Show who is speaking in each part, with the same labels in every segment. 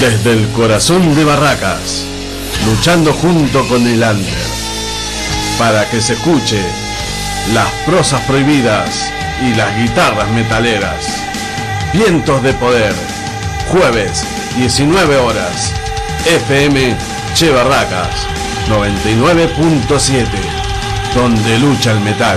Speaker 1: Desde el corazón de Barracas, luchando junto con el under, para que se escuche las prosas prohibidas y las guitarras metaleras. Vientos de Poder, jueves, 19 horas, FM Che Barracas, 99.7, donde lucha el metal.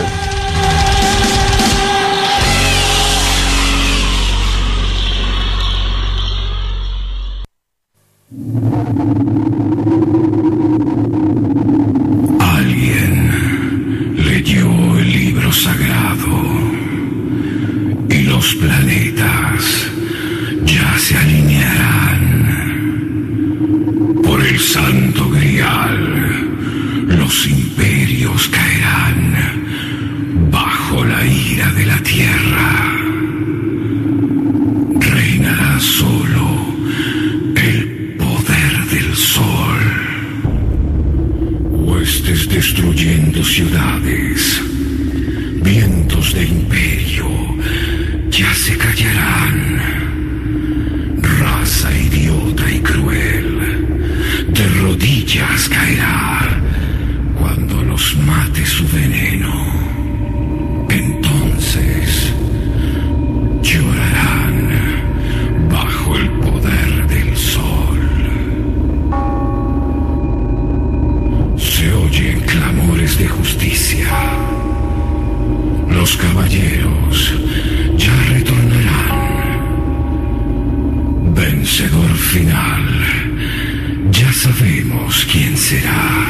Speaker 2: Alguien leyó el libro sagrado y los planetas ya se alinearán. Por el santo grial, los imperios caerán bajo la ira de la tierra. Reinará solo el poder del sol. Huestes destruyendo ciudades, vientos de imperio ya se callarán. Raza idiota y cruel de rodillas caerá cuando los mate su veneno. Entonces llorarán bajo el poder del sol. Se oyen clamores de justicia. Los caballeros ya retornarán. Vencedor final, ya sabemos quién será.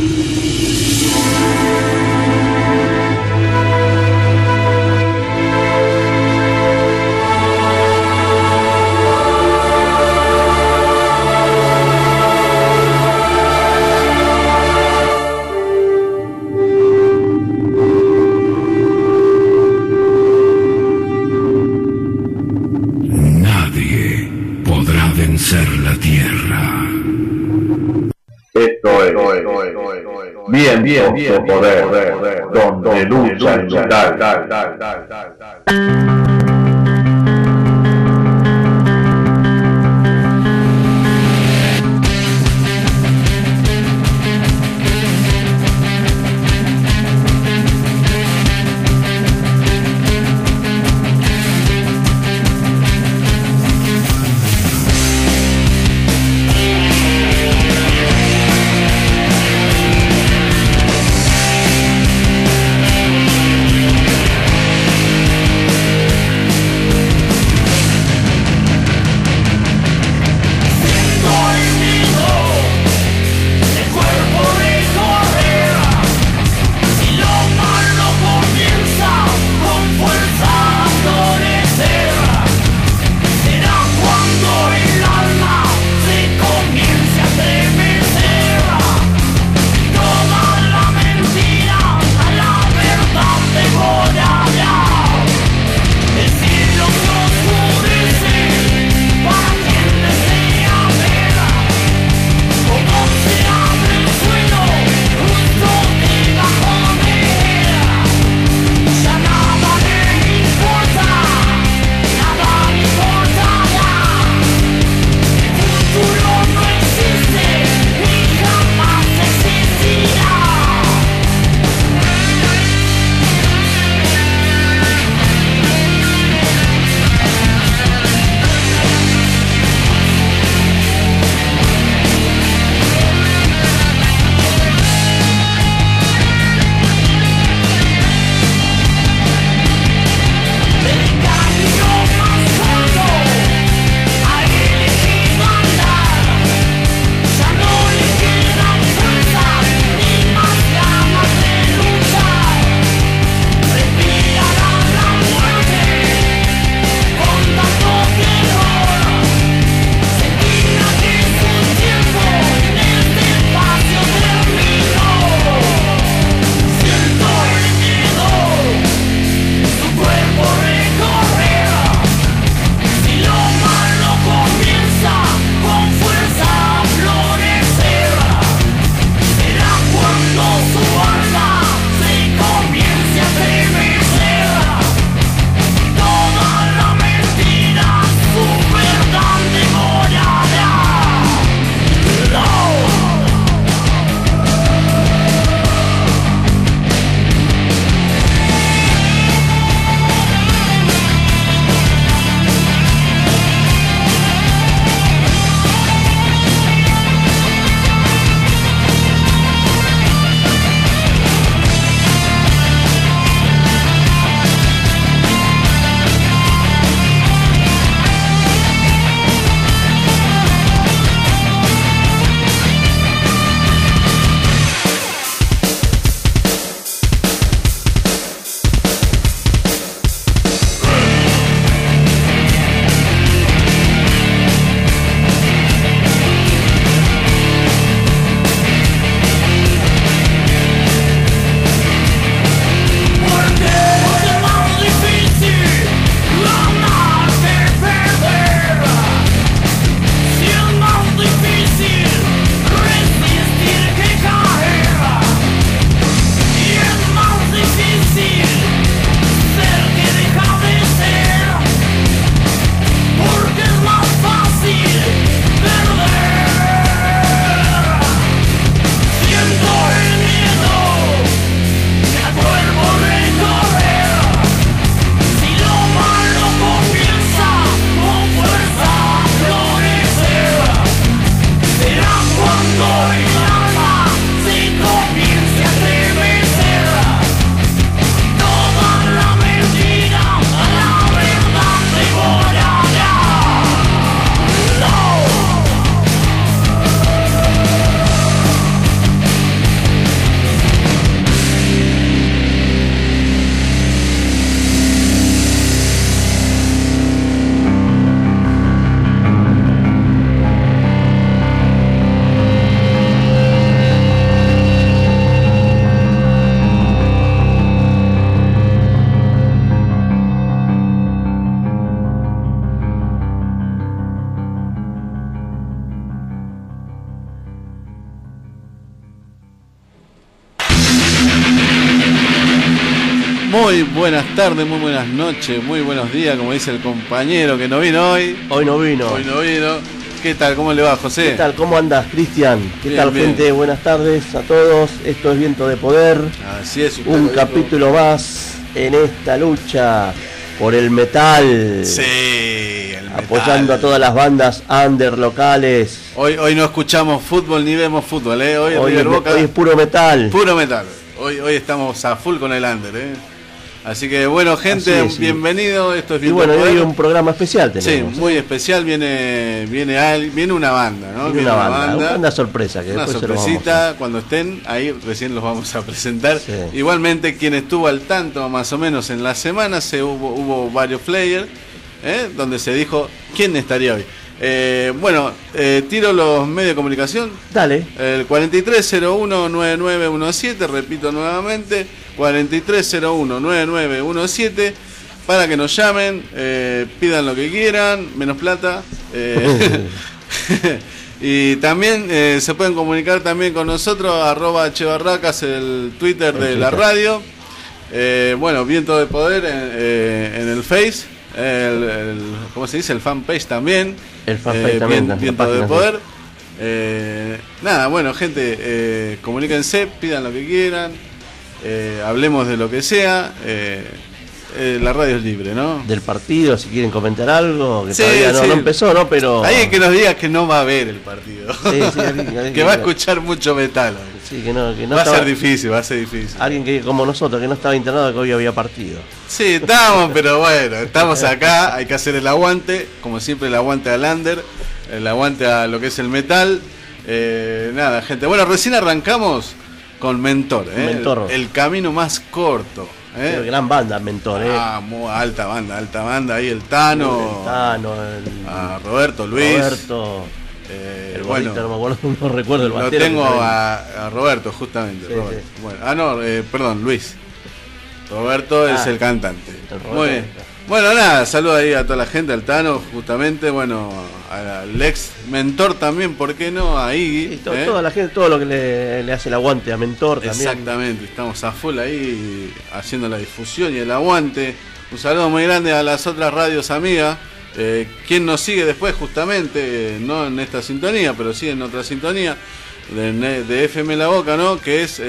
Speaker 2: Vencer la tierra.
Speaker 3: Esto es Vientos de Poder, donde lucha el metal.
Speaker 1: Muy buenas tardes, muy buenas noches, muy buenos días, como dice el compañero que no vino hoy.
Speaker 4: Hoy no vino.
Speaker 1: ¿Qué tal? ¿Cómo le va, José?
Speaker 4: ¿Qué tal? ¿Cómo andas, Cristian? ¿Qué
Speaker 1: Bien,
Speaker 4: tal,
Speaker 1: bien.
Speaker 4: gente? Buenas tardes a todos. Esto es Viento de Poder.
Speaker 1: Así es.
Speaker 4: Un capítulo más en esta lucha por el metal.
Speaker 1: Sí, el metal.
Speaker 4: Apoyando a todas las bandas under locales.
Speaker 1: Hoy no escuchamos fútbol ni vemos fútbol, ¿eh? Hoy
Speaker 4: Hoy
Speaker 1: River Boca.
Speaker 4: es puro metal.
Speaker 1: Puro metal. Hoy estamos a full con el under, ¿eh? Así que bueno, gente,
Speaker 4: Así es, sí.
Speaker 1: bienvenido. Esto es
Speaker 4: Y
Speaker 1: Viento
Speaker 4: bueno,
Speaker 1: de Poder.
Speaker 4: hoy un programa especial
Speaker 1: Sí,
Speaker 4: tenemos.
Speaker 1: muy especial. Viene una banda, ¿no?
Speaker 4: Viene una banda. Una sorpresa que
Speaker 1: Una
Speaker 4: después se lo vamos
Speaker 1: sorpresita, cuando estén ahí recién los vamos a presentar.
Speaker 4: Sí.
Speaker 1: Igualmente, quien estuvo al tanto más o menos en la semana, hubo varios flyers, donde se dijo quién estaría hoy. Tiro los medios de comunicación.
Speaker 4: Dale.
Speaker 1: El 4301-9917, repito nuevamente, 4301-9917, para que nos llamen, pidan lo que quieran, menos plata. Y también se pueden comunicar también con nosotros, @hbarracas, el Twitter de la radio. Viento de Poder en el Face, ¿cómo se dice? El fanpage también.
Speaker 4: El fanpage también.
Speaker 1: Viento de Poder. Gente, comuníquense, pidan lo que quieran, hablemos de lo que sea. La radio es libre, ¿no?
Speaker 4: Del partido, si quieren comentar algo, que
Speaker 1: Sí,
Speaker 4: todavía
Speaker 1: sí.
Speaker 4: no empezó, ¿no? Pero.
Speaker 1: Hay que nos diga que no va a ver el partido.
Speaker 4: Sí, alguien
Speaker 1: que va a escuchar mucho metal hoy.
Speaker 4: Sí, que no
Speaker 1: Va a
Speaker 4: estaba-
Speaker 1: ser difícil.
Speaker 4: Alguien que como nosotros, que no estaba internado, que hoy había partido.
Speaker 1: Sí, estamos, pero bueno, estamos acá, hay que hacer el aguante, como siempre el aguante al under, el aguante a lo que es el metal. Nada, gente, bueno, recién arrancamos con Mentor,
Speaker 4: Mentor.
Speaker 1: El camino más corto.
Speaker 4: Pero gran banda, Mentor,
Speaker 1: Muy alta banda, ahí el Tano,
Speaker 4: El Tano,
Speaker 1: a Roberto, Luis.
Speaker 4: Roberto, el
Speaker 1: bueno,
Speaker 4: gordito, no me acuerdo, no recuerdo el
Speaker 1: lo
Speaker 4: batero.
Speaker 1: tengo
Speaker 4: que también-
Speaker 1: a Roberto, justamente.
Speaker 4: Sí,
Speaker 1: Roberto.
Speaker 4: sí.
Speaker 1: Bueno, perdón, Luis. Roberto es el cantante.
Speaker 4: el Roberto.
Speaker 1: Muy bien. Bueno, nada, saludo ahí a toda la gente, al Tano, justamente, al ex Mentor también, ¿por qué no? A Iggy.
Speaker 4: Sí, toda la gente, todo lo que le hace el aguante a Mentor también.
Speaker 1: Exactamente, estamos a full ahí haciendo la difusión y el aguante. Un saludo muy grande a las otras radios amigas. Quien nos sigue después, justamente, no en esta sintonía, pero sí en otra sintonía, de FM La Boca, ¿no? Que es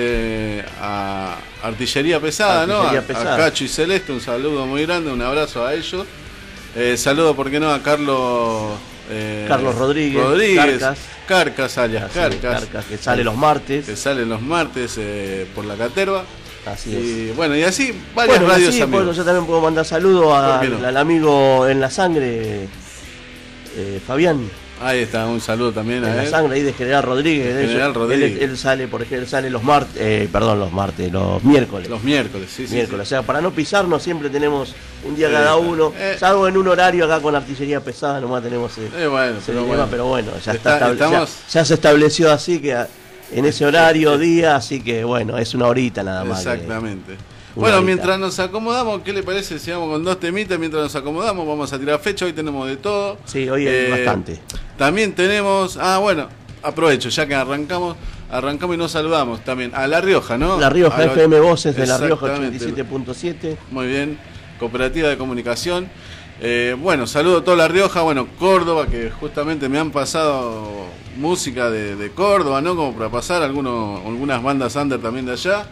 Speaker 1: a Artillería Pesada,
Speaker 4: Artillería
Speaker 1: ¿no?
Speaker 4: Pesada.
Speaker 1: A Cacho y Celeste, un saludo muy grande, un abrazo a ellos. Saludo, ¿por qué no? A Carlos
Speaker 4: Rodríguez,
Speaker 1: Carcas, alias
Speaker 4: Así,
Speaker 1: Carcas,
Speaker 4: que sale los martes.
Speaker 1: que sale los martes por la Caterva.
Speaker 4: Así es.
Speaker 1: Y bueno, y así varias
Speaker 4: Bueno,
Speaker 1: radios
Speaker 4: sí,
Speaker 1: amigos.
Speaker 4: bueno, yo también puedo mandar saludos
Speaker 1: ¿Por qué no?
Speaker 4: al amigo en la sangre, Fabián.
Speaker 1: Ahí está, un saludo también
Speaker 4: En
Speaker 1: a
Speaker 4: la
Speaker 1: él.
Speaker 4: sangre ahí de General Rodríguez.
Speaker 1: De General Rodríguez.
Speaker 4: Él sale, por ejemplo, sale los martes, los miércoles.
Speaker 1: Los miércoles, sí.
Speaker 4: O sea, para no pisarnos siempre tenemos un día cada
Speaker 1: está.
Speaker 4: uno, salvo en un horario acá con Artillería Pesada, nomás tenemos
Speaker 1: Bueno,
Speaker 4: ese
Speaker 1: pero
Speaker 4: dilema,
Speaker 1: bueno.
Speaker 4: pero bueno, ya
Speaker 1: Estamos-
Speaker 4: ya se estableció así que en ese horario, día, así que bueno, es una horita nada más.
Speaker 1: Exactamente.
Speaker 4: Una
Speaker 1: Bueno,
Speaker 4: horita.
Speaker 1: mientras nos acomodamos, ¿qué le parece si vamos con dos temitas? Mientras nos acomodamos, vamos a tirar fecha. Hoy tenemos de todo.
Speaker 4: Sí, hoy hay bastante.
Speaker 1: También tenemos. Aprovecho, ya que arrancamos y nos saludamos también a La Rioja, ¿no?
Speaker 4: La Rioja,
Speaker 1: A lo-
Speaker 4: FM Voces de La Rioja
Speaker 1: Exactamente.
Speaker 4: 87.7.
Speaker 1: Muy bien, Cooperativa de Comunicación. Saludo a toda La Rioja, Córdoba, que justamente me han pasado música de Córdoba, ¿no? Como para pasar algunas bandas under también de allá.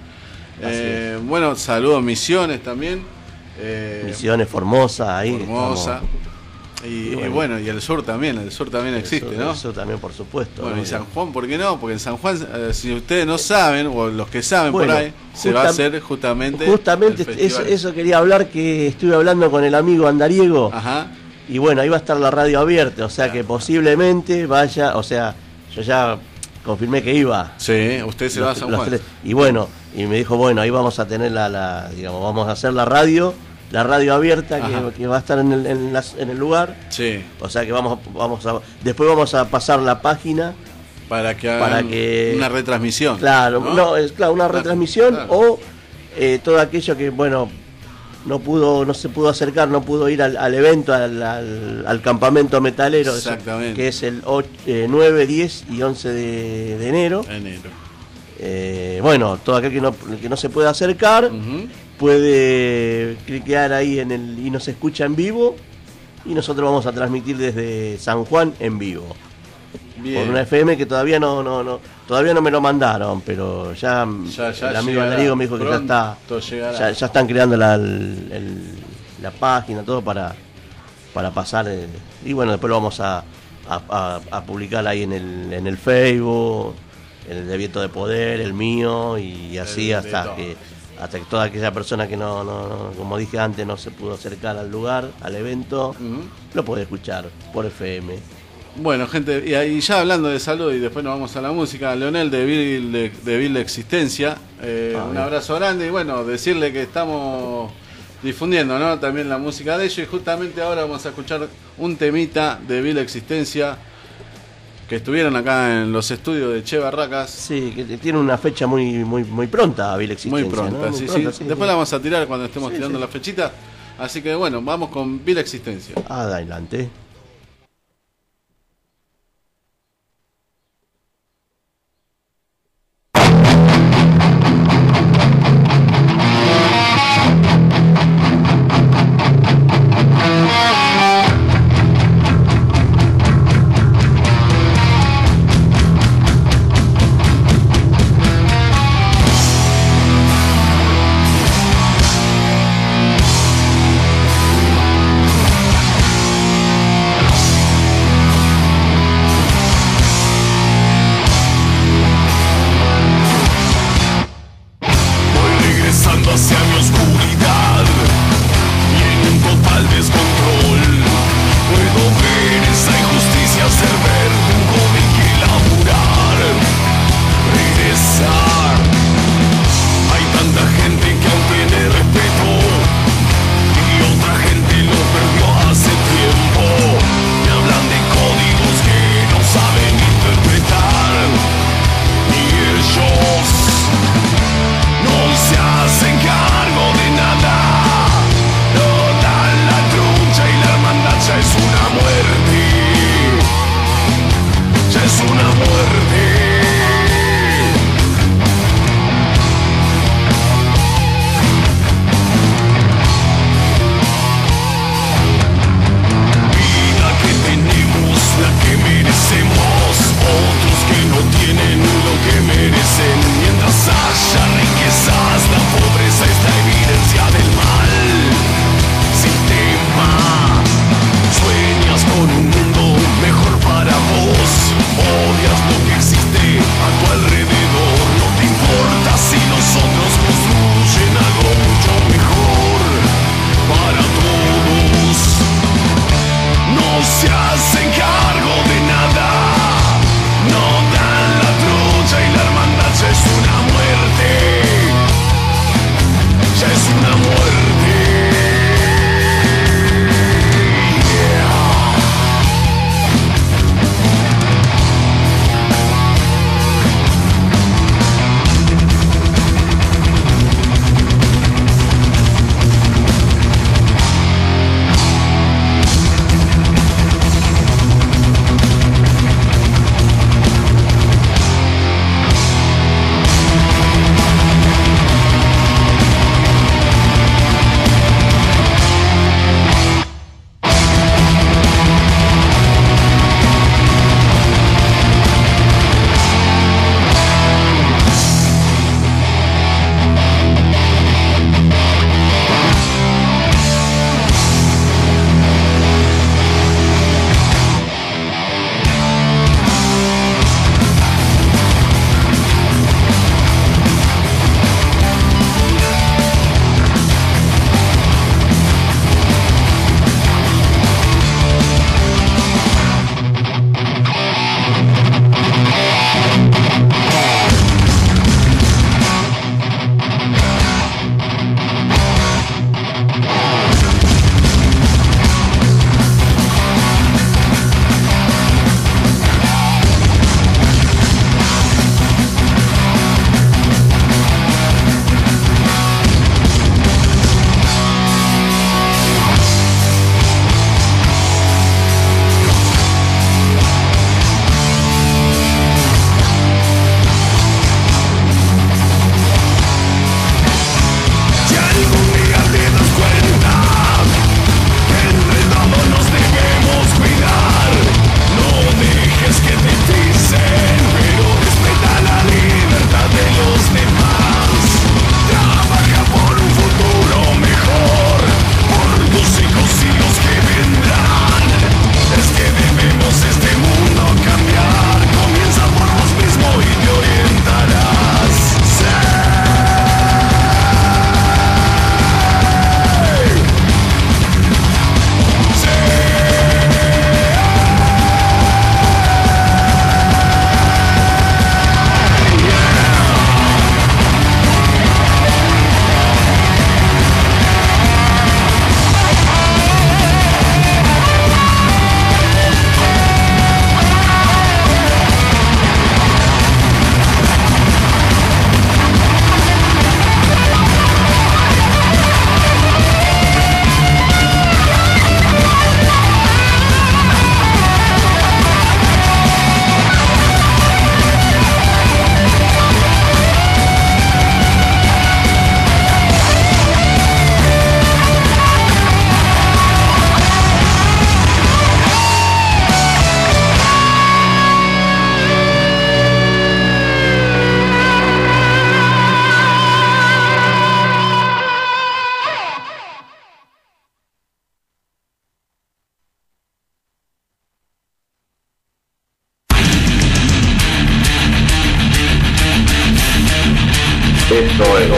Speaker 1: Saludo a Misiones también.
Speaker 4: Misiones, Formosa, ahí.
Speaker 1: Formosa.
Speaker 4: estamos.
Speaker 1: Y
Speaker 4: bueno.
Speaker 1: bueno, y el sur también existe, ¿no?
Speaker 4: Eso también, por supuesto.
Speaker 1: Bueno,
Speaker 4: ¿no?
Speaker 1: y San Juan, ¿por qué no? Porque en San Juan, si ustedes no saben, o los que saben
Speaker 4: Bueno,
Speaker 1: por ahí, se va a hacer justamente
Speaker 4: Justamente
Speaker 1: el festival.
Speaker 4: eso quería hablar, que estuve hablando con el amigo Andariego.
Speaker 1: Ajá.
Speaker 4: Y bueno, ahí va a estar la radio abierta, o sea que posiblemente vaya, o sea, yo ya confirmé que iba.
Speaker 1: Sí, usted se va a San
Speaker 4: Los
Speaker 1: Juan.
Speaker 4: tres. Y bueno, y me dijo, bueno, ahí vamos a tener digamos, vamos a hacer la radio abierta
Speaker 1: Ajá.
Speaker 4: que va a estar en el lugar.
Speaker 1: Sí,
Speaker 4: O sea que después vamos a pasar la página.
Speaker 1: para que hagan una retransmisión.
Speaker 4: Claro,
Speaker 1: ¿no?
Speaker 4: una retransmisión
Speaker 1: claro.
Speaker 4: o todo aquello que, bueno, no se pudo acercar, no pudo ir al evento, al campamento metalero,
Speaker 1: Exactamente.
Speaker 4: que es el 9, 10 y 11 de enero.
Speaker 1: Enero.
Speaker 4: Todo aquel que no se puede acercar,
Speaker 1: Ujú.
Speaker 4: puede cliquear ahí y nos escucha en vivo. Y nosotros vamos a transmitir desde San Juan en vivo.
Speaker 1: Bien.
Speaker 4: Por una FM que todavía todavía no me lo mandaron, pero ya el amigo Darío me dijo que ya están creando la página, todo para pasar. Y bueno, después lo vamos a publicar ahí en el Facebook, en el de Viento de Poder, el mío, y así hasta que toda aquella persona que no, como dije antes, no se pudo acercar al lugar, al evento, lo puede escuchar por FM.
Speaker 1: Bueno, gente, y ahí ya hablando de salud y después nos vamos a la música, Leonel de Vil Existencia, un abrazo grande y bueno, decirle que estamos difundiendo, ¿no?, también la música de ellos, y justamente ahora vamos a escuchar un temita de Vil Existencia que estuvieron acá en los estudios de Che Barracas.
Speaker 4: Sí, que tiene una fecha muy pronta, Vil Existencia.
Speaker 1: Muy pronta, ¿no? Sí. Después la vamos a tirar cuando estemos tirando la fechita. Así que bueno, vamos con Vil Existencia.
Speaker 4: Adelante.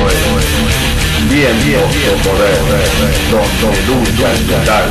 Speaker 3: Viento poder, donde lucha el metal.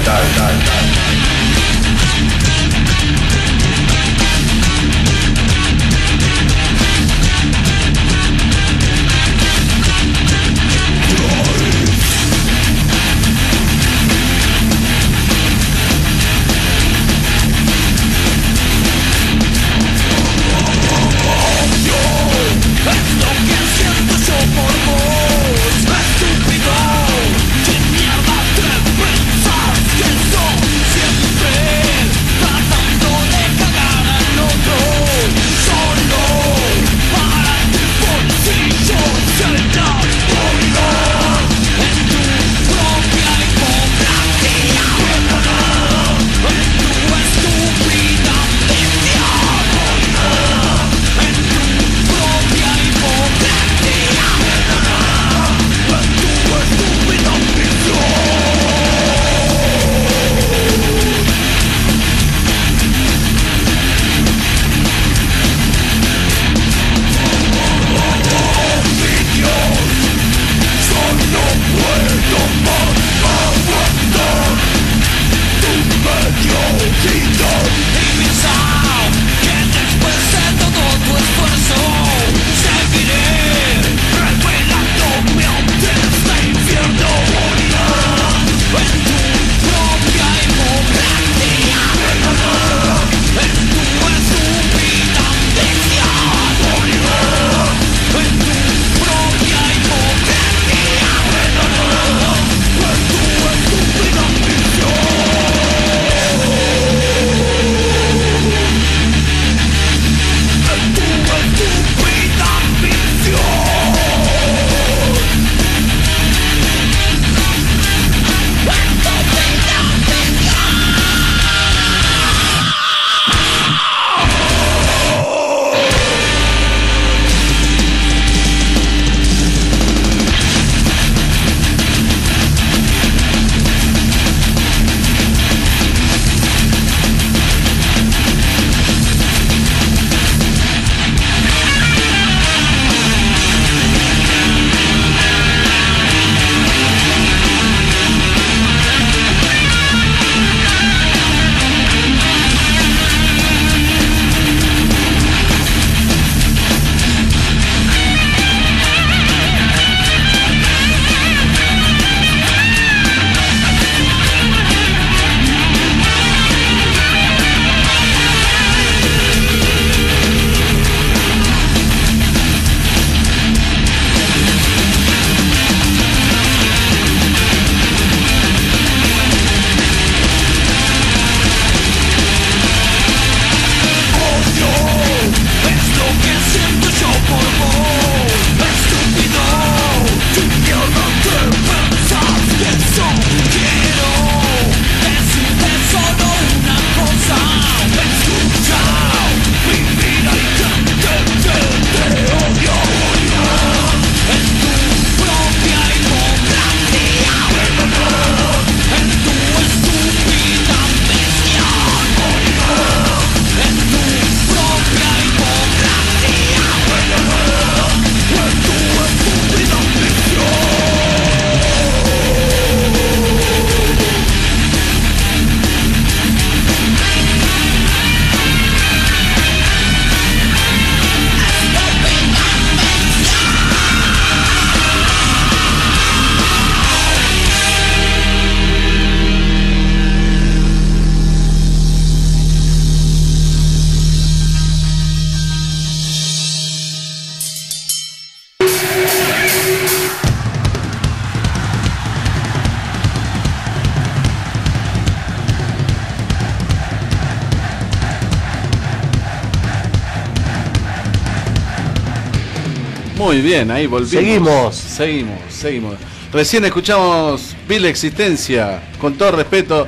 Speaker 1: Muy bien, ahí volvimos. Seguimos. Recién escuchamos Vil Existencia, con todo respeto,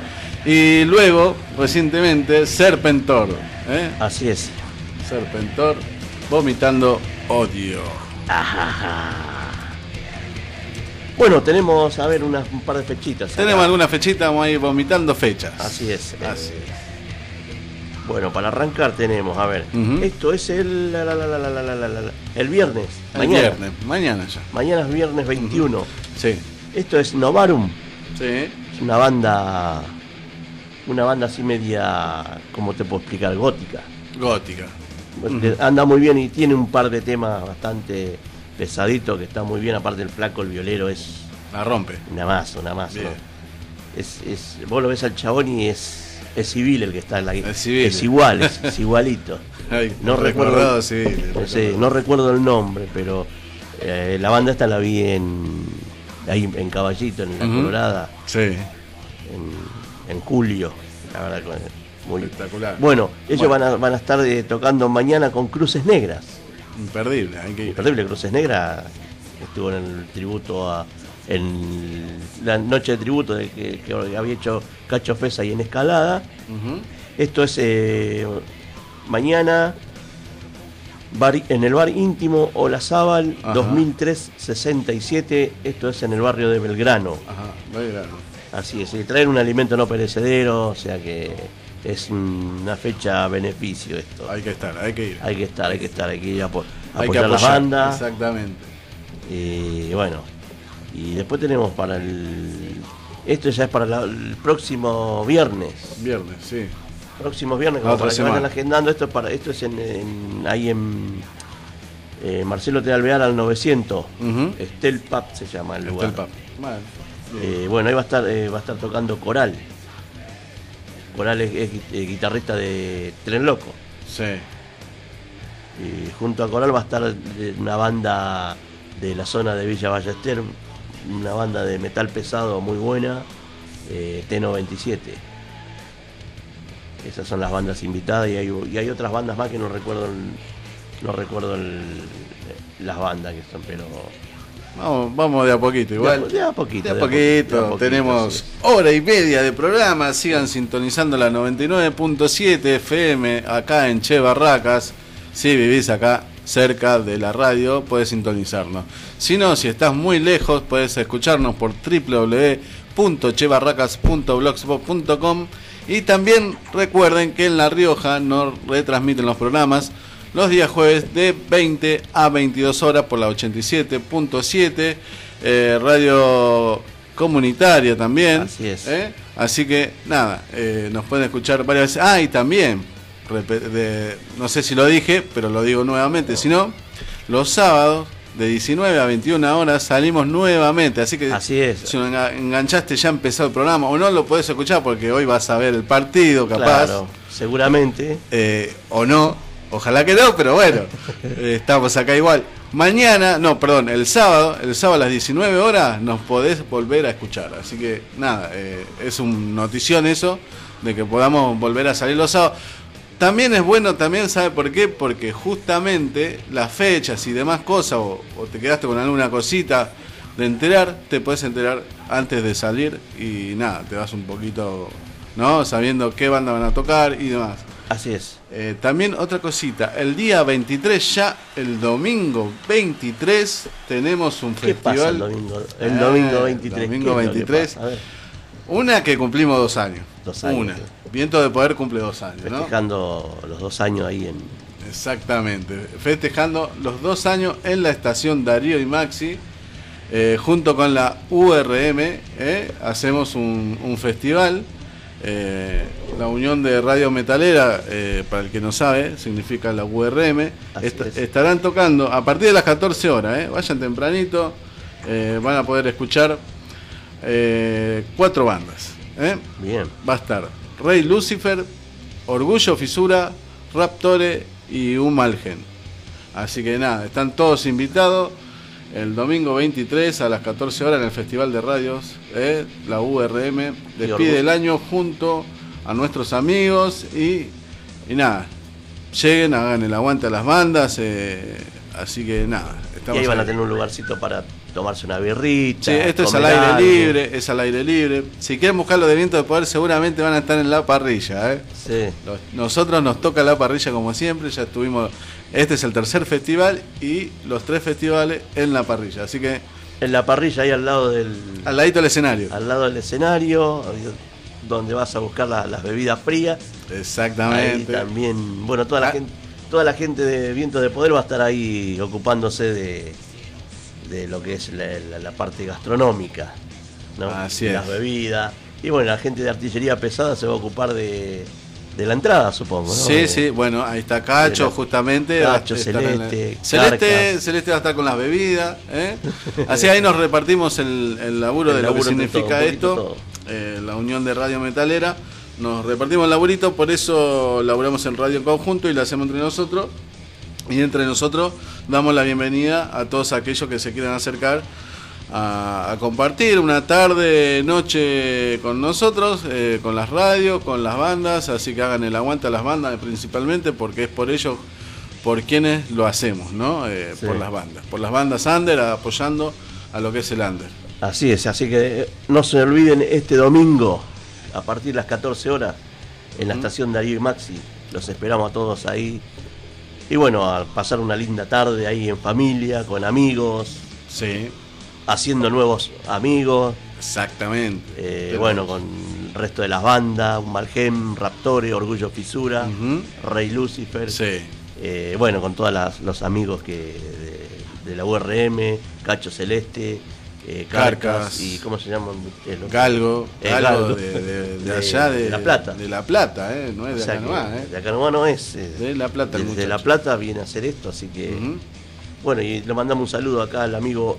Speaker 1: y luego, recientemente, Serpentor.
Speaker 4: Así es.
Speaker 1: Serpentor, vomitando odio.
Speaker 4: Bueno, tenemos, a ver, un par de fechitas.
Speaker 1: Tenemos algunas fechitas, vamos a ir vomitando fechas.
Speaker 4: Así es.
Speaker 1: Así es.
Speaker 4: Bueno, para arrancar tenemos, a ver, esto es el viernes, mañana.
Speaker 1: Mañana ya.
Speaker 4: Mañana es viernes 21.
Speaker 1: Sí.
Speaker 4: Esto es Novarum.
Speaker 1: Sí.
Speaker 4: Es una banda así media, ¿cómo te puedo explicar? Gótica. Anda muy bien y tiene un par de temas bastante pesaditos que está muy bien. Aparte el flaco, el violero es...
Speaker 1: La rompe.
Speaker 4: Una masa. ¿No? Vos lo ves al chabón y es civil el que está en la guitarra. Es igual, es igualito.
Speaker 1: Ay,
Speaker 4: no recuerdo
Speaker 1: civil,
Speaker 4: no recuerdo el nombre, pero la banda esta la vi ahí en Caballito, en La Colorada.
Speaker 1: Sí.
Speaker 4: En julio, la verdad, muy
Speaker 1: espectacular.
Speaker 4: Bueno, ellos van a estar tocando mañana con Cruces Negras.
Speaker 1: Imperdible, hay que ir.
Speaker 4: Imperdible, Cruces Negras estuvo en el tributo en la noche de tributo que había hecho Cacho Fesa y en Escalada. Esto es mañana en el bar íntimo Olazábal 2003-67. Esto es en el barrio de Belgrano.
Speaker 1: Belgrano.
Speaker 4: Así es, y traer un alimento no perecedero, o sea que es una fecha beneficio esto.
Speaker 1: Hay que estar, hay que ir.
Speaker 4: Hay que ir a
Speaker 1: apoyar
Speaker 4: las bandas.
Speaker 1: Exactamente.
Speaker 4: Y bueno, y después tenemos esto ya es para el próximo viernes.
Speaker 1: Viernes, sí.
Speaker 4: Próximo viernes, como para que vayan agendando, esto es ahí en Marcelo T. Alvear al 900. Estel Pub se llama el lugar.
Speaker 1: Estel Pub.
Speaker 4: Bueno, ahí va a estar tocando Coral. Coral es guitarrista de Tren Loco.
Speaker 1: Sí.
Speaker 4: Y junto a Coral va a estar una banda de la zona de Villa Ballester, una banda de metal pesado muy buena, T97. Esas son las bandas invitadas y hay otras bandas más que no recuerdo las bandas que son, pero...
Speaker 1: Vamos de a poquito, igual.
Speaker 4: De a poquito.
Speaker 1: Tenemos
Speaker 4: sí.
Speaker 1: Hora y media de programa. Sigan sintonizando la 99.7 FM acá en Che Barracas. Si vivís acá cerca de la radio, puedes sintonizarnos. Si no, si estás muy lejos, puedes escucharnos por www.chebarracas.blogspot.com. Y también recuerden que en La Rioja nos retransmiten los programas los días jueves de 20 a 22 horas por la 87.7, radio comunitaria también.
Speaker 4: Así es.
Speaker 1: Así que nada, nos pueden escuchar varias veces. Y también, no sé si lo dije, pero lo digo nuevamente, si no, los sábados de 19 a 21 horas salimos nuevamente. Así que
Speaker 4: así es.
Speaker 1: Si enganchaste, ya empezó el programa, o no lo podés escuchar porque hoy vas a ver el partido, capaz.
Speaker 4: Claro, seguramente.
Speaker 1: O no. Ojalá que no, pero bueno, estamos acá igual. El sábado a las 19 horas nos podés volver a escuchar. Así que nada, es una notición eso, de que podamos volver a salir los sábados. También es bueno, ¿sabe por qué? Porque justamente las fechas y demás cosas, o te quedaste con alguna cosita de enterar, te podés enterar antes de salir y nada, te vas un poquito, ¿no? Sabiendo qué banda van a tocar y demás.
Speaker 4: Así es.
Speaker 1: También otra cosita, el día 23, ya el domingo 23, tenemos un
Speaker 4: ¿Qué
Speaker 1: festival.
Speaker 4: pasa el domingo? El domingo 23.
Speaker 1: Domingo 23. Una que cumplimos 2 años.
Speaker 4: 2 años.
Speaker 1: Una. Viento de Poder cumple 2 años.
Speaker 4: Festejando los 2 años ahí en...
Speaker 1: Exactamente. Festejando los 2 años en la estación Darío y Maxi. Junto con la URM. Hacemos un festival. La Unión de Radio Metalera, para el que no sabe, significa la URM. Estarán tocando a partir de las 14 horas. Vayan tempranito, van a poder escuchar 4 bandas.
Speaker 4: Bien.
Speaker 1: Va a estar Rey Lucifer, Orgullo Fisura, Raptore y Humalgen. Así que nada, están todos invitados. El domingo 23 a las 14 horas en el Festival de Radios, la URM despide el año junto a nuestros amigos y nada, lleguen, hagan el aguante a las bandas, así que nada.
Speaker 4: Y ahí van a tener un lugarcito para tomarse una birrita.
Speaker 1: Sí, esto es al aire libre, Si quieren buscarlo de Viento de Poder, seguramente van a estar en la parrilla.
Speaker 4: Sí.
Speaker 1: Nosotros nos toca la parrilla como siempre, ya estuvimos... Este es el tercer festival y los 3 festivales en la parrilla, así que...
Speaker 4: En la parrilla, ahí al lado del...
Speaker 1: Al ladito del escenario.
Speaker 4: Al lado del escenario, donde vas a buscar las bebidas frías.
Speaker 1: Exactamente.
Speaker 4: Ahí también, bueno, toda la gente de Vientos de Poder va a estar ahí ocupándose de lo que es la parte gastronómica, ¿no?
Speaker 1: Así es.
Speaker 4: Las bebidas. Y bueno, la gente de artillería pesada se va a ocupar de la entrada, supongo, ¿no?
Speaker 1: Sí, bueno, ahí está Cacho, justamente.
Speaker 4: Cacho,
Speaker 1: Celeste va a estar con las bebidas, ¿eh? Así ahí nos repartimos el laburo de lo que significa esto, la unión de Radio Metalera. Nos repartimos el laburito, por eso laburamos en radio en conjunto y lo hacemos entre nosotros. Y entre nosotros damos la bienvenida a todos aquellos que se quieran acercar a compartir una tarde, noche con nosotros, con las radios, con las bandas. Así que hagan el aguante a las bandas principalmente, porque es por ellos, por quienes lo hacemos, ¿no? Sí. Por las bandas under, apoyando a lo que es el under.
Speaker 4: Así es, así que no se olviden este domingo, a partir de las 14 horas, en la estación Darío y Maxi. Los esperamos a todos ahí. Y bueno, a pasar una linda tarde ahí en familia, con amigos.
Speaker 1: Sí.
Speaker 4: Haciendo nuevos amigos.
Speaker 1: Exactamente.
Speaker 4: Bueno, con el resto de las bandas, Un Malgem, Raptore, Orgullo Fisura, Rey Lucifer.
Speaker 1: Sí.
Speaker 4: Bueno, con todos los amigos de la URM, Cacho Celeste, Carcas y ¿cómo se llaman?
Speaker 1: Galgo
Speaker 4: de
Speaker 1: allá de
Speaker 4: La Plata.
Speaker 1: De La Plata, no es de acá nomás.
Speaker 4: De acá nomás no es.
Speaker 1: De La Plata.
Speaker 4: De La Plata viene a hacer esto, así que... Bueno, y le mandamos un saludo acá al amigo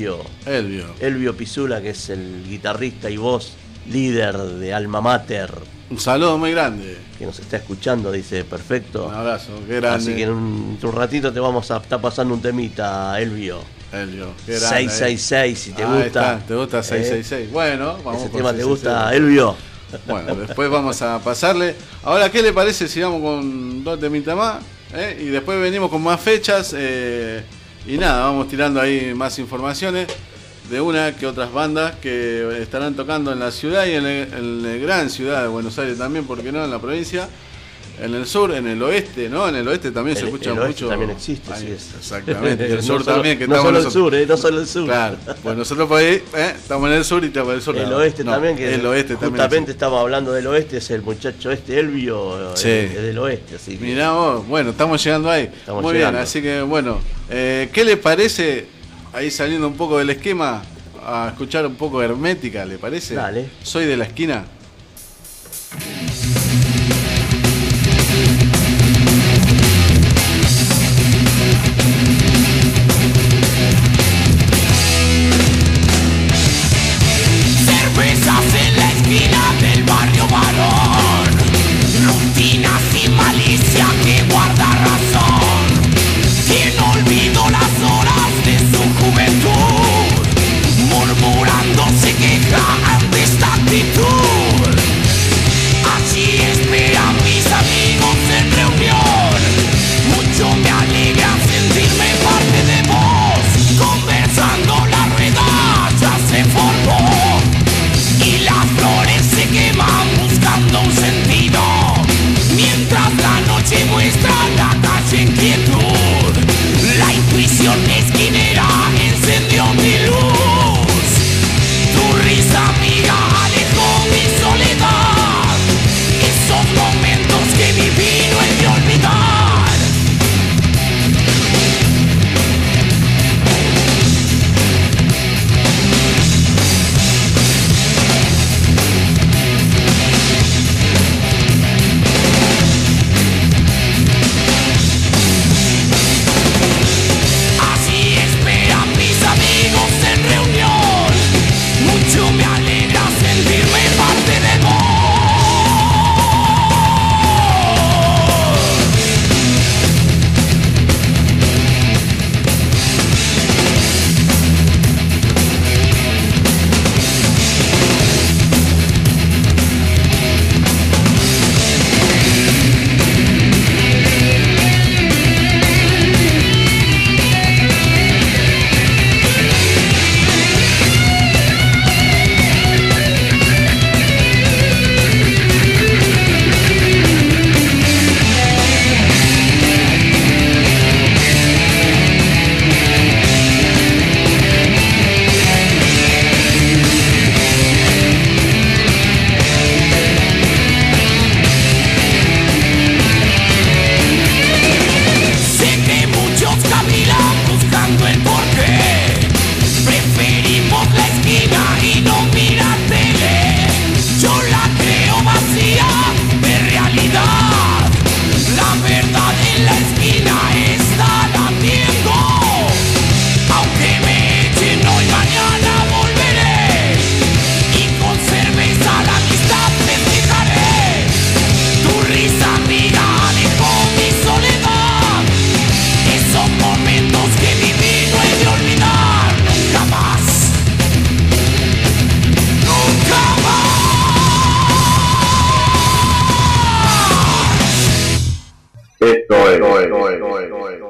Speaker 4: Elvio Pisula, que es el guitarrista y voz líder de Alma Mater.
Speaker 1: Un saludo muy grande.
Speaker 4: Que nos está escuchando, dice, perfecto.
Speaker 1: Un abrazo, qué grande.
Speaker 4: Así que en un ratito te vamos a estar pasando un temita, Elvio,
Speaker 1: qué grande.
Speaker 4: 666, si te gusta.
Speaker 1: ¿Te gusta 666? Bueno, vamos.
Speaker 4: Ese tema te gusta, Elvio.
Speaker 1: Bueno, después vamos a pasarle. Ahora, ¿qué le parece si vamos con 2 temitas más? Y después venimos con más fechas. Y nada, vamos tirando ahí más informaciones de una que otras bandas que estarán tocando en la ciudad y en la gran ciudad de Buenos Aires también, ¿por qué no? En la provincia, en el sur, en el oeste, ¿no? En el oeste también se escucha
Speaker 4: el
Speaker 1: mucho.
Speaker 4: También existe,
Speaker 1: ahí,
Speaker 4: sí es.
Speaker 1: Exactamente, y el sur
Speaker 4: no solo,
Speaker 1: también, que
Speaker 4: no
Speaker 1: estamos
Speaker 4: solo
Speaker 1: nosotros.
Speaker 4: El sur, no solo el sur.
Speaker 1: Claro, pues nosotros por ahí estamos en el sur y estamos en el sur.
Speaker 4: El oeste también, que
Speaker 1: el oeste
Speaker 4: justamente
Speaker 1: también,
Speaker 4: estamos hablando del oeste, es el muchacho Elvio,
Speaker 1: sí.
Speaker 4: Es del oeste. Así que
Speaker 1: mirá vos, bueno, estamos llegando ahí. Muy bien, así que bueno, ¿qué le parece, ahí saliendo un poco del esquema, a escuchar un poco de Hermética, le parece?
Speaker 4: Dale.
Speaker 1: Soy de la esquina.
Speaker 5: Cervezas en la esquina del barrio varón, rutinas y malicia que guarda razón. Quien olvidó las horas de su juventud, murmurando se queja ante esta actitud.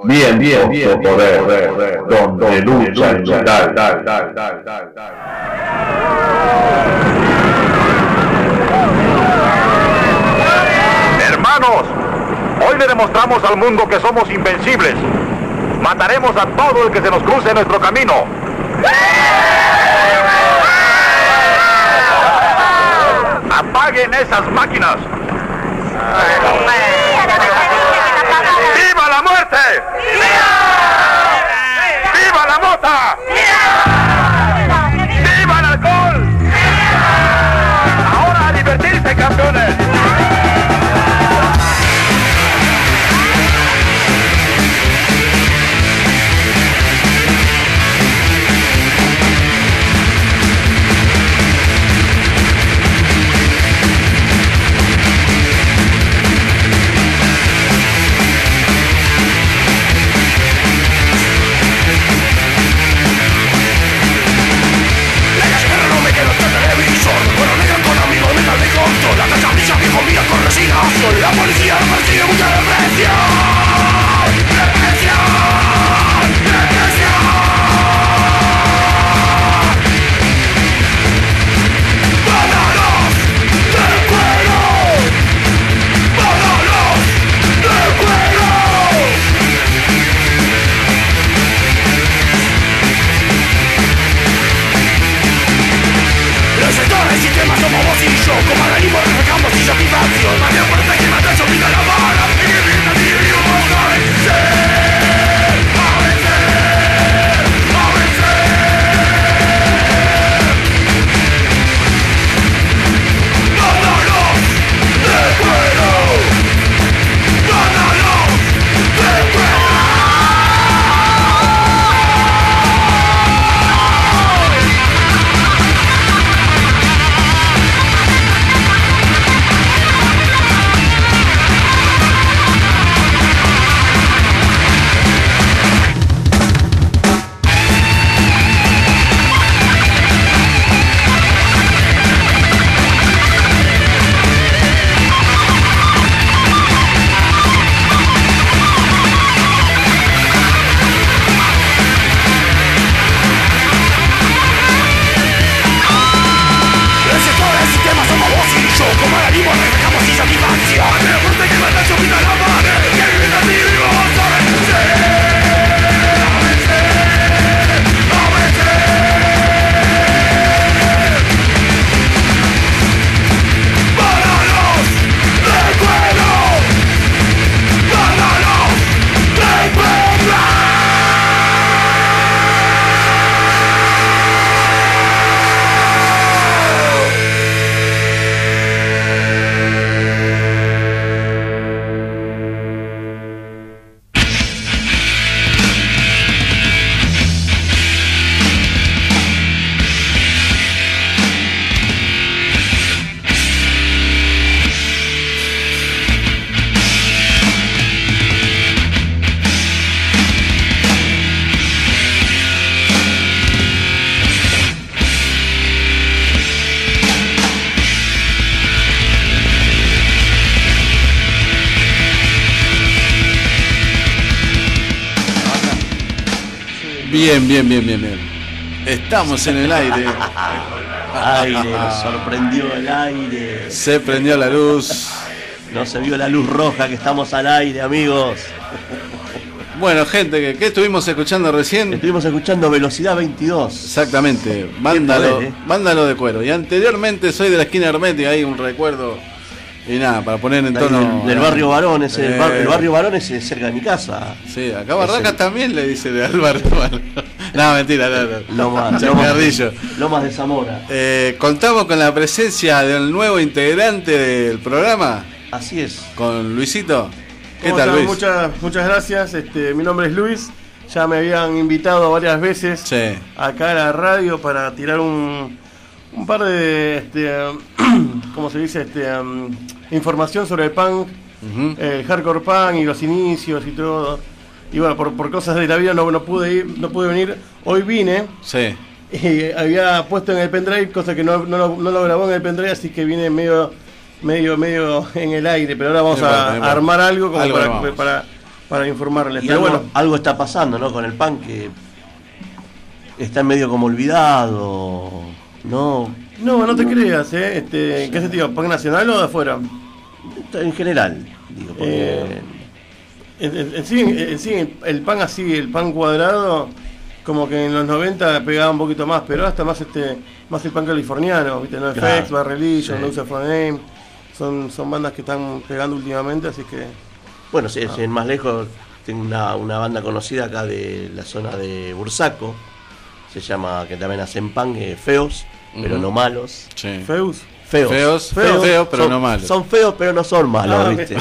Speaker 3: Bien, su poder, donde lucha el metal.
Speaker 6: Hermanos, hoy le demostramos al mundo que somos invencibles. Mataremos a todo el que se nos cruce en nuestro camino. ¡Apaguen esas máquinas! ¡Viva la muerte! ¡Viva la mota! ¡Viva el alcohol! ¡Ahora a divertirse, campeones! Soy la policía, no persigue mucha represión. ¡Represión! ¡Represión! ¡Bánanos de cuero! ¡Bánanos de cuero! Los sectores y sistemas somos vos y yo, como organismos reflejamos y satisfacción. María fuerte que mata yo pica la bala, y que viene a ti y vamos a vencer, a vencer, a vencer. ¡Bánanos de cuero! ¡Bánanos de cuero!
Speaker 1: Bien. Estamos en el aire.
Speaker 4: Nos sorprendió el aire.
Speaker 1: Se prendió la luz.
Speaker 4: No se vio la luz roja que estamos al aire, amigos.
Speaker 1: Bueno, gente, ¿qué estuvimos escuchando recién?
Speaker 4: Estuvimos escuchando Velocidad 22.
Speaker 1: Exactamente, Vándalo de cuero. Y anteriormente Soy de la Esquina Hermética, hay un recuerdo. Y nada, para poner en tono.
Speaker 4: Del barrio Barón, el barrio Barón es cerca de mi casa.
Speaker 1: Sí, acá Barracas también le dice al barrio Barón. No, mentira, no.
Speaker 4: Lomas de Zamora.
Speaker 1: Contamos con la presencia del nuevo integrante del programa.
Speaker 4: Así es.
Speaker 1: Con Luisito. ¿Qué
Speaker 7: tal,
Speaker 1: Luis?
Speaker 7: Muchas gracias. Mi nombre es Luis. Ya me habían invitado varias veces acá a la radio para tirar un par de ¿cómo se dice? Información sobre el punk, el hardcore punk y los inicios y todo. Y bueno, por cosas de la vida no pude venir. Hoy vine.
Speaker 1: Sí.
Speaker 7: Y había puesto en el pendrive, cosa que no lo grabó en el pendrive, así que viene medio en el aire. Pero ahora vamos a armar algo como para informarles.
Speaker 4: Y
Speaker 7: Pero
Speaker 4: algo,
Speaker 7: bueno,
Speaker 4: algo está pasando, ¿no? Con el punk, que está medio como olvidado, ¿no?
Speaker 7: no te creas, ¿en qué sentido? ¿Punk nacional o de afuera?
Speaker 4: En general, digo, porque...
Speaker 7: En sí, el pan así, el pan cuadrado, como que en los 90 pegaba un poquito más, pero hasta más más el pan californiano, ¿viste? No
Speaker 8: Claro,
Speaker 7: FX, Bad Religion,
Speaker 4: sí.
Speaker 7: No Use For Name, son bandas que están pegando últimamente, así que...
Speaker 4: Bueno, si en más lejos, tengo una banda conocida acá de la zona de Bursaco, se llama, que también hacen punk, feos, pero no malos.
Speaker 8: Sí.
Speaker 7: Feus.
Speaker 4: Feos,
Speaker 8: feos, pero
Speaker 4: son,
Speaker 8: no malos.
Speaker 4: Son feos, pero no son malos, ¿viste?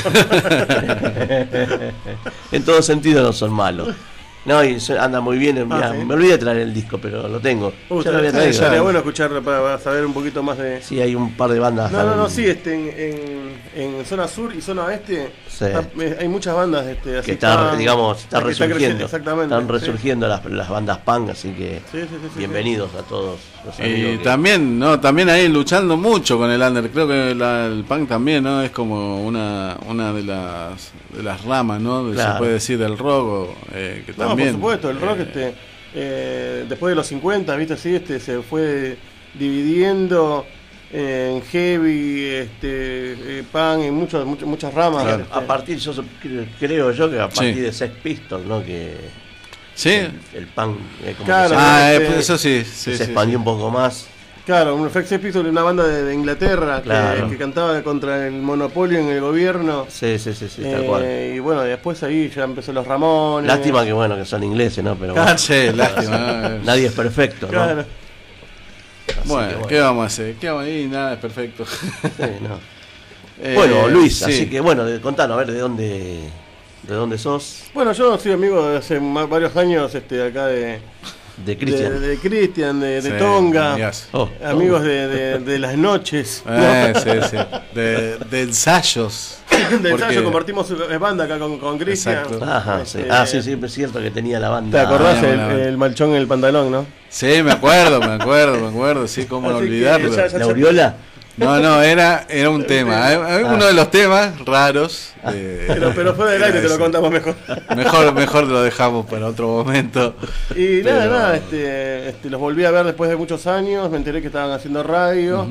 Speaker 4: En todo sentido no son malos. No, y anda muy bien. Mirá,
Speaker 7: ¿sí?
Speaker 4: me olvidé de traer el disco, pero lo tengo. Ya lo había traído.
Speaker 7: Sería bueno escucharlo para saber un poquito más de...
Speaker 4: Sí, hay un par de bandas.
Speaker 7: No, sí, en zona sur y zona oeste
Speaker 4: Sí.
Speaker 7: hay muchas bandas así
Speaker 4: Que está,
Speaker 7: punk,
Speaker 4: digamos, está
Speaker 7: que están creciendo,
Speaker 4: resurgiendo.
Speaker 7: exactamente,
Speaker 4: Están
Speaker 7: sí.
Speaker 4: resurgiendo las bandas punk, así que
Speaker 7: Sí,
Speaker 4: bienvenidos a todos los
Speaker 8: Y
Speaker 4: amigos.
Speaker 8: también, ¿no? También ahí luchando mucho con el under. Creo que el punk también, ¿no? Es como una de las ramas, ¿no?
Speaker 4: Claro.
Speaker 8: Se puede decir del rock, que
Speaker 7: No,
Speaker 8: también.
Speaker 7: por supuesto, el rock después de los 50, ¿viste? Así, se fue dividiendo en heavy, punk, en muchas ramas.
Speaker 8: Claro.
Speaker 4: A partir, creo yo que a partir
Speaker 8: Sí.
Speaker 4: de Sex Pistols, ¿no? Que
Speaker 8: Sí.
Speaker 4: el punk como
Speaker 7: Claro.
Speaker 4: que
Speaker 8: Pues eso sí.
Speaker 4: se expandió un poco más.
Speaker 7: Claro, un Sex Pistols, una banda de Inglaterra
Speaker 4: Claro.
Speaker 7: que cantaba contra el monopolio en el gobierno.
Speaker 4: Sí, tal cual.
Speaker 7: Y bueno, después ahí ya empezó los Ramones.
Speaker 4: Lástima que bueno, que son ingleses, ¿no? Pero bueno,
Speaker 8: Sí, lástima. ¿no?
Speaker 4: nadie es perfecto, ¿no?
Speaker 7: Claro.
Speaker 4: Así
Speaker 8: Bueno,
Speaker 4: que
Speaker 8: ¿qué vamos a hacer? ¿Qué vamos a ir? Nada es perfecto.
Speaker 4: sí, no. Bueno, Luis,
Speaker 8: sí.
Speaker 4: así que bueno, contanos, a ver de dónde sos,
Speaker 7: Bueno, yo soy amigo de hace varios años acá de
Speaker 4: Cristian.
Speaker 7: de Cristian, de
Speaker 8: Sí,
Speaker 7: Tonga.
Speaker 8: amigas.
Speaker 4: Oh,
Speaker 7: Amigos de las noches.
Speaker 8: Sí. De ensayos.
Speaker 7: De ensayo
Speaker 8: Porque-
Speaker 7: compartimos banda acá con Cristian.
Speaker 8: Exacto.
Speaker 4: Ajá, sí. Sí, es cierto que tenía la banda.
Speaker 7: ¿Te acordás
Speaker 8: bueno.
Speaker 7: el malchón en el pantalón, no?
Speaker 8: Sí, me acuerdo, sí, cómo no
Speaker 7: Así que
Speaker 8: olvidarlo.
Speaker 7: ya-
Speaker 4: ¿La Uriola?
Speaker 8: No, era un tema. Uno de los temas raros.
Speaker 7: Pero fuera del aire te lo contamos mejor.
Speaker 8: Mejor lo dejamos para otro momento.
Speaker 7: Y
Speaker 8: Pero-
Speaker 7: nada, los volví a ver después de muchos años, me enteré que estaban haciendo radio.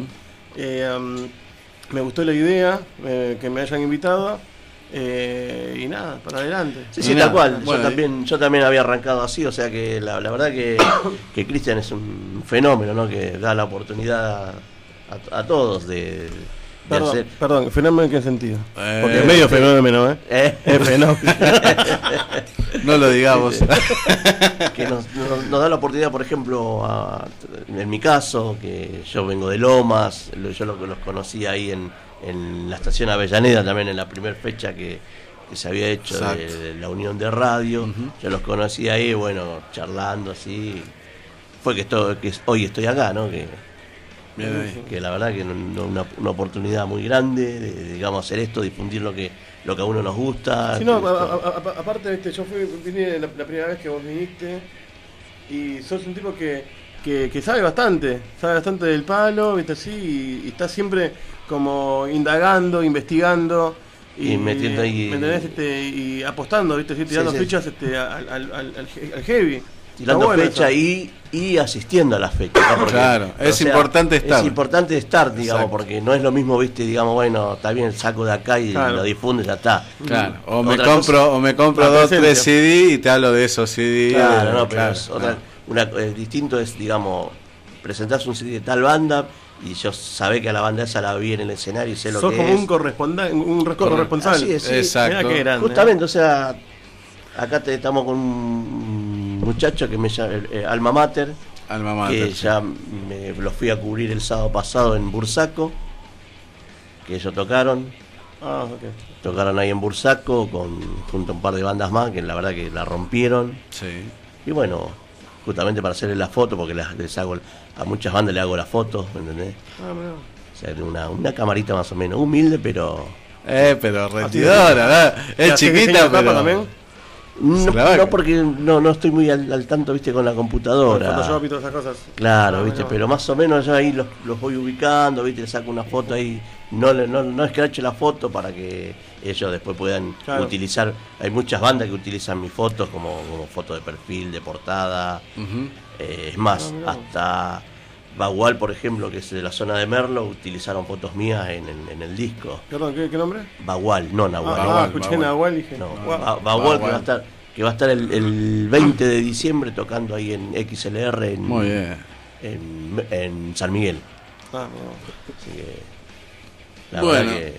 Speaker 7: Me gustó la idea, que me hayan invitado. Y nada, para adelante.
Speaker 4: Sí,
Speaker 8: Y
Speaker 4: tal
Speaker 8: nada,
Speaker 4: cual.
Speaker 8: bueno,
Speaker 4: Yo también había arrancado así, o sea que la verdad que Cristian es un fenómeno, ¿no? Que da la oportunidad a todos de hacer.
Speaker 7: Perdón, ¿fenómeno en qué sentido? Porque es
Speaker 8: sí.
Speaker 7: medio fenómeno, ¿eh? Es fenómeno.
Speaker 8: No lo digamos.
Speaker 4: Que nos da la oportunidad, por ejemplo, en mi caso, que yo vengo de Lomas, yo los conocí ahí en la estación Avellaneda, también en la primera fecha que se había hecho de la unión de radio. Yo los conocí ahí, bueno, charlando así. Fue que hoy estoy acá, ¿no?
Speaker 8: Bien ahí.
Speaker 4: Que la verdad que una oportunidad muy grande de, digamos, hacer esto, difundir lo que a uno nos gusta.
Speaker 7: Sí, no, aparte, yo vine la primera vez que vos viniste y sos un tipo que sabe bastante del palo, ¿viste? Así, y está siempre como indagando, investigando
Speaker 4: Y metiendo ahí-
Speaker 7: ¿me entendés? Y apostando, ¿viste? Así, tirando
Speaker 4: Sí.
Speaker 7: fichas al heavy.
Speaker 4: Tirando
Speaker 7: Está bueno
Speaker 4: fecha
Speaker 7: eso.
Speaker 4: y asistiendo a las fechas, ¿no? Porque,
Speaker 8: Claro, es importante estar.
Speaker 4: Es importante estar, digamos,
Speaker 8: Exacto.
Speaker 4: porque no es lo mismo, viste, digamos, bueno, está bien, saco de acá y
Speaker 7: Claro.
Speaker 4: lo difunde, ya está.
Speaker 8: Claro, o me
Speaker 4: Otra
Speaker 8: compro
Speaker 7: La
Speaker 8: 2, 3
Speaker 7: presencia.
Speaker 8: CD y te hablo de esos CD.
Speaker 4: Claro, no, pero
Speaker 8: claro,
Speaker 4: es distinto es, digamos, presentarse un CD de tal banda y yo sabé que a la banda esa la vi en el escenario y sé lo
Speaker 7: Sos
Speaker 4: que
Speaker 7: como
Speaker 4: es.
Speaker 7: un corresponsal.
Speaker 4: Así es, sí.
Speaker 8: Exacto.
Speaker 7: Mirá qué grande.
Speaker 4: Justamente, o sea, acá estamos con un muchacho que me llama Alma Mater,
Speaker 8: Alma
Speaker 4: que
Speaker 8: mater.
Speaker 4: ya lo fui a cubrir el sábado pasado en Bursaco, que ellos tocaron ahí en Bursaco junto a un par de bandas más que la verdad que la rompieron.
Speaker 8: Sí.
Speaker 4: Y bueno, justamente para hacerle la foto, porque les hago a muchas bandas le hago la foto, ¿me entendés? O sea, una camarita más o menos humilde, pero
Speaker 8: Pero rendidora, ¿verdad? Es
Speaker 7: ¿Haces diseño
Speaker 8: chiquita,
Speaker 7: de tapa
Speaker 8: pero.
Speaker 7: también?
Speaker 4: No, porque no estoy muy al tanto, viste, con la computadora.
Speaker 7: Photoshop y todas esas cosas.
Speaker 4: Claro, viste, pero más o menos yo ahí los voy ubicando, viste, le saco una foto ahí, no escrache la foto para que ellos después puedan utilizar. Hay muchas bandas que utilizan mis fotos como foto de perfil, de portada. Es más, hasta Bagual, por ejemplo, que es de la zona de Merlo, utilizaron fotos mías en el disco.
Speaker 7: Perdón, ¿qué nombre?
Speaker 4: Bagual, no Nahual.
Speaker 7: Escuché Nahual y dije.
Speaker 4: No, Bagual que va a estar el 20 de diciembre tocando ahí en XLR
Speaker 8: Muy bien.
Speaker 4: en San Miguel. Así que la verdad que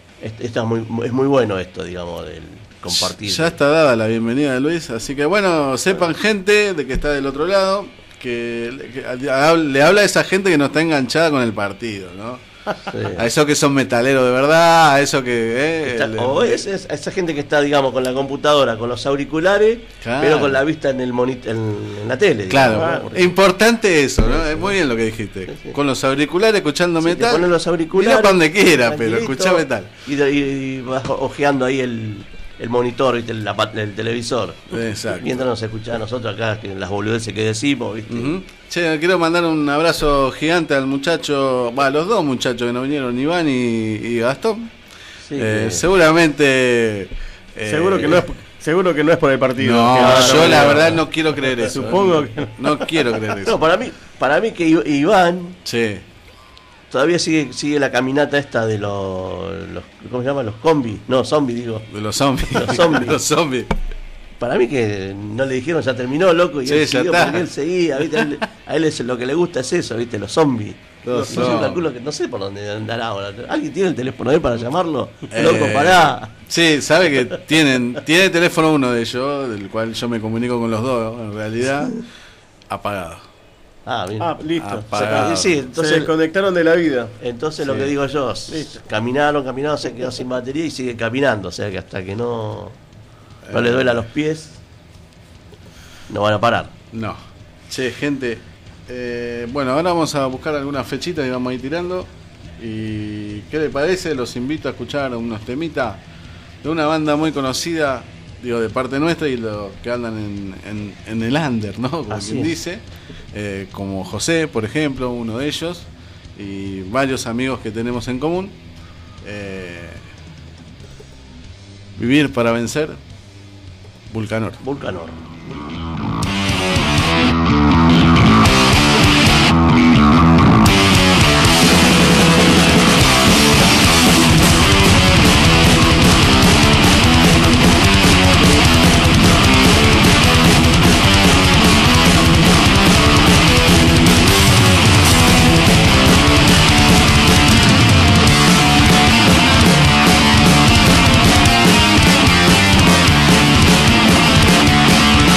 Speaker 4: es muy bueno esto, digamos, del compartir.
Speaker 8: Ya está dada la bienvenida de Luis, así que bueno, sepan gente de que está del otro lado, que le habla a esa gente que no está enganchada con el partido, ¿no? Sí. A esos que son metaleros de verdad, a esos que...
Speaker 4: esa gente que está, digamos, con la computadora, con los auriculares, pero con la vista en la tele.
Speaker 8: Claro, importante eso, ¿no? Es muy bien lo que dijiste. Sí. Con los auriculares, escuchando metal.
Speaker 4: Ponen los auriculares.
Speaker 8: Mira para donde quiera, pero escuchá metal.
Speaker 4: Y vas ojeando ahí el monitor, ¿viste? El televisor.
Speaker 8: Exacto.
Speaker 4: Mientras nos escuchaba a nosotros acá, que las boludeces que decimos, ¿viste?
Speaker 8: Che, quiero mandar un abrazo gigante al muchacho, a los dos muchachos que nos vinieron, Iván y Gastón. Sí, seguramente...
Speaker 7: Seguro que no es por el partido.
Speaker 8: No, yo la verdad no quiero creer eso.
Speaker 7: Supongo que
Speaker 8: no quiero creer eso.
Speaker 4: No, para mí que Iván...
Speaker 8: Sí.
Speaker 4: Todavía sigue la caminata esta de los ¿cómo se llama? Los combis. No, zombies, digo.
Speaker 8: De los zombies.
Speaker 4: Los zombies. Para mí que no le dijeron, ya terminó, loco, y él siguió porque él seguía, ¿viste? A él lo que le gusta es eso, ¿viste? Los zombies. No sé por dónde andará ahora. ¿Alguien tiene el teléfono de él para llamarlo? Loco, pará.
Speaker 8: Sí, sabe que tiene teléfono uno de ellos, del cual yo me comunico con los dos, en realidad, apagado.
Speaker 4: Bien.
Speaker 7: Listo.
Speaker 4: Entonces
Speaker 7: se desconectaron de la vida.
Speaker 4: Entonces lo que digo yo, caminaron, se quedó sin batería y sigue caminando, o sea que hasta que no le duela los pies, no van a parar.
Speaker 8: No. Che, gente, bueno, ahora vamos a buscar algunas fechitas y vamos a ir tirando. ¿Y qué le parece? Los invito a escuchar unos temitas de una banda muy conocida, digo, de parte nuestra y los que andan en el under, ¿no? Como quien dice. Como José, por ejemplo, uno de ellos, y varios amigos que tenemos en común. Vivir para vencer, Vulcanor.
Speaker 5: Vulcanor.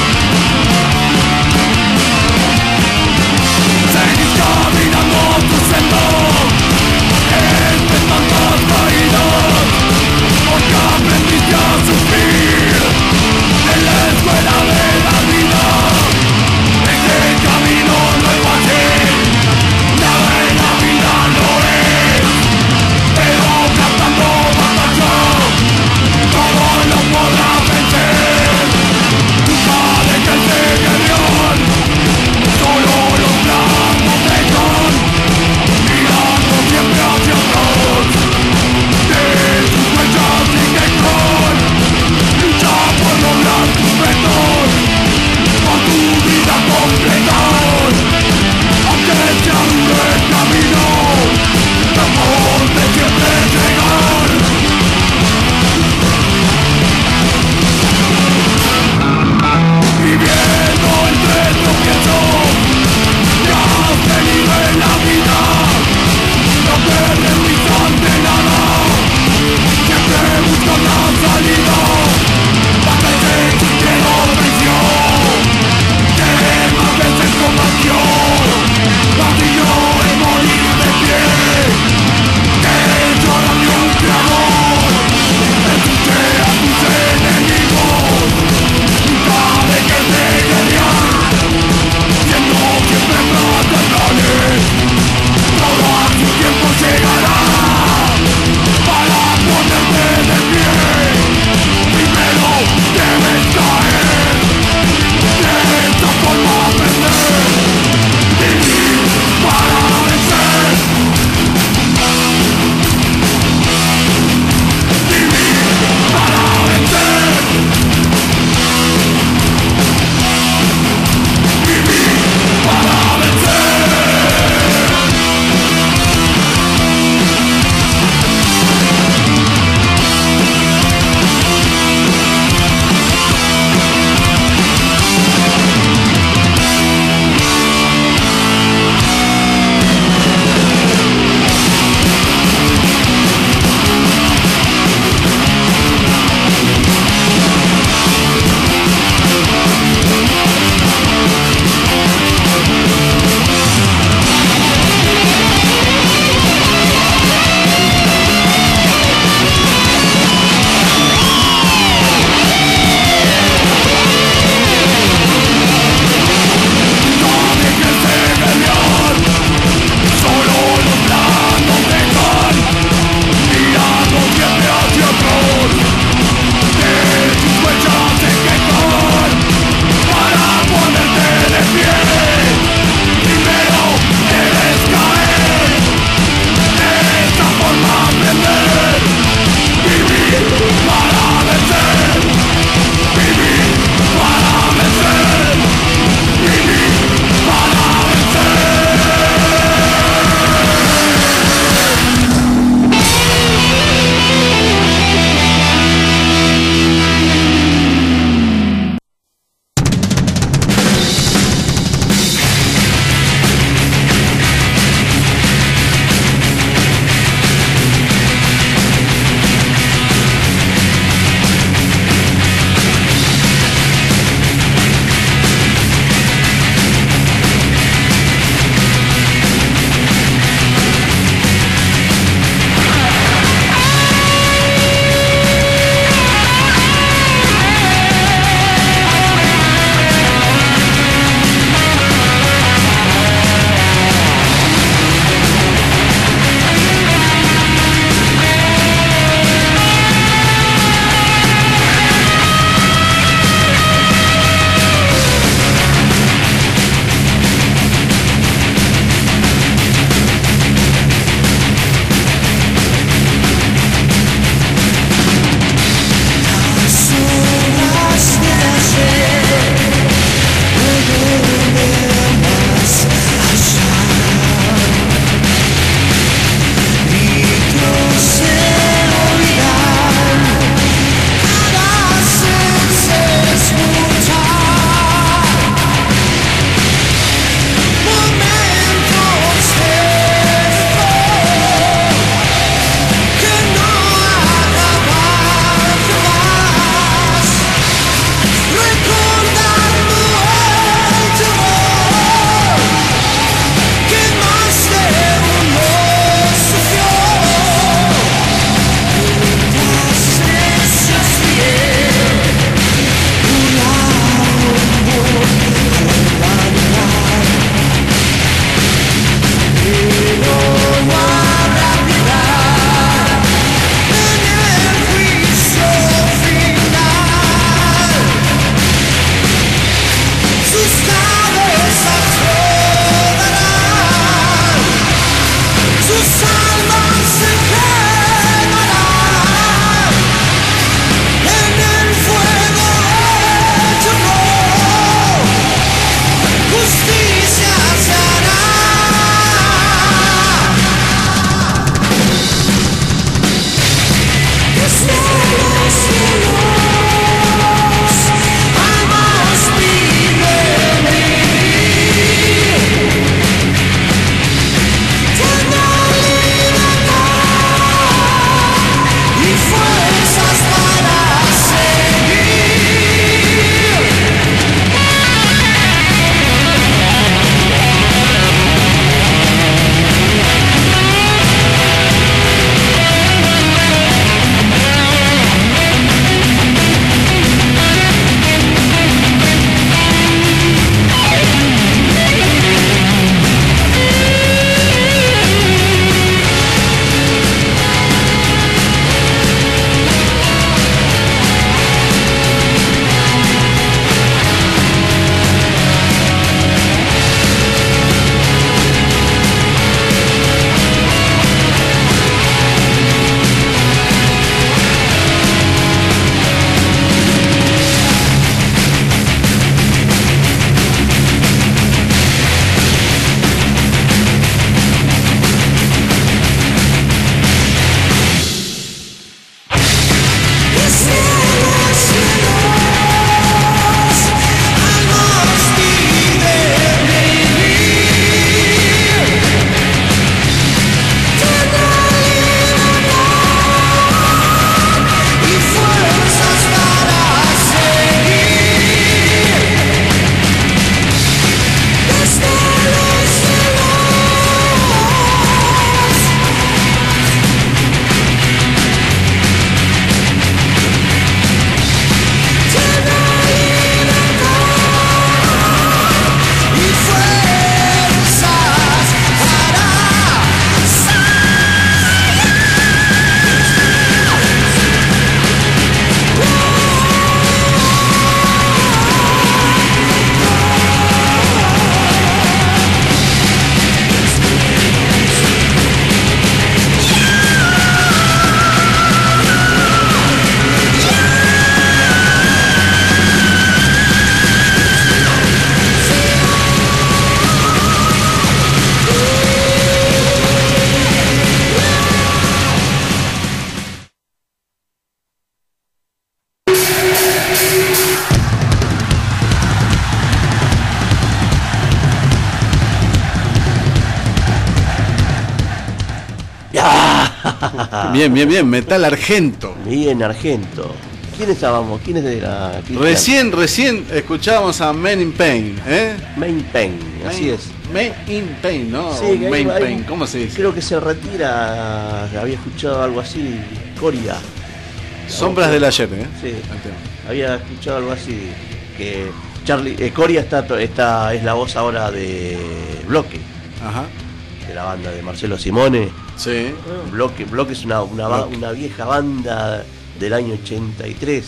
Speaker 8: Bien, metal argento.
Speaker 4: Bien, argento. ¿Quién estábamos? ¿Quién es de la...?
Speaker 8: Recién escuchábamos a Men in Pain, ¿eh?
Speaker 4: Main Pain, así es.
Speaker 8: Men in Pain, ¿no?
Speaker 4: Sí, que
Speaker 8: Main
Speaker 4: hay-
Speaker 8: Pain, ¿cómo se dice?
Speaker 4: Creo que se retira, había escuchado algo así, Coria.
Speaker 8: Sombras del ayer, ¿eh?
Speaker 4: Sí,
Speaker 8: El tema.
Speaker 4: había escuchado algo así, que Coria es la voz ahora de Bloque,
Speaker 8: Ajá.
Speaker 4: de la banda de Marcelo Simone.
Speaker 8: Sí.
Speaker 4: Bloque es una vieja banda del año 83.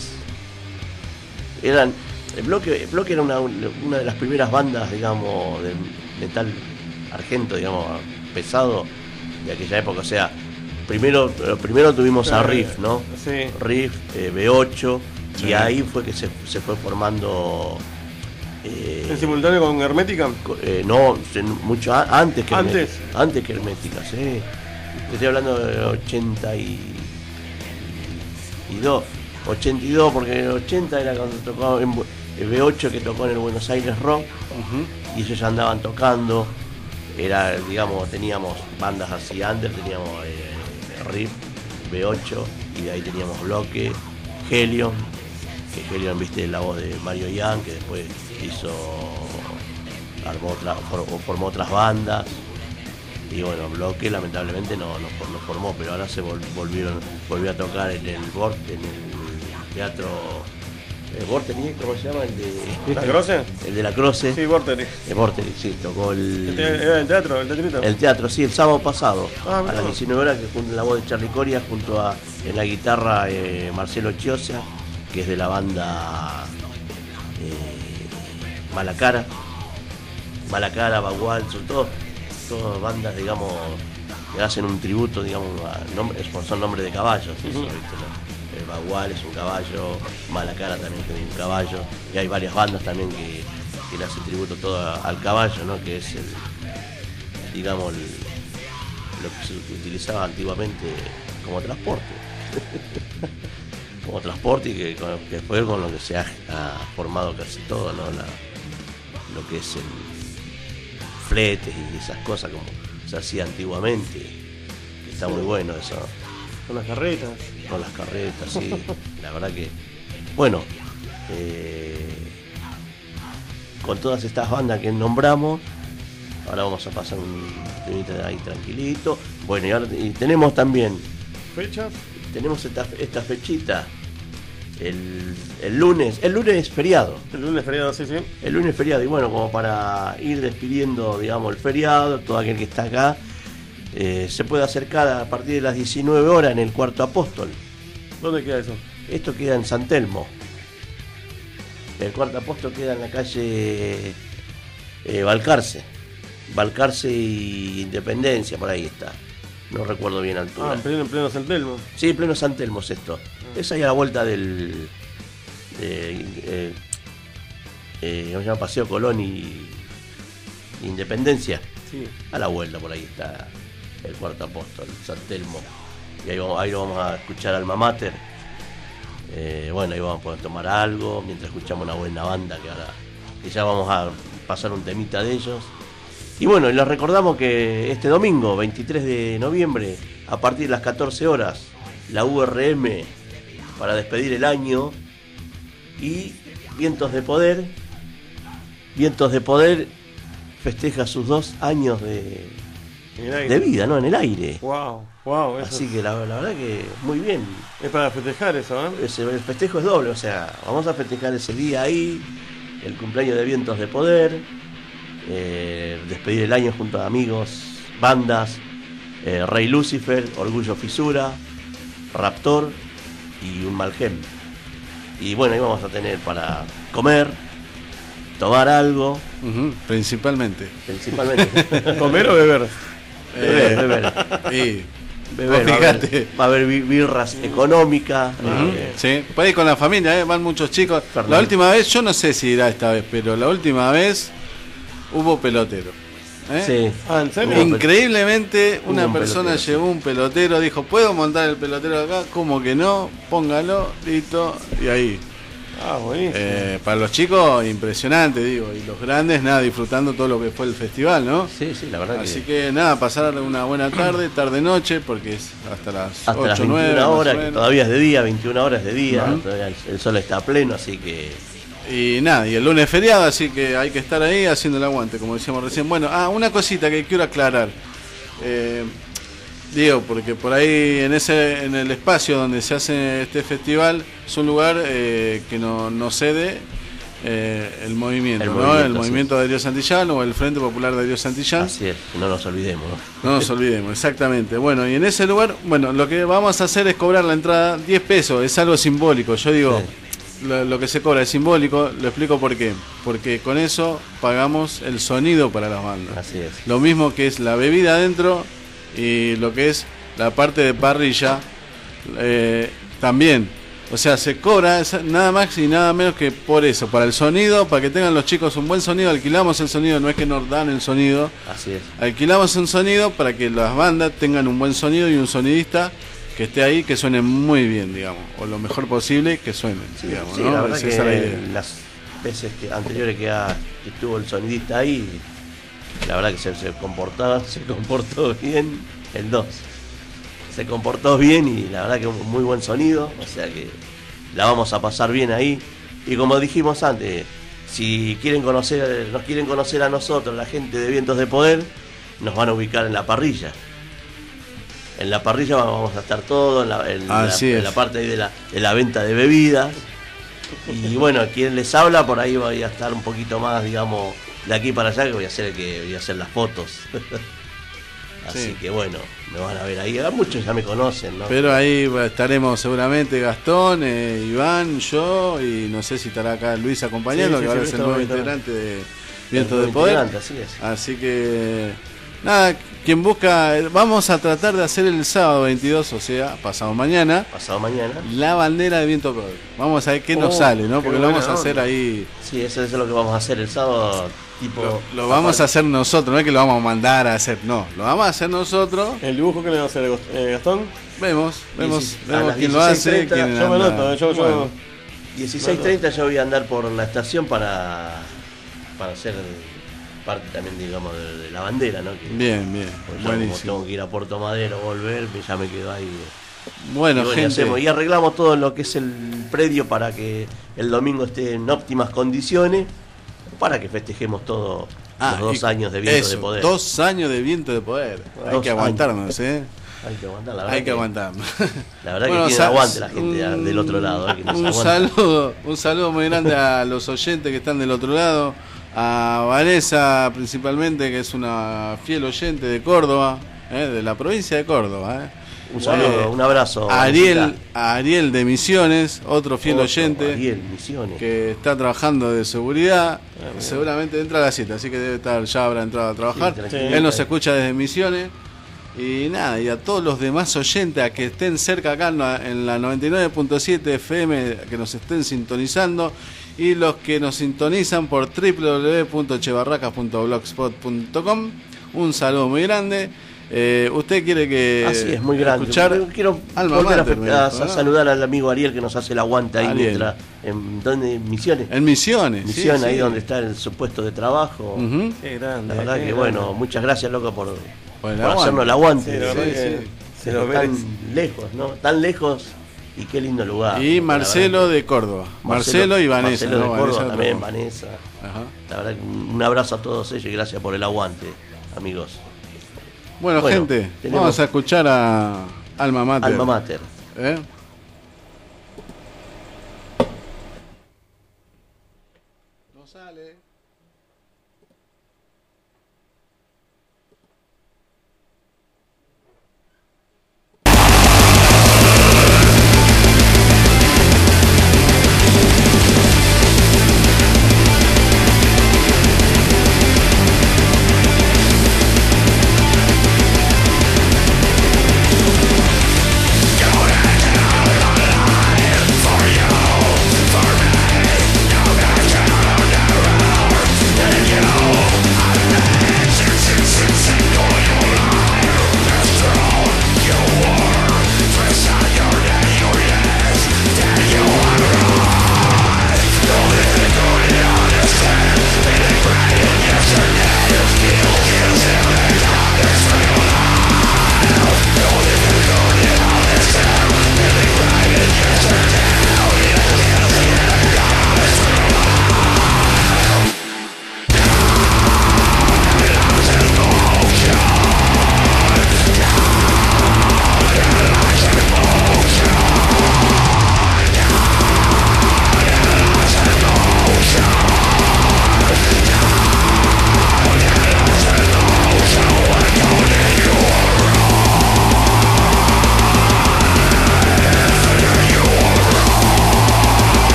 Speaker 4: Bloque era una de las primeras bandas, digamos, de metal argento, digamos, pesado de aquella época. O sea, primero tuvimos a Riff, ¿no?
Speaker 7: Sí.
Speaker 4: Riff, B8,
Speaker 8: Sí.
Speaker 4: y ahí fue que se fue formando.
Speaker 7: ¿En simultáneo con Hermética?
Speaker 4: No, mucho antes que
Speaker 7: ¿Antes?
Speaker 4: Hermética. Antes que Hermética, sí. Estoy hablando de 82, porque el 80 era cuando tocaba en el B8, que tocó en el Buenos Aires Rock, y ellos ya andaban tocando. Era, digamos, teníamos bandas así under, teníamos Riff, B8, y de ahí teníamos Bloque, Helion, que Helion, viste, la voz de Mario Ian, que después formó otras bandas. Y bueno, Bloque lamentablemente no formó, pero ahora se volvió a tocar en el teatro Vorterix, ¿cómo se llama? El de
Speaker 7: ¿La Croce?
Speaker 4: El de la Croce.
Speaker 7: Sí, Vorterix.
Speaker 4: Vorterix, sí, tocó
Speaker 7: ¿Era el teatro? ¿El teatrito?
Speaker 4: el teatro, sí, el sábado pasado,
Speaker 7: Ah,
Speaker 4: a
Speaker 7: mirá.
Speaker 4: las 19 horas, que junto la voz de Charlie Coria, junto a en la guitarra Marcelo Chiosa, que es de la banda Malacara, Bagual, son todas bandas, digamos, que hacen un tributo, digamos, son nombres de caballos, eso, ¿viste, no? El Bagual es un caballo, Malacara también tiene un caballo, y hay varias bandas también que le hacen tributo todo al caballo, ¿no? Que es digamos, lo que se utilizaba antiguamente como transporte. Como transporte, y que fue con lo que se ha formado casi todo, ¿no? Lo que es el fletes y esas cosas como se hacía antiguamente. Está muy bueno eso.
Speaker 7: Con las carretas.
Speaker 4: Con las carretas, sí. La verdad que, bueno, con todas estas bandas que nombramos, ahora vamos a pasar un temita ahí tranquilito. Bueno, y tenemos también,
Speaker 7: ¿Fechas?
Speaker 4: tenemos esta fechita, el lunes es feriado.
Speaker 7: El lunes feriado, sí.
Speaker 4: El lunes feriado, y bueno, como para ir despidiendo, digamos, el feriado, todo aquel que está acá, se puede acercar a partir de las 19 horas en el Cuarto Apóstol.
Speaker 7: ¿Dónde queda eso?
Speaker 4: Esto queda en San Telmo. El Cuarto Apóstol queda en la calle Balcarce y Independencia, por ahí está. No recuerdo bien altura.
Speaker 7: En pleno San Telmo.
Speaker 4: Sí, pleno San Telmo es esto. Es ahí a la vuelta del... ¿cómo se llama? Paseo Colón y Independencia.
Speaker 7: Sí.
Speaker 4: A la vuelta por ahí está el Cuarto Apóstol, San Telmo. Y ahí lo vamos a escuchar Alma Mater. Bueno, ahí vamos a poder tomar algo mientras escuchamos una buena banda que ya vamos a pasar un temita de ellos. Y bueno, y les recordamos que este domingo, 23 de noviembre, a partir de las 14 horas, la URM para despedir el año, y Vientos de Poder festeja sus 2 años de vida, ¿no? En el aire.
Speaker 7: Wow, eso
Speaker 4: Así que la verdad que muy bien.
Speaker 7: es para festejar eso, ¿eh?
Speaker 4: El festejo es doble, o sea, vamos a festejar ese día ahí, el cumpleaños de Vientos de Poder, despedir el año junto a amigos, bandas, Rey Lucifer, Orgullo Fisura, Raptor y un Malgem. Y bueno, ahí vamos a tener para comer, tomar algo,
Speaker 8: Principalmente.
Speaker 7: ¿Comer o beber?
Speaker 4: beber.
Speaker 8: Y
Speaker 4: Beber,
Speaker 8: fíjate.
Speaker 4: va a haber birras económicas.
Speaker 8: sí, por ahí con la familia, van muchos chicos.
Speaker 4: Fernando.
Speaker 8: La última vez, yo no sé si irá esta vez, pero la última vez hubo pelotero.
Speaker 4: Sí.
Speaker 7: Ah, ¿en serio?
Speaker 8: Increíblemente,
Speaker 4: Hubo
Speaker 8: una
Speaker 4: un
Speaker 8: persona
Speaker 4: pelotero,
Speaker 8: llevó un pelotero, dijo, ¿puedo montar el pelotero acá? Como que no, póngalo, listo, y ahí.
Speaker 7: Buenísimo.
Speaker 8: Para los chicos, impresionante, digo, y los grandes, nada, disfrutando todo lo que fue el festival, ¿no?
Speaker 4: Sí, la verdad.
Speaker 8: Así que nada, pasar una buena tarde-noche, porque es hasta las 8,
Speaker 4: las 21
Speaker 8: 9,
Speaker 4: horas, que todavía es de día, 21 horas de día, todavía el sol está a pleno, así que...
Speaker 8: Y nada, y el lunes es feriado, así que hay que estar ahí haciendo el aguante, como decíamos recién. Bueno, una cosita que quiero aclarar. Digo, porque por ahí en el espacio donde se hace este festival es un lugar que no cede el movimiento, el movimiento de Darío Santillán o el Frente Popular de Darío Santillán.
Speaker 4: Así es, no nos olvidemos.
Speaker 8: No nos olvidemos, exactamente. Bueno, y en ese lugar, lo que vamos a hacer es cobrar la entrada 10 pesos, es algo simbólico. Yo digo, lo que se cobra es simbólico, lo explico por qué. Porque con eso pagamos el sonido para las bandas.
Speaker 4: Así es.
Speaker 8: Lo mismo que es la bebida adentro y lo que es la parte de parrilla también. O sea, se cobra nada más y nada menos que por eso, para el sonido, para que tengan los chicos un buen sonido. Alquilamos el sonido, no es que nos dan el sonido.
Speaker 4: Así es.
Speaker 8: Alquilamos un sonido para que las bandas tengan un buen sonido y un sonidista que esté ahí, que suene muy bien, digamos, o lo mejor posible que suenen, digamos,
Speaker 4: sí,
Speaker 8: ¿no?
Speaker 4: La verdad
Speaker 8: Esa
Speaker 4: que
Speaker 8: es la idea.
Speaker 4: las veces anteriores que estuvo el sonidista ahí, la verdad que se comportó bien el 2. Se comportó bien y la verdad que un muy buen sonido, o sea que la vamos a pasar bien ahí. Y como dijimos antes, si nos quieren conocer a nosotros, la gente de Vientos de Poder, nos van a ubicar en la parrilla. En la parrilla vamos a estar todos, en la parte ahí de la venta de bebidas. Y bueno, quien les habla, por ahí voy a estar un poquito más, digamos, de aquí para allá, que voy a hacer las fotos. Así que bueno, me van a ver ahí. Muchos ya me conocen, ¿no?
Speaker 8: Pero ahí estaremos seguramente Gastón, Iván, yo, y no sé si estará acá Luis acompañando, que ahora es el nuevo integrante de Vientos de Poder. Así que nada, quien busca, vamos a tratar de hacer el sábado 22, o sea, pasado mañana, la bandera de Viento de Poder. Vamos a ver qué nos sale, ¿no? Porque lo vamos a hacer ahí.
Speaker 4: Sí, eso es lo que vamos a hacer el sábado.
Speaker 8: Lo vamos a hacer nosotros, no es que lo vamos a mandar a hacer, no, lo vamos a hacer nosotros.
Speaker 7: ¿El dibujo que le va a hacer Gastón?
Speaker 8: Vemos quién lo hace, quién
Speaker 7: yo me noto,
Speaker 4: 16:30 yo voy a andar por la estación para hacer parte también, digamos, de la bandera, ¿no?
Speaker 8: Bien,
Speaker 4: buenísimo. Tengo que ir a Puerto Madero, volver, ya me quedo ahí.
Speaker 8: Bueno, gente.
Speaker 4: Y arreglamos todo lo que es el predio para que el domingo esté en óptimas condiciones, para que festejemos todos los 2 años de Viento de Poder.
Speaker 8: 2 años de Viento de Poder. Hay que aguantarnos,
Speaker 4: Hay que aguantar, la verdad.
Speaker 8: Hay que aguantarnos.
Speaker 4: La verdad que tiene aguante la gente del otro lado.
Speaker 8: Un saludo muy grande a los oyentes que están del otro lado. A Vanessa principalmente, que es una fiel oyente de Córdoba, de la provincia de Córdoba.
Speaker 4: Un saludo, un abrazo.
Speaker 8: A Ariel de Misiones, otro fiel oyente.
Speaker 4: Ariel, Misiones.
Speaker 8: Que está trabajando de seguridad. Seguramente entra a las 7, así que ya habrá entrado a trabajar.
Speaker 4: Sí,
Speaker 8: él nos escucha desde Misiones. Y nada, y a todos los demás oyentes, a que estén cerca acá en la 99.7 FM, que nos estén sintonizando. Y los que nos sintonizan por www.chebarracas.blogspot.com. Un saludo muy grande. Usted quiere que
Speaker 4: así es, muy grande. Quiero volver a saludar al amigo Ariel, que nos hace el aguante ahí en Misiones.
Speaker 8: En Misiones.
Speaker 4: Misiones, ahí donde está su puesto de trabajo.
Speaker 7: Qué grande.
Speaker 4: La verdad que bueno, muchas gracias, loco, por hacernos el aguante. Tan lejos, ¿no? Tan lejos. Y qué lindo lugar.
Speaker 8: Y Marcelo de Córdoba. Marcelo y Vanessa.
Speaker 4: Marcelo de Córdoba también, Vanessa. Ajá. La verdad que un abrazo a todos ellos y gracias por el aguante, amigos.
Speaker 8: Bueno, gente, vamos a escuchar a Alma Mater.
Speaker 4: Alma Mater.
Speaker 8: No sale.
Speaker 6: You're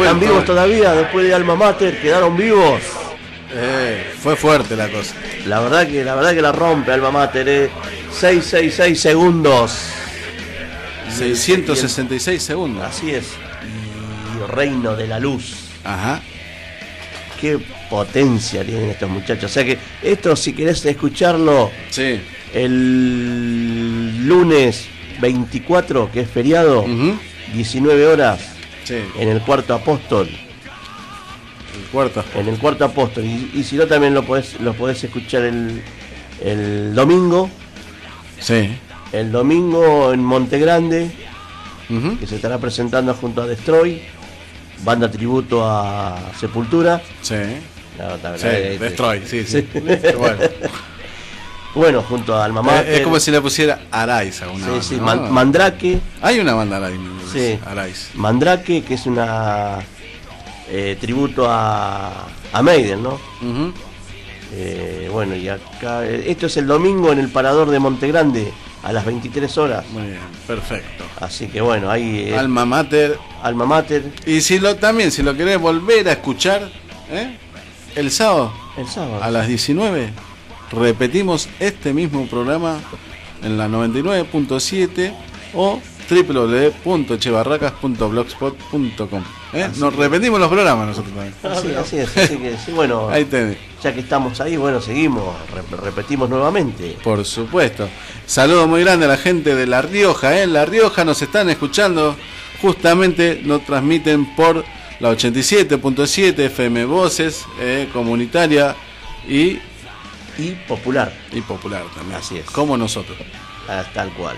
Speaker 4: ¿Están vivos todavía después de Alma Mater? ¿Quedaron vivos?
Speaker 8: Fue fuerte la cosa.
Speaker 4: La verdad que la rompe Alma Mater, 666 segundos.
Speaker 8: 666 segundos.
Speaker 4: Así es. Y Reino de la Luz.
Speaker 8: Ajá.
Speaker 4: Qué potencia tienen estos muchachos. O sea que esto, si querés escucharlo,
Speaker 8: sí,
Speaker 4: el lunes 24, que es feriado, 19 horas,
Speaker 8: sí,
Speaker 4: en el Cuarto Apóstol. En el Cuarto Apóstol. Y si no, también lo podés escuchar el domingo.
Speaker 8: Sí.
Speaker 4: El domingo en Montegrande, que se estará presentando junto a Destroy, banda tributo a Sepultura.
Speaker 8: Sí.
Speaker 4: Destroy,
Speaker 8: sí.
Speaker 4: Bueno. Bueno, junto a Alma Mater.
Speaker 8: Es como si le pusiera Arais a una banda,
Speaker 4: sí,
Speaker 8: ¿no?
Speaker 4: Mandrake.
Speaker 8: Hay una banda Arais.
Speaker 4: Sí.
Speaker 8: Arais.
Speaker 4: Mandrake, que es una tributo a Maiden, ¿no? Bueno, y acá esto es el domingo en el Parador de Montegrande a las 23 horas.
Speaker 8: Muy bien, perfecto.
Speaker 4: Así que bueno, ahí
Speaker 8: Alma Mater. Y si lo querés volver a escuchar, el sábado a las 19 repetimos este mismo programa en la 99.7 o www.chebarracas.blogspot.com. Nos repetimos los programas nosotros también.
Speaker 4: Así es, así que sí, bueno,
Speaker 8: ahí tenés.
Speaker 4: Ya que estamos ahí, bueno, seguimos, repetimos nuevamente.
Speaker 8: Por supuesto. Saludo muy grande a la gente de La Rioja, En La Rioja nos están escuchando, justamente nos transmiten por la 87.7 FM Voces, comunitaria y
Speaker 4: popular.
Speaker 8: Y popular también.
Speaker 4: Así es.
Speaker 8: Como nosotros.
Speaker 4: Tal cual.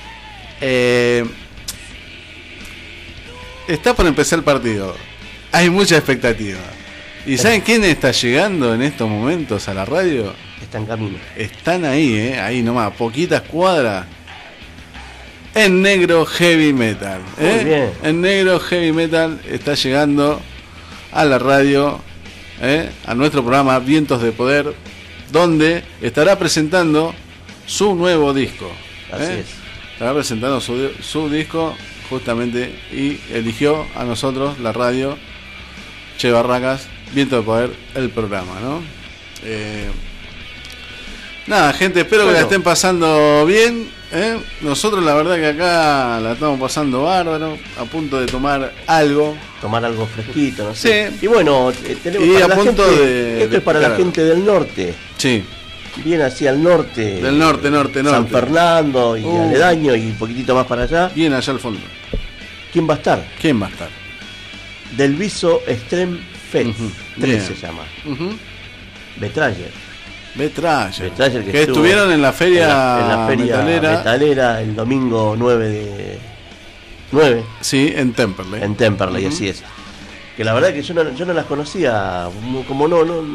Speaker 8: Está por empezar el partido. Hay mucha expectativa. ¿Y saben quién está llegando en estos momentos a la radio?
Speaker 4: Está en camino.
Speaker 8: Están ahí, ahí nomás, poquitas cuadras. En negro heavy metal.
Speaker 4: Muy bien.
Speaker 8: En negro heavy metal está llegando a la radio, a nuestro programa Vientos de Poder, donde estará presentando su nuevo disco.
Speaker 4: Así es.
Speaker 8: Estará presentando su disco justamente y eligió a nosotros, la radio Che Barracas, Viento de Poder, el programa, ¿no? Nada, gente, espero que la estén pasando bien. Nosotros la verdad que acá la estamos pasando bárbaro, a punto de tomar algo.
Speaker 4: Tomar algo fresquito, no sé.
Speaker 8: Sí.
Speaker 4: Y bueno, tenemos
Speaker 8: y
Speaker 4: para
Speaker 8: a
Speaker 4: la
Speaker 8: punto
Speaker 4: gente, esto es para la gente del norte.
Speaker 8: Sí.
Speaker 4: Bien hacia el norte.
Speaker 8: Del norte.
Speaker 4: San Fernando y aledaño y un poquitito más para allá.
Speaker 8: Bien allá al fondo.
Speaker 4: ¿Quién va a estar? Del Viso Extreme Fest 3 se llama. Betrayer que
Speaker 8: estuvieron en la feria,
Speaker 4: en la feria metalera el domingo 9.
Speaker 8: Sí, en Temperley.
Speaker 4: Así es. Que la verdad que yo no las conocía, como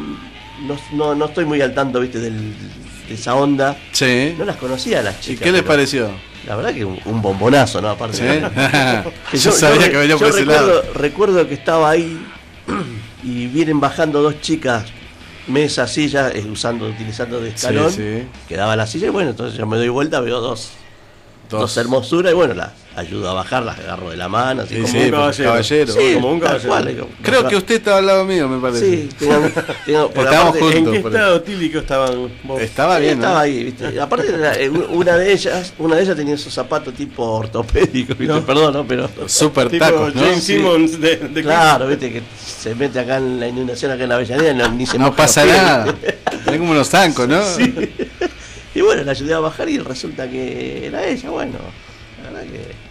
Speaker 4: no estoy muy al tanto, viste, de esa onda.
Speaker 8: Sí.
Speaker 4: No las conocía las chicas.
Speaker 8: ¿Y qué les pareció?
Speaker 4: La verdad que un bombonazo, ¿no? Aparte.
Speaker 8: ¿Sí? Yo sabía que venía por ese lado.
Speaker 4: Recuerdo que estaba ahí y vienen bajando dos chicas, mesa, silla, utilizando de escalón.
Speaker 8: Sí.
Speaker 4: Quedaba la silla y bueno, entonces yo me doy vuelta, veo dos hermosuras y bueno, las ayudo a bajar, las agarro de la mano, así como un caballero. Sí, como un caballero.
Speaker 8: Creo que usted estaba al lado mío, me parece.
Speaker 4: Sí,
Speaker 8: estábamos juntos.
Speaker 7: ¿En qué estado tílico estaban vos?
Speaker 8: Estaba bien, ¿no?
Speaker 4: Estaba ahí, ¿viste? Aparte, una de ellas tenía esos zapatos tipo ortopédicos, ¿viste? No. Perdón, ¿no? Pero
Speaker 8: super
Speaker 7: tipo
Speaker 8: tacos, ¿no?
Speaker 7: James Simmons de
Speaker 4: claro, ¿viste? Que se mete acá en la inundación, acá en la Avellaneda, ni se
Speaker 8: no pasa nada. Tiene como unos zancos, ¿no?
Speaker 4: Sí. Y bueno, la ayudé a bajar y resulta que era ella, bueno. La verdad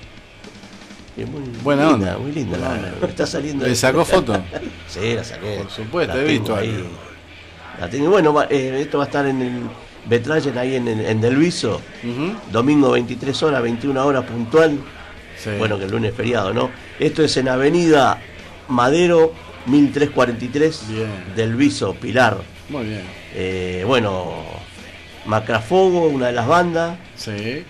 Speaker 4: que muy
Speaker 8: buena
Speaker 4: linda,
Speaker 8: onda.
Speaker 4: Muy linda, me está saliendo.
Speaker 8: ¿Le sacó foto?
Speaker 4: Sí, la saqué.
Speaker 8: Por supuesto, he visto ahí.
Speaker 4: La tengo. Bueno, esto va a estar en el Betrayer ahí en Del Viso, domingo 23 horas, 21 horas puntual. Sí. Bueno, que el lunes es feriado, ¿no? Esto es en Avenida Madero 1343, Del Viso, Pilar.
Speaker 8: Muy bien.
Speaker 4: Bueno, Macrafogo, una de las bandas.
Speaker 8: Sí.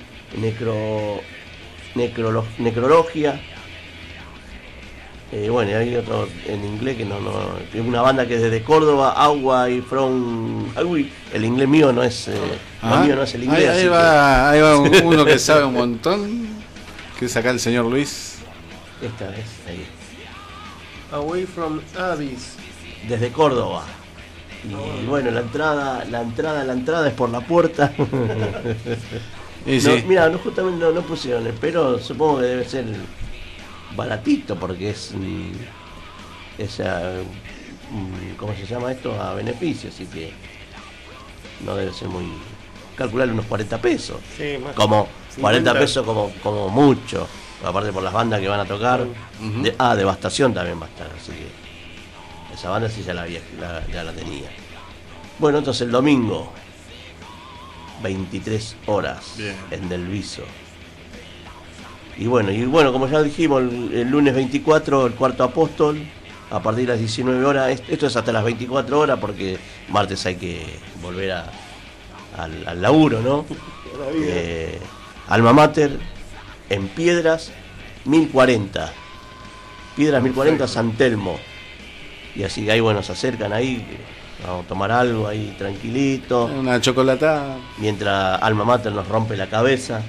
Speaker 4: Necrologia. Bueno, y hay otro en inglés que es una banda que es desde Córdoba, Agua y From. El inglés mío no es. Mío no es el inglés.
Speaker 8: Ahí va uno que sabe un montón. Que es acá el señor Luis.
Speaker 4: Esta vez, ahí.
Speaker 7: Away from Abyss.
Speaker 4: Desde Córdoba. Y bueno, la entrada es por la puerta.
Speaker 8: Y sí.
Speaker 4: Mira, justamente no pusieron, pero supongo que debe ser baratito porque es ¿cómo se llama esto? A beneficio, así que no debe ser muy... Calcularle unos 40 pesos.
Speaker 7: Sí, más.
Speaker 4: Como 40
Speaker 7: 50.
Speaker 4: pesos como mucho. Aparte por las bandas que van a tocar. Devastación también va a estar, así que esa banda sí ya la tenía. Bueno, entonces el domingo 23 horas.
Speaker 8: Bien.
Speaker 4: En Del Viso. Y bueno, como ya dijimos, el lunes 24 el Cuarto Apóstol, a partir de las 19 horas. Esto es hasta las 24 horas porque martes hay que volver al laburo, ¿no? Alma Mater en Piedras 1040. Piedras 1040 San Telmo. Y así que ahí, bueno, se acercan ahí, vamos a tomar algo ahí tranquilito.
Speaker 8: Una chocolatada.
Speaker 4: Mientras Alma Mater nos rompe la cabeza.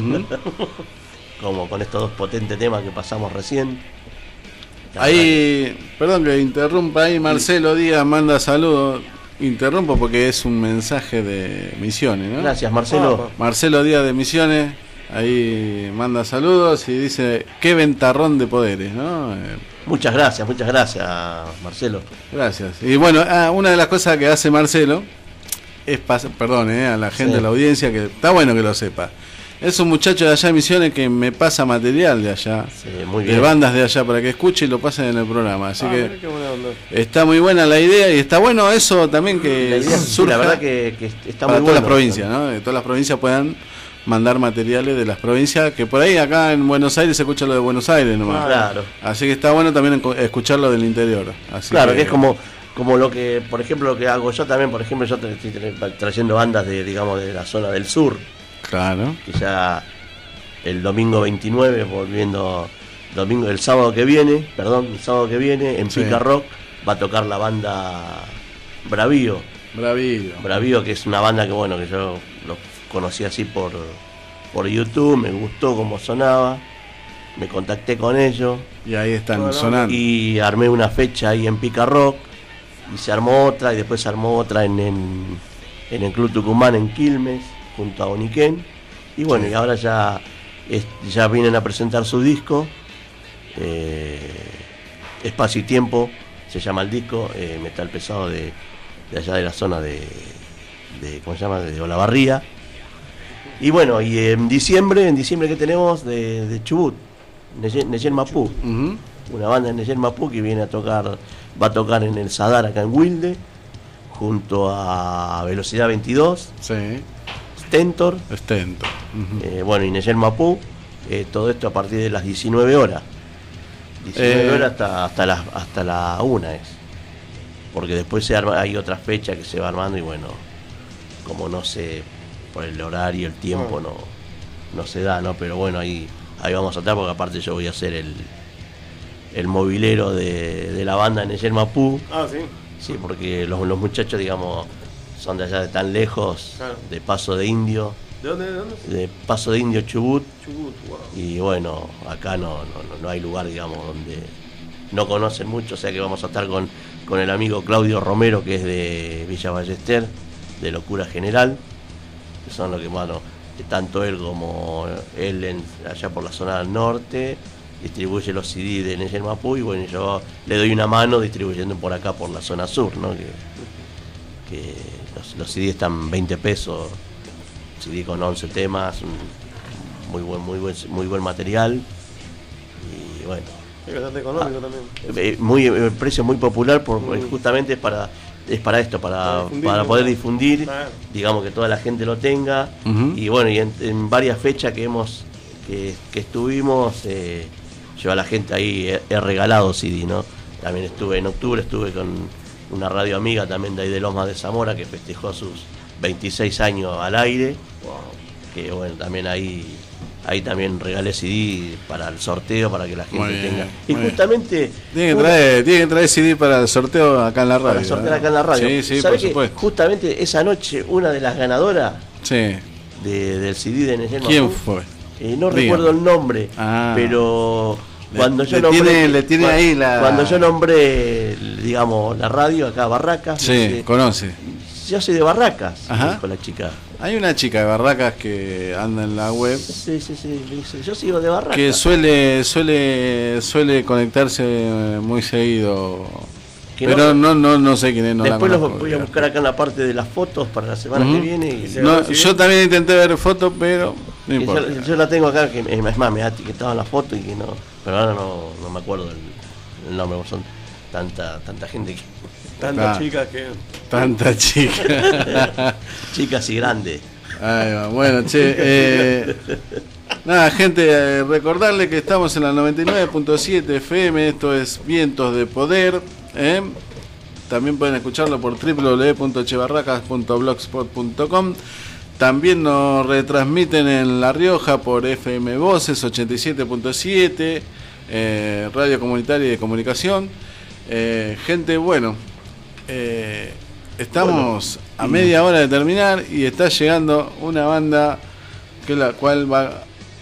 Speaker 4: Como con estos dos potentes temas que pasamos recién.
Speaker 8: Ahí, perdón que interrumpa, ahí Marcelo Díaz manda saludos. Interrumpo porque es un mensaje de Misiones, ¿no?
Speaker 4: Gracias, Marcelo.
Speaker 8: Marcelo Díaz de Misiones, ahí manda saludos y dice, qué ventarrón de poderes, ¿no?
Speaker 4: Muchas gracias, Marcelo.
Speaker 8: Gracias. Y bueno, una de las cosas que hace Marcelo es, perdón, a la gente de la audiencia, que está bueno que lo sepa. Es un muchacho de allá de Misiones que me pasa material de allá,
Speaker 4: muy bien.
Speaker 8: de bandas de allá, para que escuche y lo pasen en el programa. Así que
Speaker 7: Qué buena onda.
Speaker 8: está muy buena la idea y está bueno eso también que
Speaker 4: La idea,
Speaker 8: surja
Speaker 4: la verdad que está
Speaker 8: para
Speaker 4: muy
Speaker 8: todas
Speaker 4: bueno.
Speaker 8: las provincias, ¿no? Que todas las provincias puedan mandar materiales de las provincias, que por ahí acá en Buenos Aires se escucha lo de Buenos Aires nomás.
Speaker 4: Claro.
Speaker 8: Así que está bueno también escuchar lo del interior. Así
Speaker 4: Claro, que es como lo que, por ejemplo, lo que hago yo también. Por ejemplo, yo estoy trayendo bandas de la zona del sur.
Speaker 8: Claro.
Speaker 4: Que ya el domingo 29, el sábado que viene, en
Speaker 8: Sí.
Speaker 4: Pica Rock va a tocar la banda Bravío. Bravío, que es una banda que bueno, que yo lo conocí así por YouTube, me gustó cómo sonaba, me contacté con ellos.
Speaker 8: Y ahí están sonando.
Speaker 4: Y armé una fecha ahí en Pica Rock, y se armó otra, y después se armó otra en el Club Tucumán en Quilmes, junto a Oniquén. Y bueno,
Speaker 8: Sí.
Speaker 4: y ahora ya vienen a presentar su disco, Espacio y Tiempo se llama el disco, metal pesado de allá de la zona de ¿cómo se llama? De Olavarría. Y bueno, y en diciembre que tenemos de Chubut, Neyel Mapú, una banda de Neyel Mapú que va a tocar en el Sadar acá en Wilde, junto a Velocidad 22,
Speaker 8: Sí.
Speaker 4: Stentor. Bueno, y Neyel Mapú, todo esto a partir de las 19 horas. 19 horas hasta la 1 es. Porque después hay otra fecha que se va armando y bueno, como no sé, por el horario, el tiempo no se da, ¿no? Pero bueno, ahí vamos a estar porque aparte yo voy a ser el movilero de la banda en Neyel Mapú.
Speaker 7: Sí.
Speaker 4: Sí, porque los muchachos, digamos, son de allá de tan lejos,
Speaker 7: Claro.
Speaker 4: de Paso de Indio.
Speaker 7: ¿De dónde?
Speaker 4: De Paso de Indio, Chubut.
Speaker 7: Wow.
Speaker 4: Y bueno, acá no hay lugar, digamos, donde no conocen mucho, o sea que vamos a estar con el amigo Claudio Romero, que es de Villa Ballester, de Locura General, que son los que, bueno, tanto él como él allá por la zona del norte distribuye los CD de Neyel Mapú, y bueno, yo le doy una mano distribuyendo por acá, por la zona sur, ¿no? Que los CD están 20 pesos, CD con 11 temas, muy buen material, y bueno.
Speaker 7: Es bastante económico también.
Speaker 4: Precio muy popular, justamente es para esto, para poder difundir,
Speaker 7: Claro.
Speaker 4: digamos, que toda la gente lo tenga. Y bueno, y en varias fechas que estuvimos, yo a la gente ahí he regalado CD, ¿no? También en octubre estuve con una radio amiga también de ahí de Lomas de Zamora, que festejó sus 26 años al aire. Que bueno, también ahí también regalé CD para el sorteo, para que la gente tenga. Y justamente
Speaker 8: Tiene que traer CD para el sorteo acá en la radio.
Speaker 4: para sortear acá en la radio.
Speaker 8: Sí,
Speaker 4: ¿Sabés
Speaker 8: por
Speaker 4: que
Speaker 8: supuesto.
Speaker 4: justamente esa noche una de las ganadoras
Speaker 8: Sí.
Speaker 4: del CD de Neyel
Speaker 8: ¿Quién
Speaker 4: Mapú,
Speaker 8: fue?
Speaker 4: no
Speaker 8: Dígame.
Speaker 4: recuerdo el nombre,
Speaker 8: Ah.
Speaker 4: pero Cuando yo
Speaker 8: le tiene ahí la...
Speaker 4: Cuando yo nombré, digamos, la radio acá, Barracas.
Speaker 8: Sí, conoce.
Speaker 4: Yo soy de Barracas,
Speaker 8: con
Speaker 4: la chica.
Speaker 8: Hay una chica de Barracas que anda en la web.
Speaker 4: Sí. Yo sigo de Barracas.
Speaker 8: Que suele conectarse muy seguido. Pero no sé quién es. No
Speaker 4: después
Speaker 8: la
Speaker 4: los voy a buscar acá en la parte de las fotos para la semana que viene. Y
Speaker 8: yo también intenté ver fotos, pero no importa.
Speaker 4: Yo la tengo acá, que es más, me ha etiquetado en la foto y que no. Pero ahora no me acuerdo el nombre, son tanta gente que.
Speaker 7: Tantas chicas que.
Speaker 8: Tantas chicas.
Speaker 4: Chicas y grandes.
Speaker 8: Ahí va. Bueno, che. Nada, gente, recordarle que estamos en la 99.7 FM. Esto es Vientos de Poder. También pueden escucharlo por www.chebarracas.blogspot.com. También nos retransmiten en La Rioja por FM Voces 87.7, Radio Comunitaria y de Comunicación. Gente, bueno, estamos a media hora de terminar y está llegando una banda que la cual va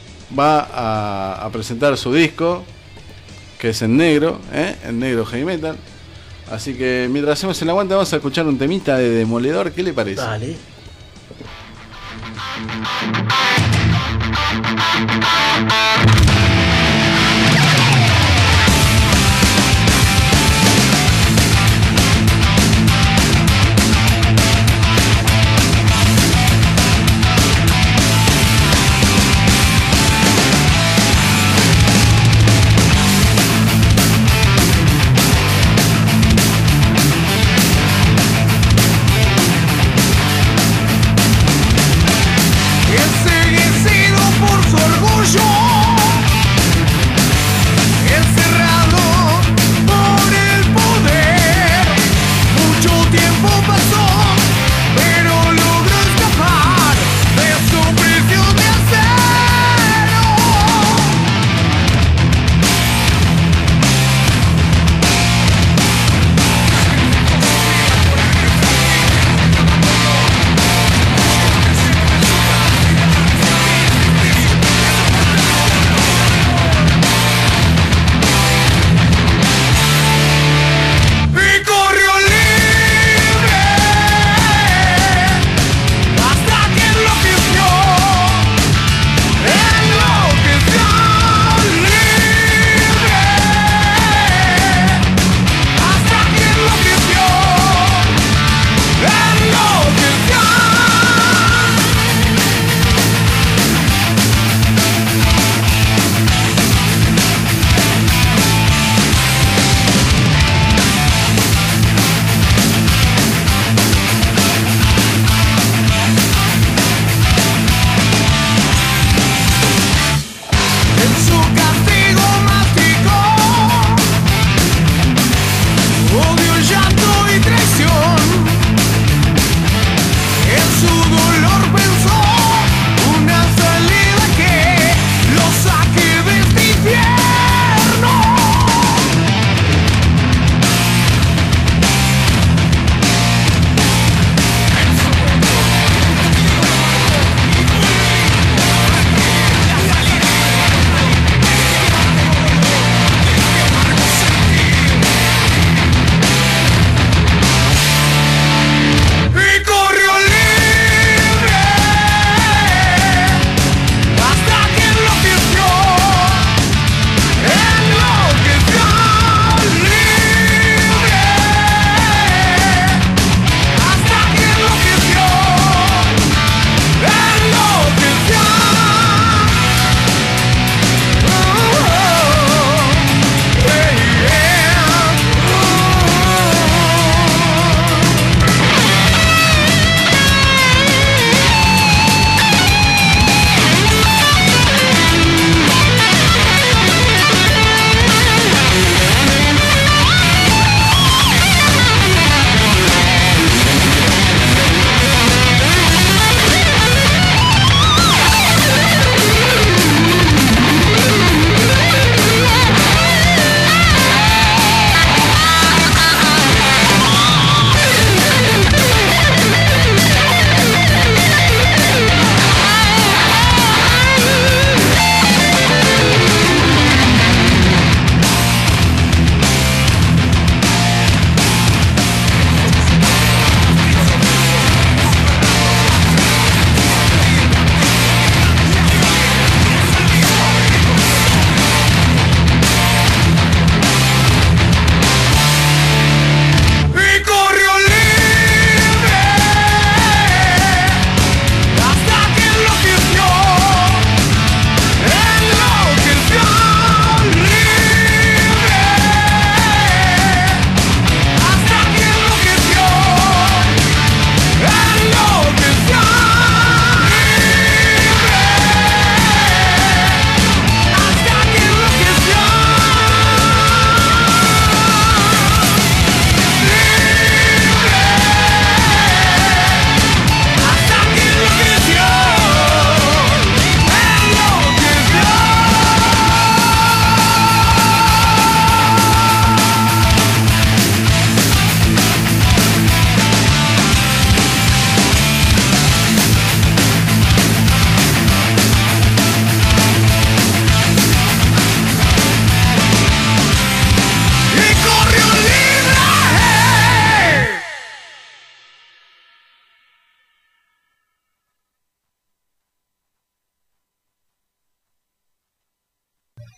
Speaker 8: a presentar su disco, que es en negro heavy metal. Así que mientras hacemos el aguante vamos a escuchar un temita de Demoledor. ¿Qué le parece?
Speaker 4: Dale.
Speaker 5: Enceguecido por su orgullo,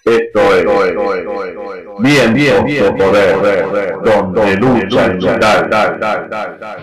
Speaker 3: Esto es Vientos Poder, donde lucha el metal.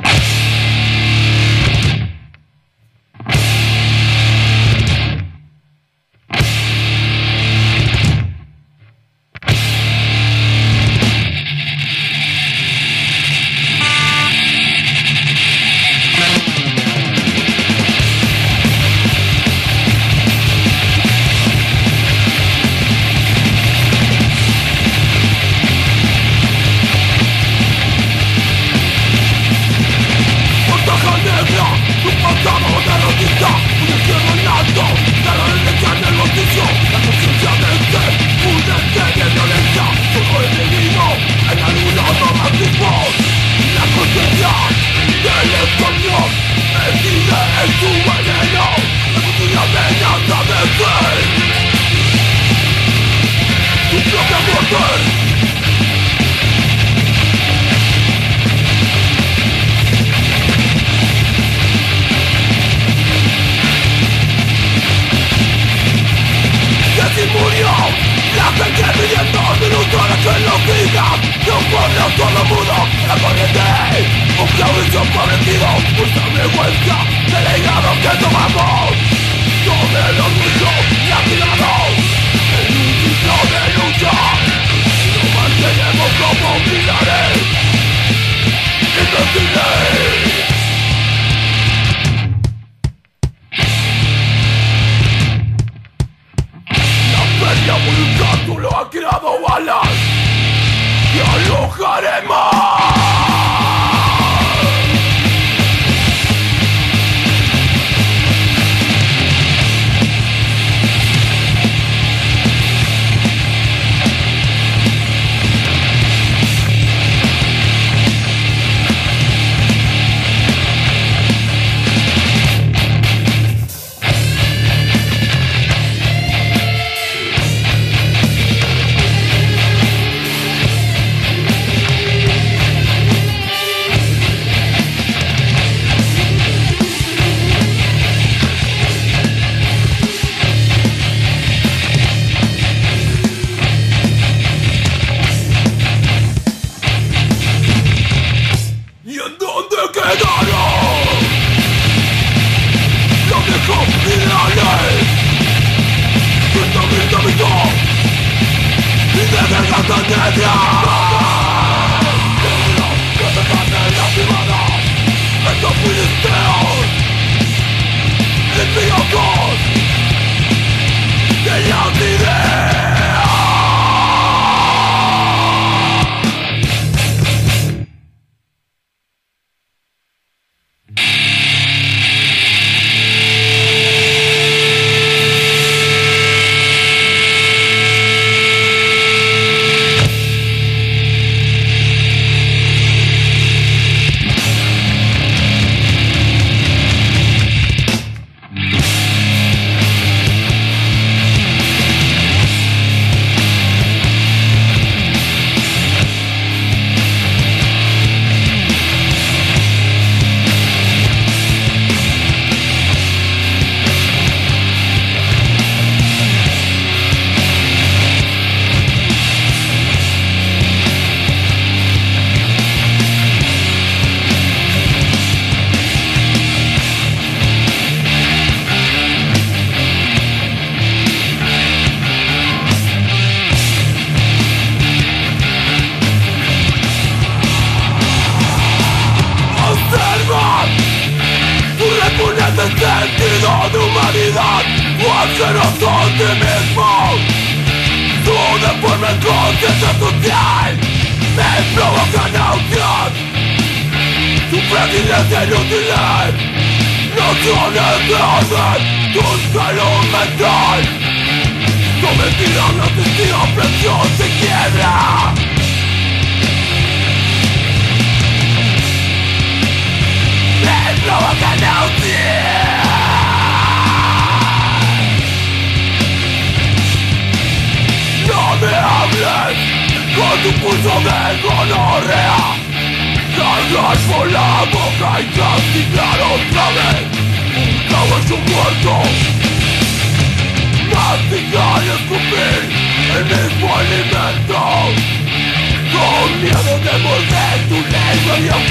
Speaker 6: Masticar y escupir el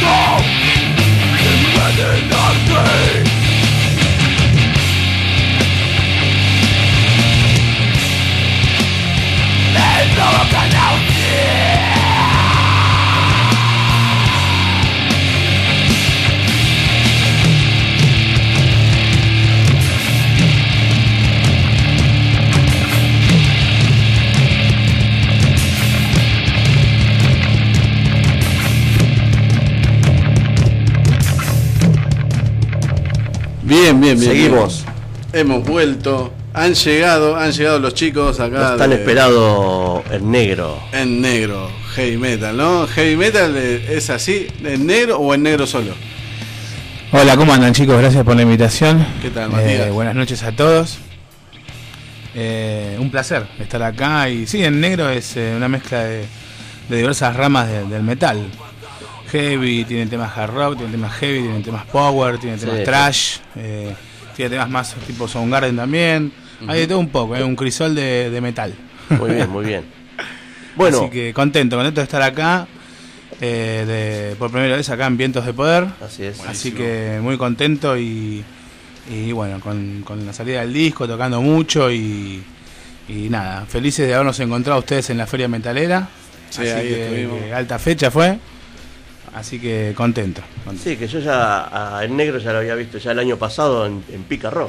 Speaker 8: Bien.
Speaker 4: Seguimos.
Speaker 8: Hemos vuelto. Han llegado los chicos acá.
Speaker 4: Están esperado en negro.
Speaker 8: En negro, heavy metal, ¿no? Heavy metal es así, en negro o en negro solo.
Speaker 9: Hola, ¿cómo andan, chicos? Gracias por la invitación.
Speaker 8: ¿Qué tal, Matías?
Speaker 9: Buenas noches a todos. Un placer estar acá. Y sí, en negro es una mezcla de diversas ramas del metal. Heavy, tiene temas hard rock, tiene temas heavy, tiene temas power, tiene temas trash, tiene temas más tipo Soundgarden también. Hay de todo un poco, un crisol de metal.
Speaker 4: Muy bien. Bueno,
Speaker 9: así que contento de estar acá, por primera vez acá en Vientos de Poder.
Speaker 4: Así es.
Speaker 9: Así que muy contento y bueno, con la salida del disco, tocando mucho y nada, felices de habernos encontrado ustedes en la Feria Metalera.
Speaker 8: Sí,
Speaker 9: así
Speaker 8: ahí estuvimos.
Speaker 9: que alta fecha fue. Así que contento.
Speaker 4: Sí, que yo ya en negro ya lo había visto ya el año pasado en Pica Rock.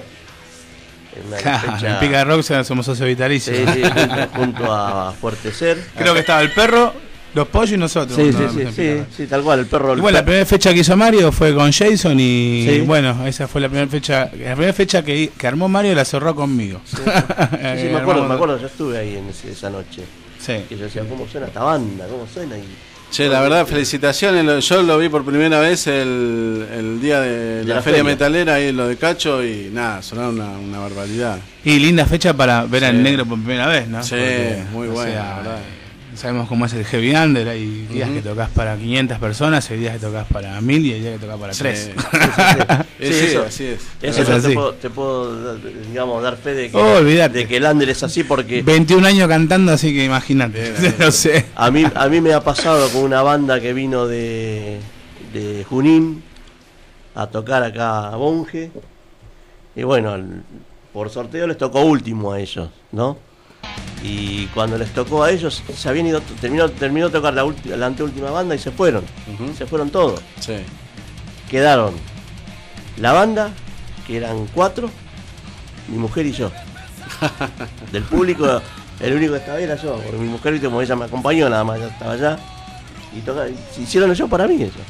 Speaker 9: En Pica Rock somos socios vitalicios.
Speaker 4: Sí, junto a Fuertecer.
Speaker 9: Creo que estaba el perro, los pollos y nosotros.
Speaker 4: Sí, tal cual, el perro.
Speaker 9: Bueno, la primera fecha que hizo Mario fue con Jason y bueno, esa fue la primera fecha. La primera fecha que armó Mario la cerró conmigo.
Speaker 4: Sí, me acuerdo, yo estuve ahí en esa noche.
Speaker 9: Sí.
Speaker 4: Que yo decía, ¿cómo suena esta banda? ¿Cómo suena?
Speaker 8: Che, la verdad, felicitaciones. Yo lo vi por primera vez el día de la Feria Metalera, ahí en lo de Cacho, y nada, sonaron una barbaridad.
Speaker 9: Y linda fecha para ver al negro por primera vez, ¿no?
Speaker 8: Sí,
Speaker 9: porque,
Speaker 8: muy buena, la verdad.
Speaker 9: Sabemos cómo es el heavy under, hay días que tocas para 500 personas, hay días que tocas para 1000 y hay días que tocas para 3.
Speaker 4: Sí,
Speaker 8: así es.
Speaker 4: Eso te puedo, digamos, dar fe de que el under es así porque...
Speaker 9: 21 años cantando, así que imagínate. No sé.
Speaker 4: A mí me ha pasado con una banda que vino de Junín a tocar acá a Monje. Y bueno, por sorteo les tocó último a ellos, ¿no? Y cuando les tocó a ellos, se habían ido, terminó de tocar la anteúltima banda y se fueron. Se fueron todos.
Speaker 8: Sí.
Speaker 4: Quedaron la banda, que eran 4, mi mujer y yo. Del público, el único que estaba ahí era yo, porque mi mujer, como ella me acompañó nada más, ya estaba allá. Y hicieron el show para mí eso.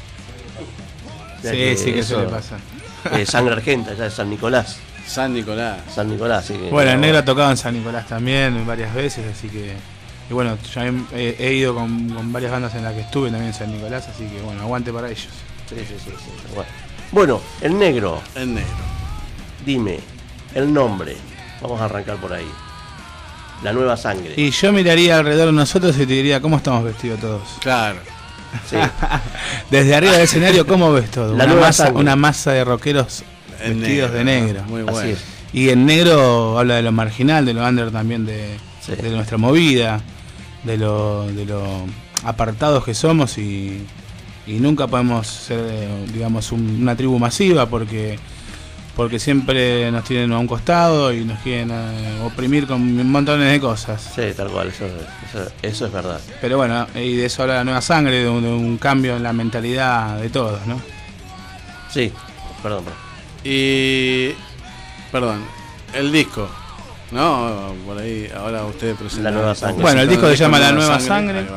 Speaker 4: O sea
Speaker 9: que eso le pasa.
Speaker 4: Sangre Argenta, ya de San Nicolás.
Speaker 8: San Nicolás,
Speaker 4: sí que,
Speaker 9: bueno, el negro ha tocado en San Nicolás también varias veces, así que... Y bueno, yo he ido con varias bandas en las que estuve también en San Nicolás, así que bueno, aguante para ellos.
Speaker 4: Sí. Bueno, el negro. Dime, el nombre. Vamos a arrancar por ahí. La nueva sangre.
Speaker 9: Y yo miraría alrededor de nosotros y te diría, ¿cómo estamos vestidos todos?
Speaker 8: Claro.
Speaker 4: Sí.
Speaker 9: Desde arriba del escenario, ¿cómo ves todo? Una masa de rockeros vestidos de negro.
Speaker 8: Muy bueno.
Speaker 9: Y en negro habla de lo marginal, de lo under también, de nuestra movida, de lo apartados que somos y nunca podemos ser, digamos, una tribu masiva porque siempre nos tienen a un costado y nos quieren oprimir con montones de cosas.
Speaker 4: Sí, tal cual, eso es verdad.
Speaker 9: Pero bueno, y de eso habla la nueva sangre, de un cambio en la mentalidad de todos, ¿no?
Speaker 4: Sí, perdón.
Speaker 8: Y... Perdón, el disco, ¿no? Por ahí, ahora ustedes presentan...
Speaker 4: La nueva sangre.
Speaker 9: Bueno, el disco se llama La Nueva Sangre.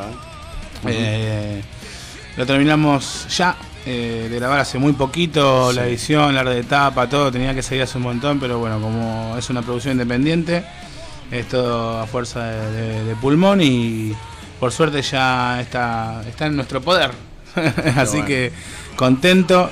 Speaker 9: Lo terminamos ya de grabar hace muy poquito, la edición, la red de tapa, todo, tenía que salir hace un montón, pero bueno, como es una producción independiente, es todo a fuerza de pulmón y por suerte ya está en nuestro poder. Así que contento,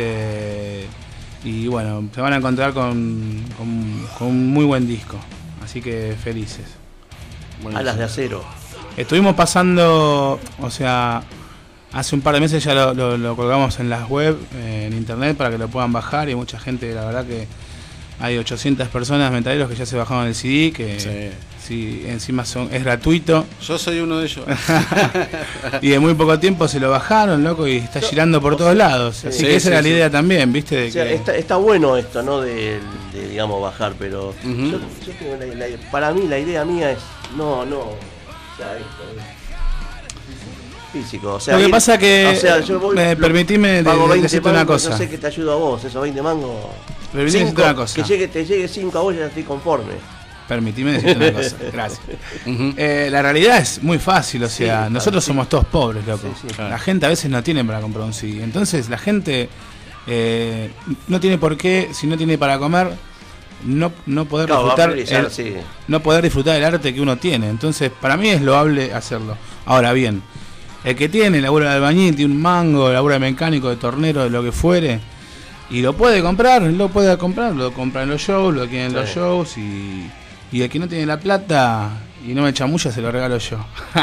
Speaker 9: y bueno, se van a encontrar con un muy buen disco, así que felices.
Speaker 4: Alas de Acero.
Speaker 9: Estuvimos pasando, o sea, hace un par de meses ya lo colgamos en las web, en internet, para que lo puedan bajar, y mucha gente, la verdad que hay 800 personas metaleros que ya se bajaron el CD, que sí, encima es gratuito.
Speaker 8: Yo soy uno de ellos.
Speaker 9: Y en muy poco tiempo se lo bajaron, loco, y está girando por todos lados. Así que esa era la idea también, ¿viste? De
Speaker 4: o sea,
Speaker 9: que...
Speaker 4: está bueno esto, ¿no? De digamos, bajar, pero yo tengo para mí la idea mía es, no, o sea, esto físico, o sea,
Speaker 9: lo que pasa que,
Speaker 4: o sea, yo voy,
Speaker 9: permitime decirte una cosa.
Speaker 4: No sé que te ayudo a vos, esos 20 mangos.
Speaker 9: Permitime decirte una cosa.
Speaker 4: Que te llegue 5 a vos, ya estoy conforme.
Speaker 9: Permitime decirte una cosa, gracias. La realidad es muy fácil, o sea, nosotros somos todos pobres, loco. Sí, claro. La gente a veces no tiene para comprar un CD. Entonces la gente no tiene por qué, si no tiene para comer, no poder no poder disfrutar el arte que uno tiene. Entonces para mí es loable hacerlo. Ahora bien, el que tiene labura de albañil, tiene un mango, labura de mecánico, de tornero, de lo que fuere, y lo puede comprar, lo compra en los shows, lo quiere en los shows, y el que no tiene la plata y no me chamulla se lo regalo yo.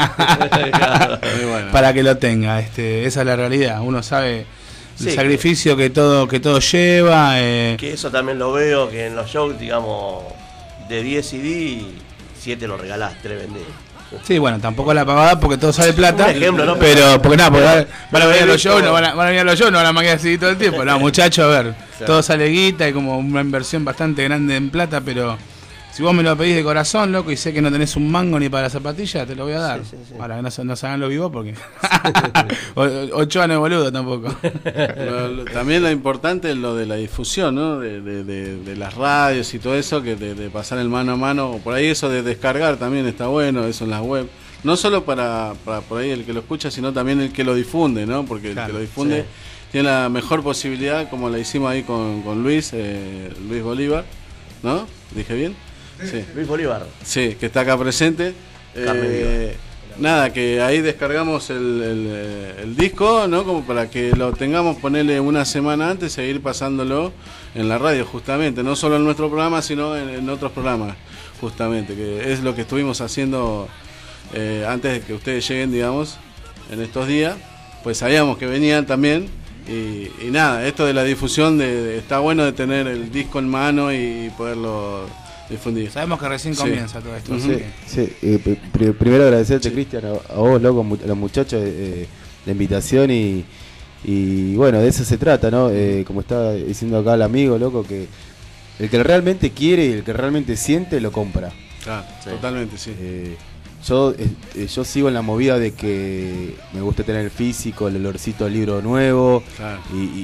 Speaker 9: Para que lo tenga, esa es la realidad. Uno sabe el sacrificio que todo lleva.
Speaker 4: Que eso también lo veo, que en los shows, digamos, de 10 CD, 7 lo regalás, 3 vendés.
Speaker 9: Sí, bueno, tampoco la pagada porque todo sale plata.
Speaker 4: Un ejemplo, ¿no?
Speaker 9: Pero, porque nada, porque van a venir a los shows, no van a venir a los shows, no van a maquinar así todo el tiempo. No, muchachos, a ver, todo sale guita, y como una inversión bastante grande en plata, pero si vos me lo pedís de corazón, loco, y sé que no tenés un mango ni para la zapatilla, te lo voy a dar. Sí. Ahora, no se hagan lo vivo porque... Ochoa no es boludo tampoco.
Speaker 8: También lo importante es lo de la difusión, ¿no? De las radios y todo eso, que de pasar el mano a mano. Por ahí eso de descargar también está bueno, eso en las web. No solo para por ahí el que lo escucha, sino también el que lo difunde, ¿no? Porque el que lo difunde tiene la mejor posibilidad, como la hicimos ahí con Luis Bolívar, ¿no? ¿Dije bien? Sí.
Speaker 4: Luis Bolívar.
Speaker 8: Sí, que está acá presente. Nada, que ahí descargamos el disco, ¿no? Como para que lo tengamos, ponerle una semana antes, seguir pasándolo en la radio, justamente. No solo en nuestro programa, sino en otros programas, justamente. Que es lo que estuvimos haciendo antes de que ustedes lleguen, digamos, en estos días. Pues sabíamos que venían también. Y nada, esto de la difusión, está bueno de tener el disco en mano y poderlo difundir.
Speaker 9: Sabemos que recién comienza todo esto.
Speaker 10: Primero agradecerte, Cristian, a vos, loco, a los muchachos la invitación y bueno, de eso se trata, ¿no? Como está diciendo acá el amigo, loco, que el que realmente quiere y el que realmente siente lo compra.
Speaker 8: Claro, totalmente, sí.
Speaker 10: Yo sigo en la movida de que me gusta tener el físico, el olorcito del libro nuevo, claro.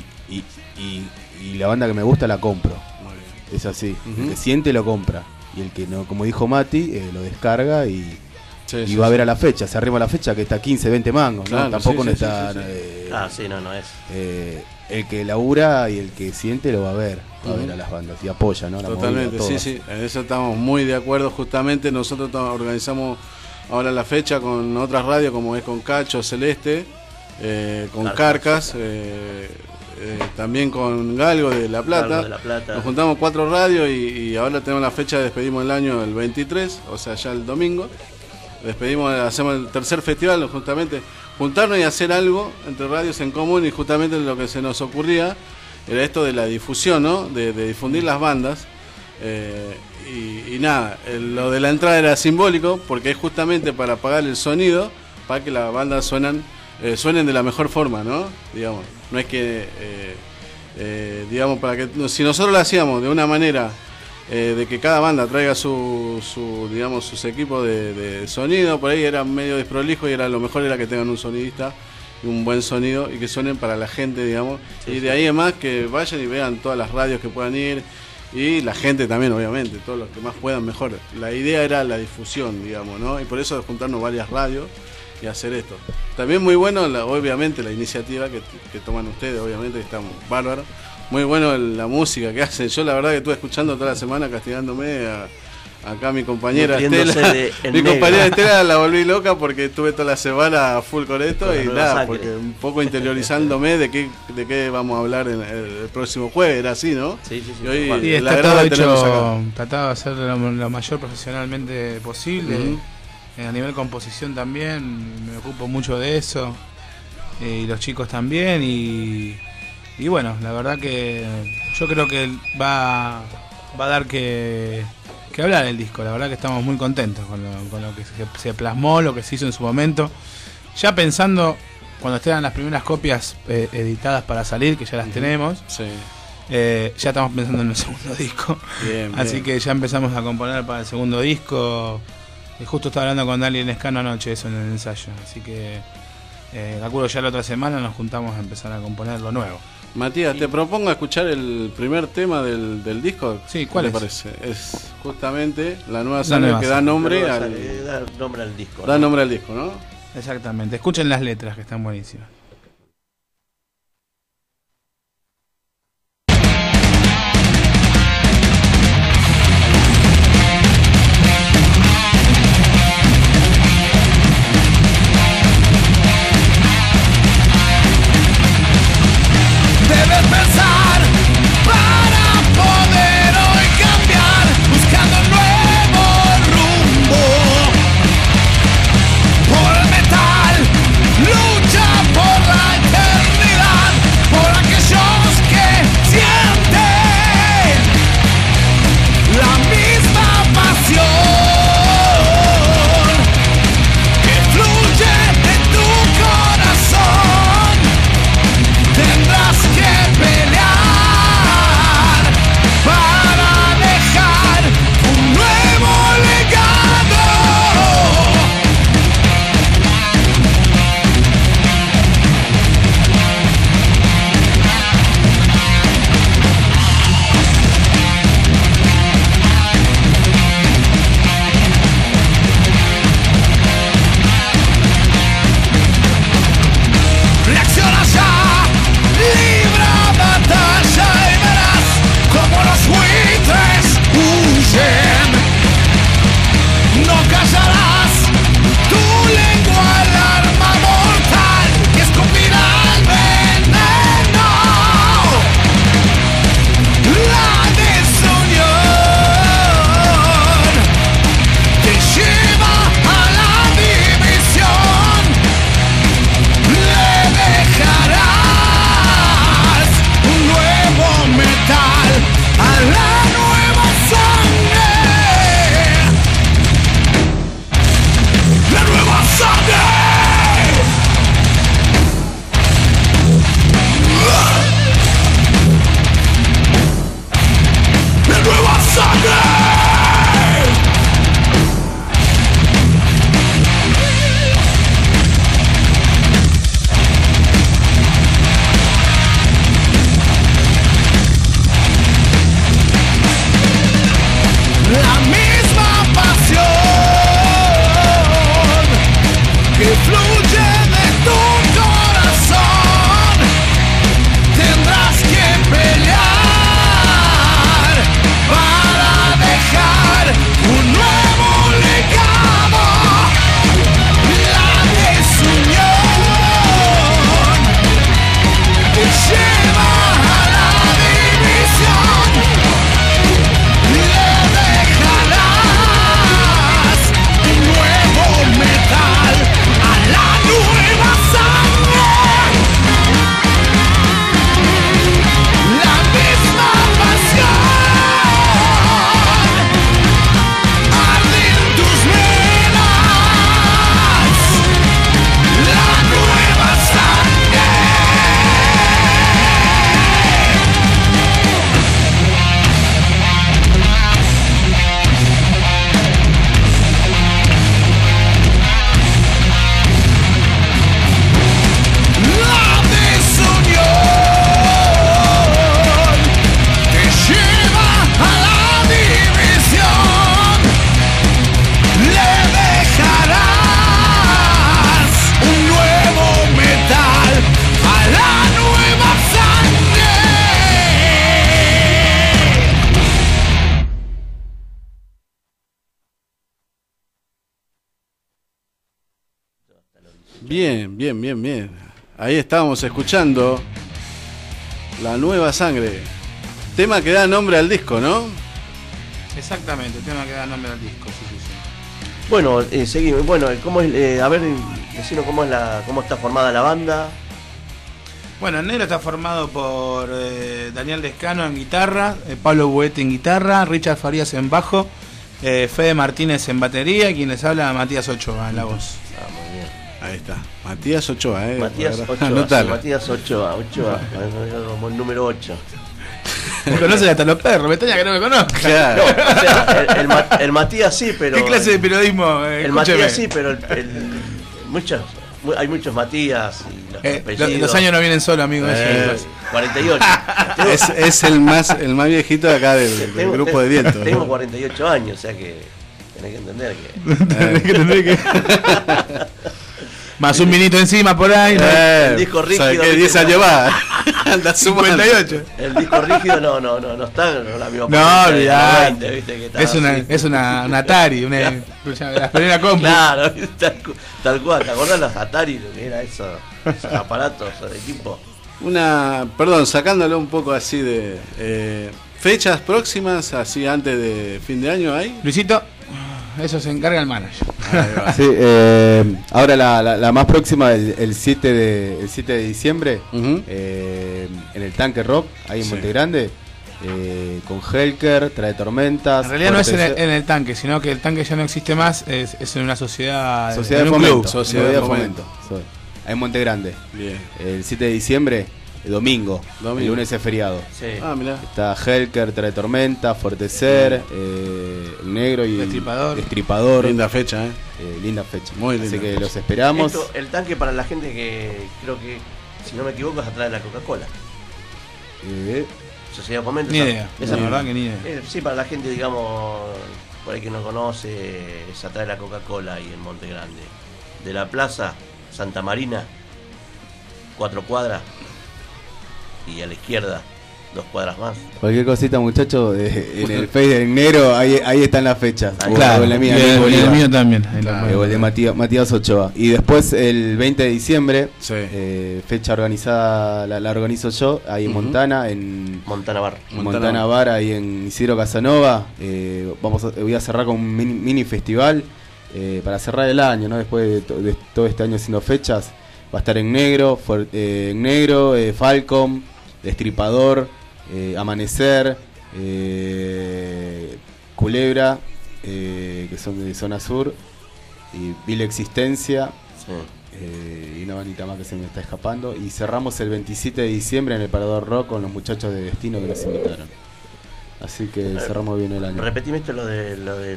Speaker 10: y la banda que me gusta la compro. Es así, el que siente lo compra y el que no, como dijo Mati, lo descarga y va a ver a la fecha, se arrima a la fecha que está 15, 20 mangos, ¿no? Tampoco no está...
Speaker 4: no es.
Speaker 10: El que labura y el que siente lo va a ver a las bandas y apoya, ¿no?
Speaker 8: Totalmente, sí, en eso estamos muy de acuerdo. Justamente nosotros organizamos ahora la fecha con otras radios como es con Cacho, Celeste, con Carcas, también con Galgo de La Plata. Nos juntamos 4 radios y ahora tenemos la fecha, despedimos el año el 23, o sea ya el domingo. Hacemos el tercer festival, justamente juntarnos y hacer algo entre radios en común, y justamente lo que se nos ocurría era esto de la difusión, ¿no? De difundir las bandas. Y nada, lo de la entrada era simbólico porque es justamente para apagar el sonido, para que las bandas suenen de la mejor forma, ¿no? Digamos, no es que digamos, para que si nosotros lo hacíamos de una manera de que cada banda traiga sus equipos de sonido, por ahí era medio desprolijo y lo mejor era que tengan un sonidista y un buen sonido y que suenen para la gente, digamos, y de ahí además que vayan y vean todas las radios que puedan ir. Y la gente también, obviamente, todos los que más puedan, mejor. La idea era la difusión, digamos, ¿no? Y por eso de juntarnos varias radios y hacer esto. También muy bueno, obviamente, la iniciativa que toman ustedes, obviamente, que están bárbaros. Muy bueno la música que hacen. Yo la verdad que estuve escuchando toda la semana, castigándome acá a mi compañera Estela. Mi compañera Estela la volví loca porque estuve toda la semana full con esto y nada, porque un poco interiorizándome de qué vamos a hablar el próximo jueves, era así, ¿no?
Speaker 4: Sí.
Speaker 8: Y hoy
Speaker 9: está todo hecho, tratado de hacer lo mayor profesionalmente posible. A nivel composición también, me ocupo mucho de eso. Y los chicos también. Y bueno, la verdad que yo creo que va va a dar que hablar el disco. La verdad que estamos muy contentos con lo que se plasmó, lo que se hizo en su momento. Ya pensando cuando estén las primeras copias editadas para salir, que ya las tenemos.
Speaker 8: Sí.
Speaker 9: Ya estamos pensando en el segundo disco.
Speaker 8: Bien,
Speaker 9: así
Speaker 8: bien.
Speaker 9: que ya empezamos a componer para el segundo disco. Y justo estaba hablando con Dali Escano anoche eso en el ensayo. Así que calculo ya la otra semana nos juntamos a empezar a componer lo nuevo.
Speaker 8: Matías, te propongo escuchar el primer tema del disco.
Speaker 9: Sí, ¿cuál
Speaker 8: te
Speaker 9: es?
Speaker 8: parece? Es justamente La Nueva Sangre, que da nombre al
Speaker 4: disco.
Speaker 8: Da nombre al disco, ¿no?
Speaker 9: Exactamente. Escuchen las letras, que están buenísimas.
Speaker 5: Debes pensar para poder hoy cambiar, buscando un nuevo rumbo. Por el metal, lucha por la eternidad, por aquellos que sienten la misma pasión que fluye en tu corazón. Tendrás que pelear para dejar un nuevo legado. Reacciona ya, libra batalla y verás como los buitres huyen. No callarás tu lengua al arma mortal que escupirá el veneno. La desunión te lleva a la división. Le dejarás un nuevo metal a la nueva sangre. La nueva sangre. La nueva sangre. La misma pasión que fluye de tu corazón. Tendrás que pelear para dejar un nuevo legado. La desunión te lleva a la división. Le dejarás un nuevo metal a la nueva sangre. La misma pasión arde en tus venas. La nueva sangre. La desunión te lleva a la división. Le dejarás un nuevo metal a la nueva sangre.
Speaker 8: Bien, bien, bien, bien. Ahí estábamos escuchando La Nueva Sangre. Tema que da nombre al disco, ¿no?
Speaker 9: Exactamente, el tema que da nombre al disco. Sí.
Speaker 4: Bueno, seguimos. Bueno, ¿cómo es? A ver, decinos cómo está formada la banda.
Speaker 9: Bueno, el negro está formado por Daniel Descano en guitarra, Pablo Buete en guitarra, Richard Farías en bajo, Fede Martínez en batería y quien les habla, Matías Ochoa en la voz.
Speaker 4: Muy bien.
Speaker 8: Ahí está. Matías Ochoa,
Speaker 4: Matías Ochoa, sí, Matías Ochoa, como el número 8.
Speaker 9: Me conocen hasta los perros, me extraña que no me conozcan.
Speaker 4: Claro. No, o sea, el Matías sí, pero...
Speaker 9: ¿Qué clase de periodismo?
Speaker 4: El Matías sí, pero hay muchos Matías y
Speaker 9: los años no vienen solo, amigo.
Speaker 4: 48.
Speaker 8: Es el más viejito de acá del grupo de viento.
Speaker 4: Tengo 48 años, o sea que tenés que entender que...
Speaker 9: Más un vinito encima por ahí.
Speaker 4: El disco rígido.
Speaker 8: ¿Qué 10 años va? Anda
Speaker 9: 58.
Speaker 4: El disco rígido no está en la misma
Speaker 9: No,
Speaker 4: ya.
Speaker 9: Es una Atari, la primera compu.
Speaker 4: Claro, tal cual. ¿Te acordás las Atari? Lo que era esos aparatos de equipo.
Speaker 8: Perdón, sacándolo un poco así de fechas próximas, así antes de fin de año hay.
Speaker 9: Luisito, eso se encarga el manager.
Speaker 10: Sí, ahora la más próxima, el 7 de diciembre, en el Tanque Rock, ahí en Montegrande, con Helker, Trae Tormentas.
Speaker 9: En realidad no es en el tanque, sino que el tanque ya no existe más, es en una sociedad
Speaker 10: de fomento. Sociedad de fomento. Ahí en Montegrande. Bien. El 7 de diciembre. Domingo. El lunes es feriado.
Speaker 4: Sí.
Speaker 10: Mirá. Está Helker, Trae Tormenta, Fortecer, Negro y Destripador.
Speaker 8: Linda fecha,
Speaker 10: linda fecha.
Speaker 8: Muy linda.
Speaker 10: Así que los esperamos.
Speaker 4: El tanque para la gente que creo que, si no me equivoco, es atrás de la Coca-Cola. Sociedad de Fomento.
Speaker 9: Ni idea. Esa la verdad que ni idea.
Speaker 4: Sí, para la gente, digamos, por ahí que no conoce, es atrás de la Coca-Cola y en Monte Grande. De la plaza Santa Marina, 4 cuadras. Y a la izquierda 2 cuadras más.
Speaker 10: Cualquier cosita, muchachos, en el Face del Negro, ahí están las fechas.
Speaker 9: Claro, el mío también.
Speaker 10: El de Matías Ochoa. Y después el 20 de diciembre, fecha organizada, la organizo yo, ahí en Montana, en
Speaker 4: Montana Bar.
Speaker 10: Montana Bar, ahí en Isidro Casanova. Voy a cerrar con un mini festival para cerrar el año, ¿no? Después de todo este año haciendo fechas. Va a estar en Negro, Falcon, Destripador, Amanecer, Culebra, que son de zona sur, y Vila Existencia, y una bandita más que se me está escapando. Y cerramos el 27 de diciembre en el Parador Rock con los muchachos de Destino que nos invitaron. Así que cerramos bien el año.
Speaker 4: Repetime esto, lo del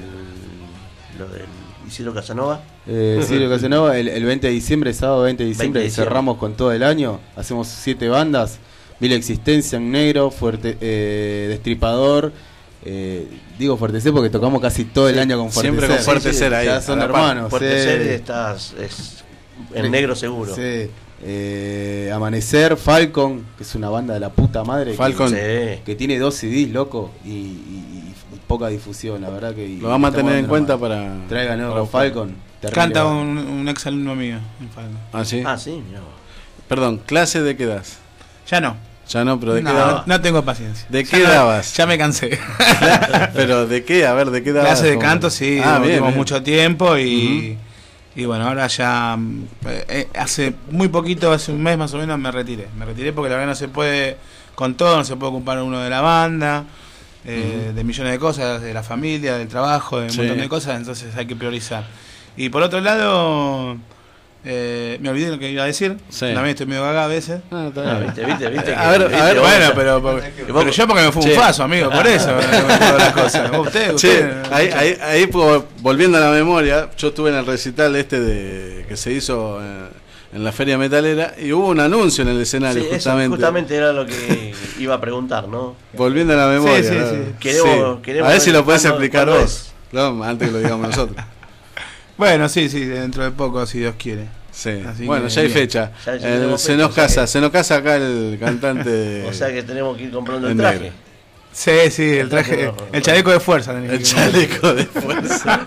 Speaker 4: Isidro Casanova.
Speaker 10: Isidro Casanova, el 20 de diciembre, sábado 20 de diciembre, cerramos con todo el año. Hacemos 7 bandas. Vila Existencia en Negro, Destripador. Digo Fortecer porque tocamos casi todo el año con Fortecer.
Speaker 8: Siempre con Fortecer ahí.
Speaker 10: Ya son hermanos.
Speaker 4: Fortecer es en Negro seguro.
Speaker 10: Sí. Amanecer, Falcon, que es una banda de la puta madre.
Speaker 8: Falcon.
Speaker 10: Que tiene 2 CDs, loco, y poca difusión, la verdad que...
Speaker 8: Lo vamos a tener en cuenta para...
Speaker 10: Traigan otro Falcon.
Speaker 9: Canta un ex alumno mío en Falcon.
Speaker 8: ¿Ah, sí?
Speaker 4: Ah, sí. No.
Speaker 8: Perdón, ¿clase de qué das?
Speaker 9: Ya no,
Speaker 8: pero ¿de qué dabas?
Speaker 9: No tengo paciencia.
Speaker 8: ¿De qué dabas?
Speaker 9: Ya me cansé.
Speaker 8: ¿Pero de qué? A ver, ¿de qué dabas?
Speaker 9: Clase de canto, sí,
Speaker 10: bien.
Speaker 9: Mucho tiempo y bueno, ahora ya hace muy poquito, hace un mes más o menos me retiré porque la verdad no se puede con todo, no se puede ocupar uno de la banda, de millones de cosas, de la familia, del trabajo, de un montón de cosas, entonces hay que priorizar. Y por otro lado, me olvidé lo que iba a decir. También estoy medio gaga a veces.
Speaker 4: ¿Viste?
Speaker 9: A ver, bueno, pero yo porque me fui un faso, amigo, por eso todas las cosas. Usted.
Speaker 8: Ahí volviendo a la memoria, yo estuve en el recital que se hizo en la Feria Metalera y hubo un anuncio en el escenario,
Speaker 4: justamente era lo que iba a preguntar, ¿no?
Speaker 8: Volviendo a la memoria.
Speaker 4: Queremos
Speaker 8: a ver si lo puedes explicar vos, ¿no? Antes que lo digamos nosotros.
Speaker 9: Bueno, sí, dentro de poco, si Dios quiere.
Speaker 8: Sí.
Speaker 9: Así
Speaker 8: bueno, ya hay fecha. Se nos casa acá el cantante.
Speaker 4: O sea que tenemos que ir comprando el traje.
Speaker 9: Sí, el traje, el chaleco de fuerza.
Speaker 8: El chaleco de fuerza.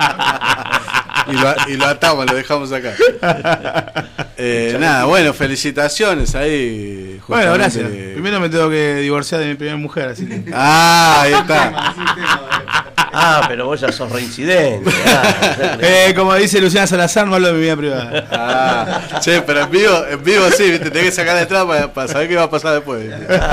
Speaker 8: y lo atamos, lo dejamos acá. Nada, bueno, felicitaciones ahí.
Speaker 9: Bueno, gracias. Primero me tengo que divorciar de mi primera mujer, así que...
Speaker 8: ahí está.
Speaker 4: pero vos ya sos reincidente.
Speaker 9: Como dice Luciana Salazar, no hablo de mi vida privada.
Speaker 8: Che, pero en vivo sí, ¿viste? Tenés que sacar la entrada para saber qué va a pasar después.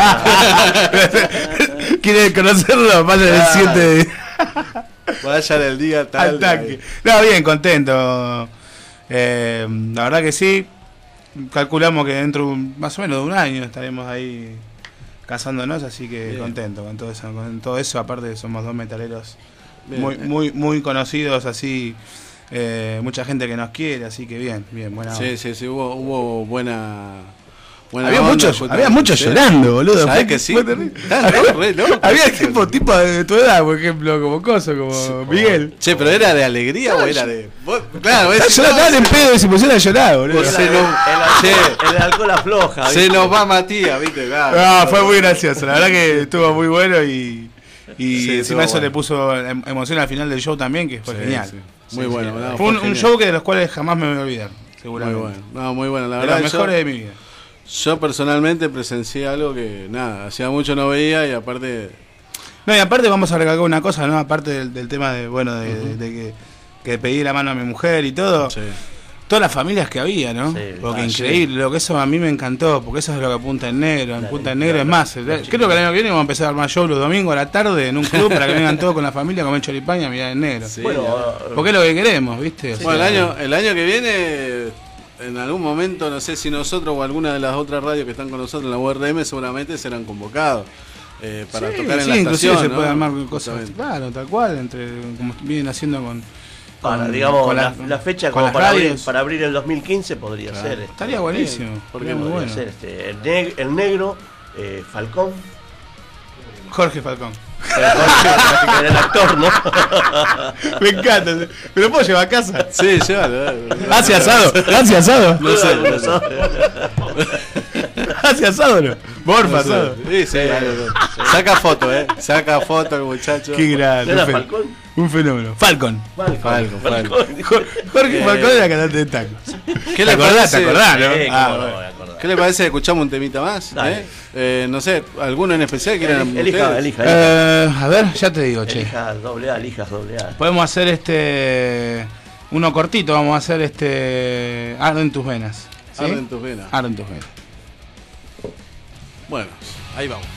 Speaker 9: ¿Quieren conocerlo? Vayan el 7 de...
Speaker 8: Vayan el día tal.
Speaker 9: No, bien, contento. La verdad que sí. Calculamos que dentro más o menos de un año estaremos ahí casándonos, así que bien. Contento con todo eso. Aparte somos dos metaleros muy conocidos, así mucha gente que nos quiere, así que bien, buena.
Speaker 8: Sí, hubo buena
Speaker 9: había muchos llorando, boludo.
Speaker 8: ¿Sabés que sí?
Speaker 9: Había tipo de tu edad, por ejemplo, como Miguel.
Speaker 8: Che, pero ¿era de alegría o era de...?
Speaker 9: Claro, estaban en pedo y se pusieron a llorar, boludo.
Speaker 4: El alcohol afloja.
Speaker 8: Se nos va Matías, ¿viste?
Speaker 9: Fue muy gracioso, la verdad que estuvo muy bueno y encima eso le puso emoción al final del show también, que fue genial. Sí.
Speaker 8: Muy bueno.
Speaker 9: Fue un show que de los cuales jamás me voy a olvidar, seguramente.
Speaker 8: Muy bueno, la verdad.
Speaker 9: De los mejores de mi vida.
Speaker 8: Yo personalmente presencié algo que, hacía mucho no veía y aparte...
Speaker 9: No, y aparte vamos a recalcar una cosa, ¿no? Aparte del tema de que pedí la mano a mi mujer y todo. Sí. Todas las familias que había, ¿no? Sí, porque increíble, lo que eso a mí me encantó, porque eso es lo que apunta en negro. En Punta en Negro es más. Creo que el año que viene vamos a empezar a armar show los domingos a la tarde en un club para que vengan todos con la familia a comer choripán y a mirar en negro. Sí, porque es lo que queremos, ¿viste?
Speaker 8: Bueno, el año que viene... En algún momento, no sé si nosotros o alguna de las otras radios que están con nosotros en la URM seguramente serán convocados para tocar en la estación.
Speaker 9: Se puede armar cosas, claro, tal cual, como vienen haciendo con
Speaker 4: la fecha como para abrir el 2015 podría ser.
Speaker 9: Estaría buenísimo.
Speaker 4: Porque muy bueno. Ser el negro, Falcón.
Speaker 9: Jorge Falcón.
Speaker 4: Era el actor, ¿no?
Speaker 9: Me encanta. ¿Me lo puedo llevar a casa?
Speaker 8: Sí, llévalo.
Speaker 9: ¿Hace asado?
Speaker 8: No sé.
Speaker 9: ¿Hace asado no? Borfa asado.
Speaker 8: Sí. Saca foto, Saca foto el muchacho.
Speaker 9: Qué grande.
Speaker 4: ¿Era Falcón?
Speaker 9: Un fenómeno. Falcon. Jorge Falcón era cantante de taco.
Speaker 8: ¿Qué le parece?
Speaker 9: ¿Te acordás, no?
Speaker 8: ¿Qué le parece? ¿Escuchamos un temita más? No sé, ¿alguno en especial quieran?
Speaker 4: Elija.
Speaker 9: A ver, ya te digo, che.
Speaker 4: Elijas doble A.
Speaker 9: Podemos hacer uno cortito, vamos a hacer Arde en tus venas. ¿Sí?
Speaker 8: Arde en tus venas. Bueno, ahí vamos.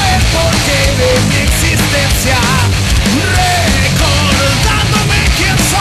Speaker 5: De mi existencia, recordándome quién soy.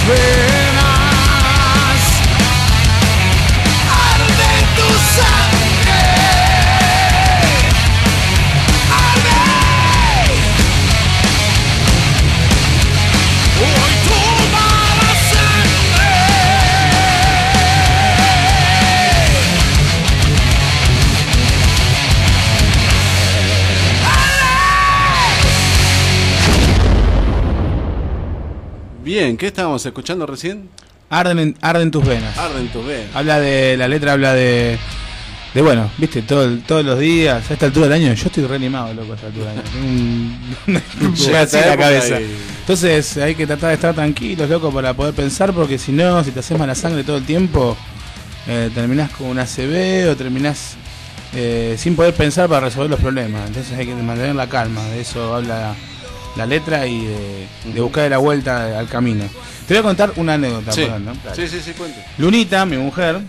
Speaker 5: venas, arde tu sangre, arde. Hoy toma la sangre.
Speaker 8: Bien, ¿qué estábamos escuchando recién?
Speaker 9: Arden tus venas.
Speaker 8: Arden tus venas.
Speaker 9: Habla de, la letra habla de bueno, viste, todos los días, a esta altura del año, yo estoy reanimado, loco, a esta altura del año. Tengo
Speaker 8: Llega
Speaker 9: así
Speaker 8: esta
Speaker 9: la
Speaker 8: época
Speaker 9: cabeza.
Speaker 8: y-
Speaker 9: Entonces hay que tratar de estar tranquilos, loco, para poder pensar, porque si no, si te haces mala sangre todo el tiempo, terminás con una ACV o terminás sin poder pensar para resolver los problemas. Entonces hay que mantener la calma, de eso habla la letra y de buscar la vuelta al camino. Te voy a contar una anécdota,
Speaker 8: Sí,
Speaker 9: perdón, ¿no?
Speaker 8: sí, cuente.
Speaker 9: Lunita, mi mujer,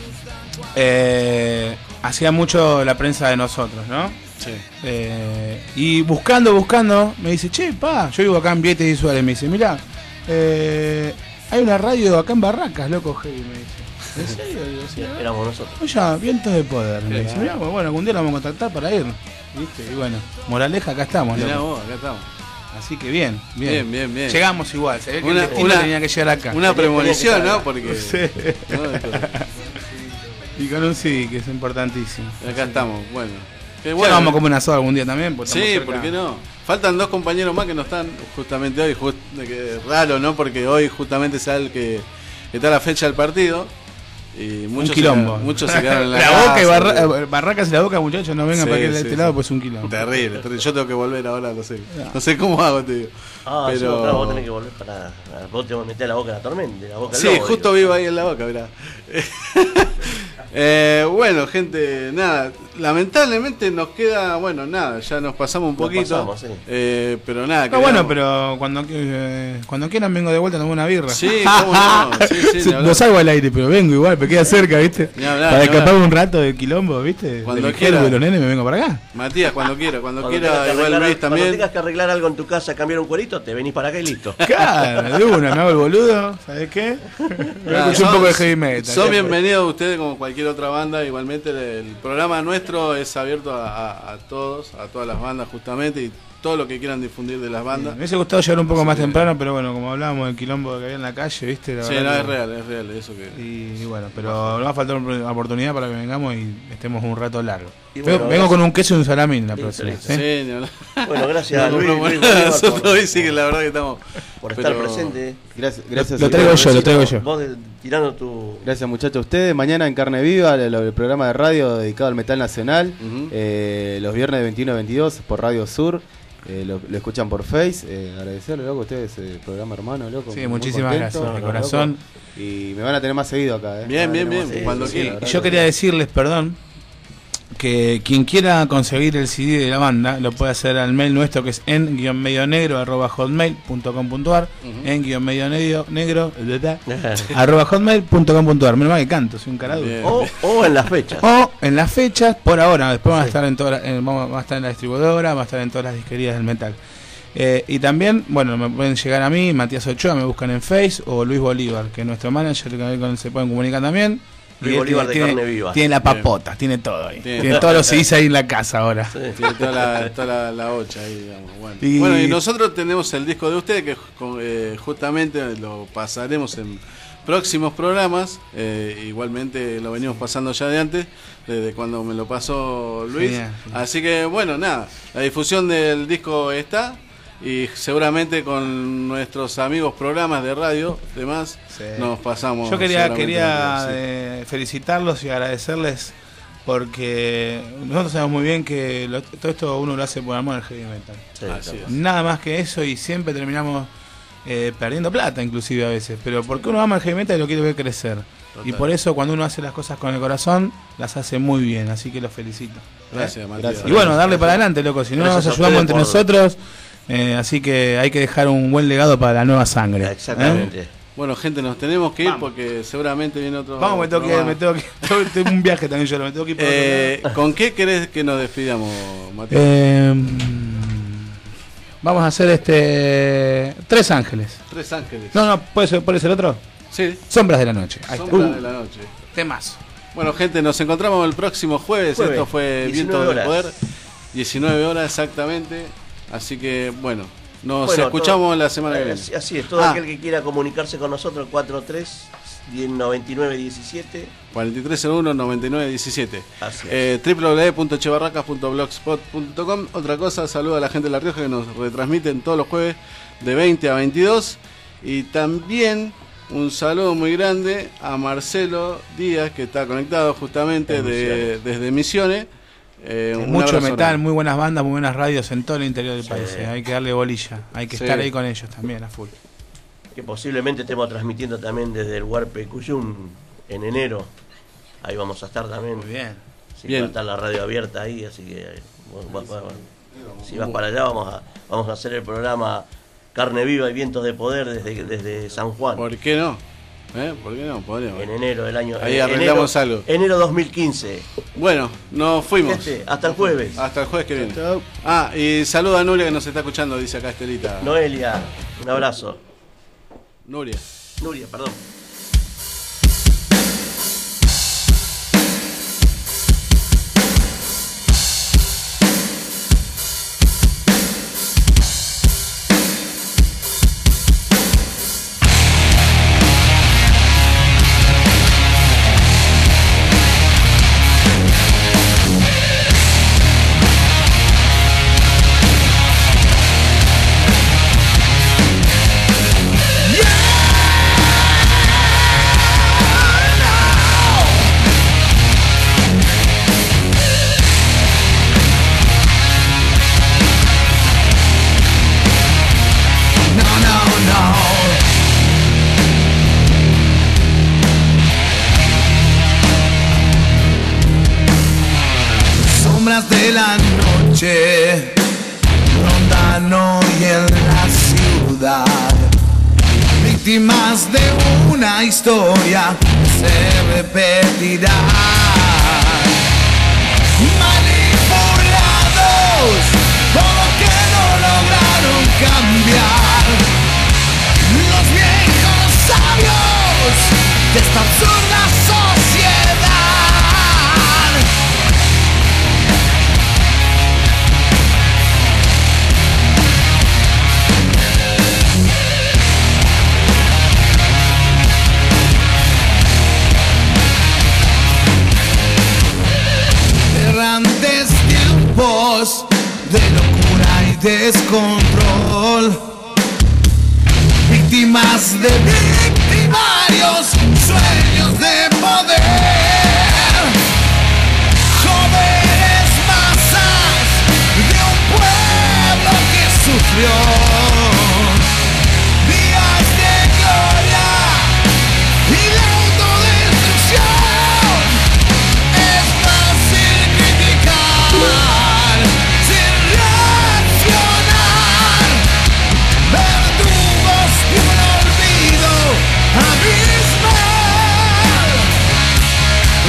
Speaker 9: hacía mucho la prensa de nosotros, ¿no?
Speaker 8: Sí.
Speaker 9: Y buscando, me dice, che, pa, yo vivo acá en Vietes y Suárez, me dice, mirá, hay una radio acá en Barracas, loco, heavy, me dice. ¿En serio? Digo, sí,
Speaker 4: Éramos nosotros.
Speaker 9: oye, Vientos de Poder, me dice, mirá, bueno, algún día lo vamos a contactar para ir, ¿viste? Y bueno, moraleja, acá estamos,
Speaker 8: Mirá
Speaker 9: loco.
Speaker 8: vos, acá estamos.
Speaker 9: Así que bien.
Speaker 8: Bien.
Speaker 9: Llegamos igual, se ve que
Speaker 8: Una-
Speaker 9: el destino
Speaker 8: una-
Speaker 9: tenía que llegar acá.
Speaker 8: Una premonición, ¿no? Porque
Speaker 9: Sí.
Speaker 8: ¿no?
Speaker 9: Y con un sí, que es importantísimo.
Speaker 8: Acá estamos, bueno. Qué
Speaker 9: Ya
Speaker 8: bueno.
Speaker 9: vamos a comer un asado algún día también. Porque
Speaker 8: Sí,
Speaker 9: estamos
Speaker 8: ¿por
Speaker 9: cerca.
Speaker 8: qué no? Faltan dos compañeros más que no están justamente hoy. Que raro, ¿no? Porque hoy justamente sale que está la fecha del partido. Y
Speaker 9: Un
Speaker 8: muchos
Speaker 9: quilombo.
Speaker 8: muchos se quedaron en la,
Speaker 9: la
Speaker 8: casa,
Speaker 9: boca y
Speaker 8: boludo.
Speaker 9: Barracas y la boca, muchachos, no vengan
Speaker 8: Sí,
Speaker 9: para que de
Speaker 8: sí,
Speaker 9: este
Speaker 8: sí.
Speaker 9: lado, pues es un quilombo.
Speaker 8: Terrible. Yo tengo que volver ahora, no sé cómo hago, te digo.
Speaker 4: Ah,
Speaker 8: Pero...
Speaker 4: sí, claro, vos tenés que volver para. Vos te vas a meter la boca en la tormenta, la boca del
Speaker 8: Sí,
Speaker 4: lobo,
Speaker 8: justo
Speaker 4: digo.
Speaker 8: vivo ahí en la boca, mirá. Bueno, gente, nada, lamentablemente nos queda, bueno, nada, ya nos pasamos un
Speaker 4: Nos
Speaker 8: poquito.
Speaker 4: pasamos, sí.
Speaker 8: Pero nada,
Speaker 9: No, bueno,
Speaker 8: quedamos-
Speaker 9: pero cuando quieran vengo de vuelta, tomo una birra.
Speaker 8: Sí, cómo no, sí, ni hablar.
Speaker 9: No salgo al aire, pero vengo igual, me queda cerca, ¿viste?
Speaker 8: Ni hablar,
Speaker 9: Para
Speaker 8: ni hablar.
Speaker 9: escapar un rato del quilombo, ¿viste?
Speaker 8: Cuando
Speaker 9: de mi
Speaker 8: quiera.
Speaker 9: gerbo y los nenes me vengo para acá.
Speaker 8: Matías, cuando quiera,
Speaker 4: Cuando
Speaker 8: quiera,
Speaker 4: tengas que
Speaker 8: igual
Speaker 4: arreglar-
Speaker 8: Luis
Speaker 4: Cuando
Speaker 8: también.
Speaker 4: tengas que arreglar algo en tu casa, cambiar un cuerito, te venís para acá y listo.
Speaker 9: Claro, de una, me hago el boludo, ¿sabes qué? Me voy a
Speaker 8: Nada,
Speaker 9: escuchar un poco de heavy metal.
Speaker 8: Son bienvenidos ustedes como cualquier otra banda. Igualmente el programa nuestro es abierto a todos, a todas las bandas justamente y todo lo que quieran difundir de las bandas.
Speaker 9: Me hubiese gustado llegar un poco más temprano, pero bueno, como hablábamos del quilombo que había en la calle, ¿viste? La
Speaker 8: Sí,
Speaker 9: verdad
Speaker 8: no,
Speaker 9: que-
Speaker 8: es real eso que...
Speaker 9: Y bueno, pero nos va a faltar una oportunidad para que vengamos y estemos un rato largo.
Speaker 4: Y bueno,
Speaker 9: Vengo
Speaker 4: gracias.
Speaker 9: con un queso y un salamín la
Speaker 4: Listo,
Speaker 9: próxima.
Speaker 4: listo.
Speaker 9: ¿sí?
Speaker 8: Sí, ni hablar.
Speaker 4: Bueno, gracias
Speaker 8: No
Speaker 4: Luis,
Speaker 8: compramos
Speaker 4: Luis
Speaker 8: nada
Speaker 4: Bolívar,
Speaker 8: nosotros
Speaker 4: por-
Speaker 8: hoy sí que la verdad que estamos...
Speaker 4: por estar
Speaker 8: pero-
Speaker 4: presente.
Speaker 10: Gracias.
Speaker 9: Lo traigo yo, lo traigo yo.
Speaker 4: Vos tirando tu.
Speaker 10: Gracias muchachos a ustedes. Mañana en Carne Viva, el programa de radio dedicado al metal nacional.
Speaker 8: Ujú.
Speaker 10: Los viernes de 21 a 22 por Radio Sur. Lo escuchan por Face. Agradecerle, loco, a ustedes el programa hermano, loco.
Speaker 9: Sí,
Speaker 10: muy
Speaker 9: muchísimas
Speaker 10: contento,
Speaker 9: gracias, de
Speaker 10: loco.
Speaker 9: corazón.
Speaker 10: Y me van a tener más seguido acá,
Speaker 8: Bien,
Speaker 10: Me van a
Speaker 8: bien,
Speaker 10: tener más
Speaker 8: bien,
Speaker 10: seguido,
Speaker 8: cuando
Speaker 10: sí,
Speaker 8: quieran.
Speaker 10: la verdad
Speaker 9: Y yo
Speaker 10: que-
Speaker 9: quería decirles, perdón, que quien quiera conseguir el CD de la banda lo puede hacer al mail nuestro que es en-medionegro@hotmail.com.ar en-medionegro@hotmail.com.ar. Menos mal que canto, soy un carado.
Speaker 8: Bien.
Speaker 4: O en las fechas.
Speaker 9: O en las fechas, por ahora, después van a estar en todas, va a estar en la distribuidora, va a estar en todas las disquerías del metal. Y también, bueno, me pueden llegar a mí, Matías Ochoa, me buscan en Face, o Luis Bolívar, que es nuestro manager, que se pueden comunicar también.
Speaker 4: Luis
Speaker 9: Y él
Speaker 4: Bolívar de
Speaker 9: tiene,
Speaker 4: Carne Viva.
Speaker 9: tiene la papota, tiene todo ahí.
Speaker 8: Bien.
Speaker 9: Tiene todos los CDs ahí en la casa ahora.
Speaker 8: Tiene toda la ocha ahí, digamos. Bueno.
Speaker 9: Y-
Speaker 8: Bueno, y nosotros tenemos el disco de ustedes que justamente lo pasaremos en próximos programas. Igualmente lo venimos pasando ya de antes, desde cuando me lo pasó Luis.
Speaker 9: Genial.
Speaker 8: Así que bueno, nada, la difusión del disco está. Y seguramente con nuestros amigos programas de radio, demás,
Speaker 9: Sí.
Speaker 8: nos pasamos.
Speaker 9: Yo quería
Speaker 8: seguramente la vida, sí.
Speaker 9: felicitarlos y agradecerles porque nosotros sabemos muy bien que todo esto uno lo hace por amor al heavy metal.
Speaker 4: Sí,
Speaker 8: Así
Speaker 4: claro.
Speaker 8: es.
Speaker 9: Nada más que eso y siempre terminamos perdiendo plata inclusive a veces, pero porque uno ama el heavy metal y lo quiere ver crecer.
Speaker 8: Total.
Speaker 9: Y por eso cuando uno hace las cosas con el corazón, las hace muy bien, así que los felicito.
Speaker 8: Gracias, Matías.
Speaker 9: Y bueno, darle para adelante, loco, si no
Speaker 4: Gracias
Speaker 9: nos
Speaker 4: a
Speaker 9: ayudamos entre
Speaker 4: ustedes por-
Speaker 9: nosotros, así que hay que dejar un buen legado para la nueva sangre.
Speaker 4: Exactamente.
Speaker 8: Bueno, gente, nos tenemos que ir
Speaker 9: Vamos.
Speaker 8: porque seguramente viene otro.
Speaker 9: Vamos, me tengo que
Speaker 8: programa.
Speaker 9: tengo un viaje también yo, me tengo que ir por otro lado.
Speaker 8: ¿Con qué querés que nos despidamos, Matías?
Speaker 9: Vamos a hacer Tres Ángeles.
Speaker 8: Tres Ángeles.
Speaker 9: No, ¿puede ser otro?
Speaker 8: Sí.
Speaker 9: Sombras de la Noche.
Speaker 8: Sombras de la Noche.
Speaker 9: Temazo.
Speaker 8: Bueno, gente, nos encontramos el próximo jueves. Esto fue Viento del Poder. 19 horas exactamente. Así que, bueno, nos escuchamos la semana que viene.
Speaker 4: Así es, todo aquel que quiera comunicarse con nosotros, 43-9917.
Speaker 8: 4301-9917.
Speaker 4: www.echebarracas.blogspot.com.
Speaker 8: Otra cosa, saludo a la gente de La Rioja que nos retransmiten todos los jueves de 20 a 22. Y también un saludo muy grande a Marcelo Díaz, que está conectado justamente desde Misiones.
Speaker 9: Mucho metal, muy buenas bandas, muy buenas radios en todo el interior del país. Hay que darle bolilla, hay que estar ahí con ellos también a full.
Speaker 4: Que posiblemente estemos transmitiendo también desde el Huarpe Cuyum en enero. Ahí vamos a estar también.
Speaker 9: Muy bien.
Speaker 4: Sí, va a estar la radio abierta ahí, así que si vas para allá vamos a hacer el programa Carne Viva y Vientos de Poder desde San Juan.
Speaker 8: ¿Por qué no? ¿Por qué no? Podríamos.
Speaker 4: En enero del año.
Speaker 8: Ahí arreglamos algo.
Speaker 4: Enero 2015.
Speaker 8: Bueno, nos fuimos.
Speaker 4: Hasta el jueves.
Speaker 8: Hasta el jueves que viene. Y saluda a Nuria que nos está escuchando, dice acá Estelita.
Speaker 4: Noelia, un abrazo.
Speaker 8: Nuria,
Speaker 4: perdón.
Speaker 5: De la noche rondan hoy en la ciudad, víctimas de una historia que se repetirá, manipulados por lo que no lograron cambiar, los viejos sabios de esta absurda sociedad. Errantes tiempos de locura y descontrol, víctimas de victimarios, sueños de poder, jóvenes masas de un pueblo que sufrió días de gloria y la autodestrucción. Es fácil criticar sin reaccionar, verdugos de un olvido abismal.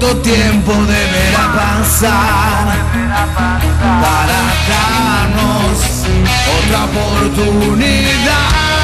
Speaker 5: ¿Cuánto tiempo deberá pasar para darnos otra oportunidad?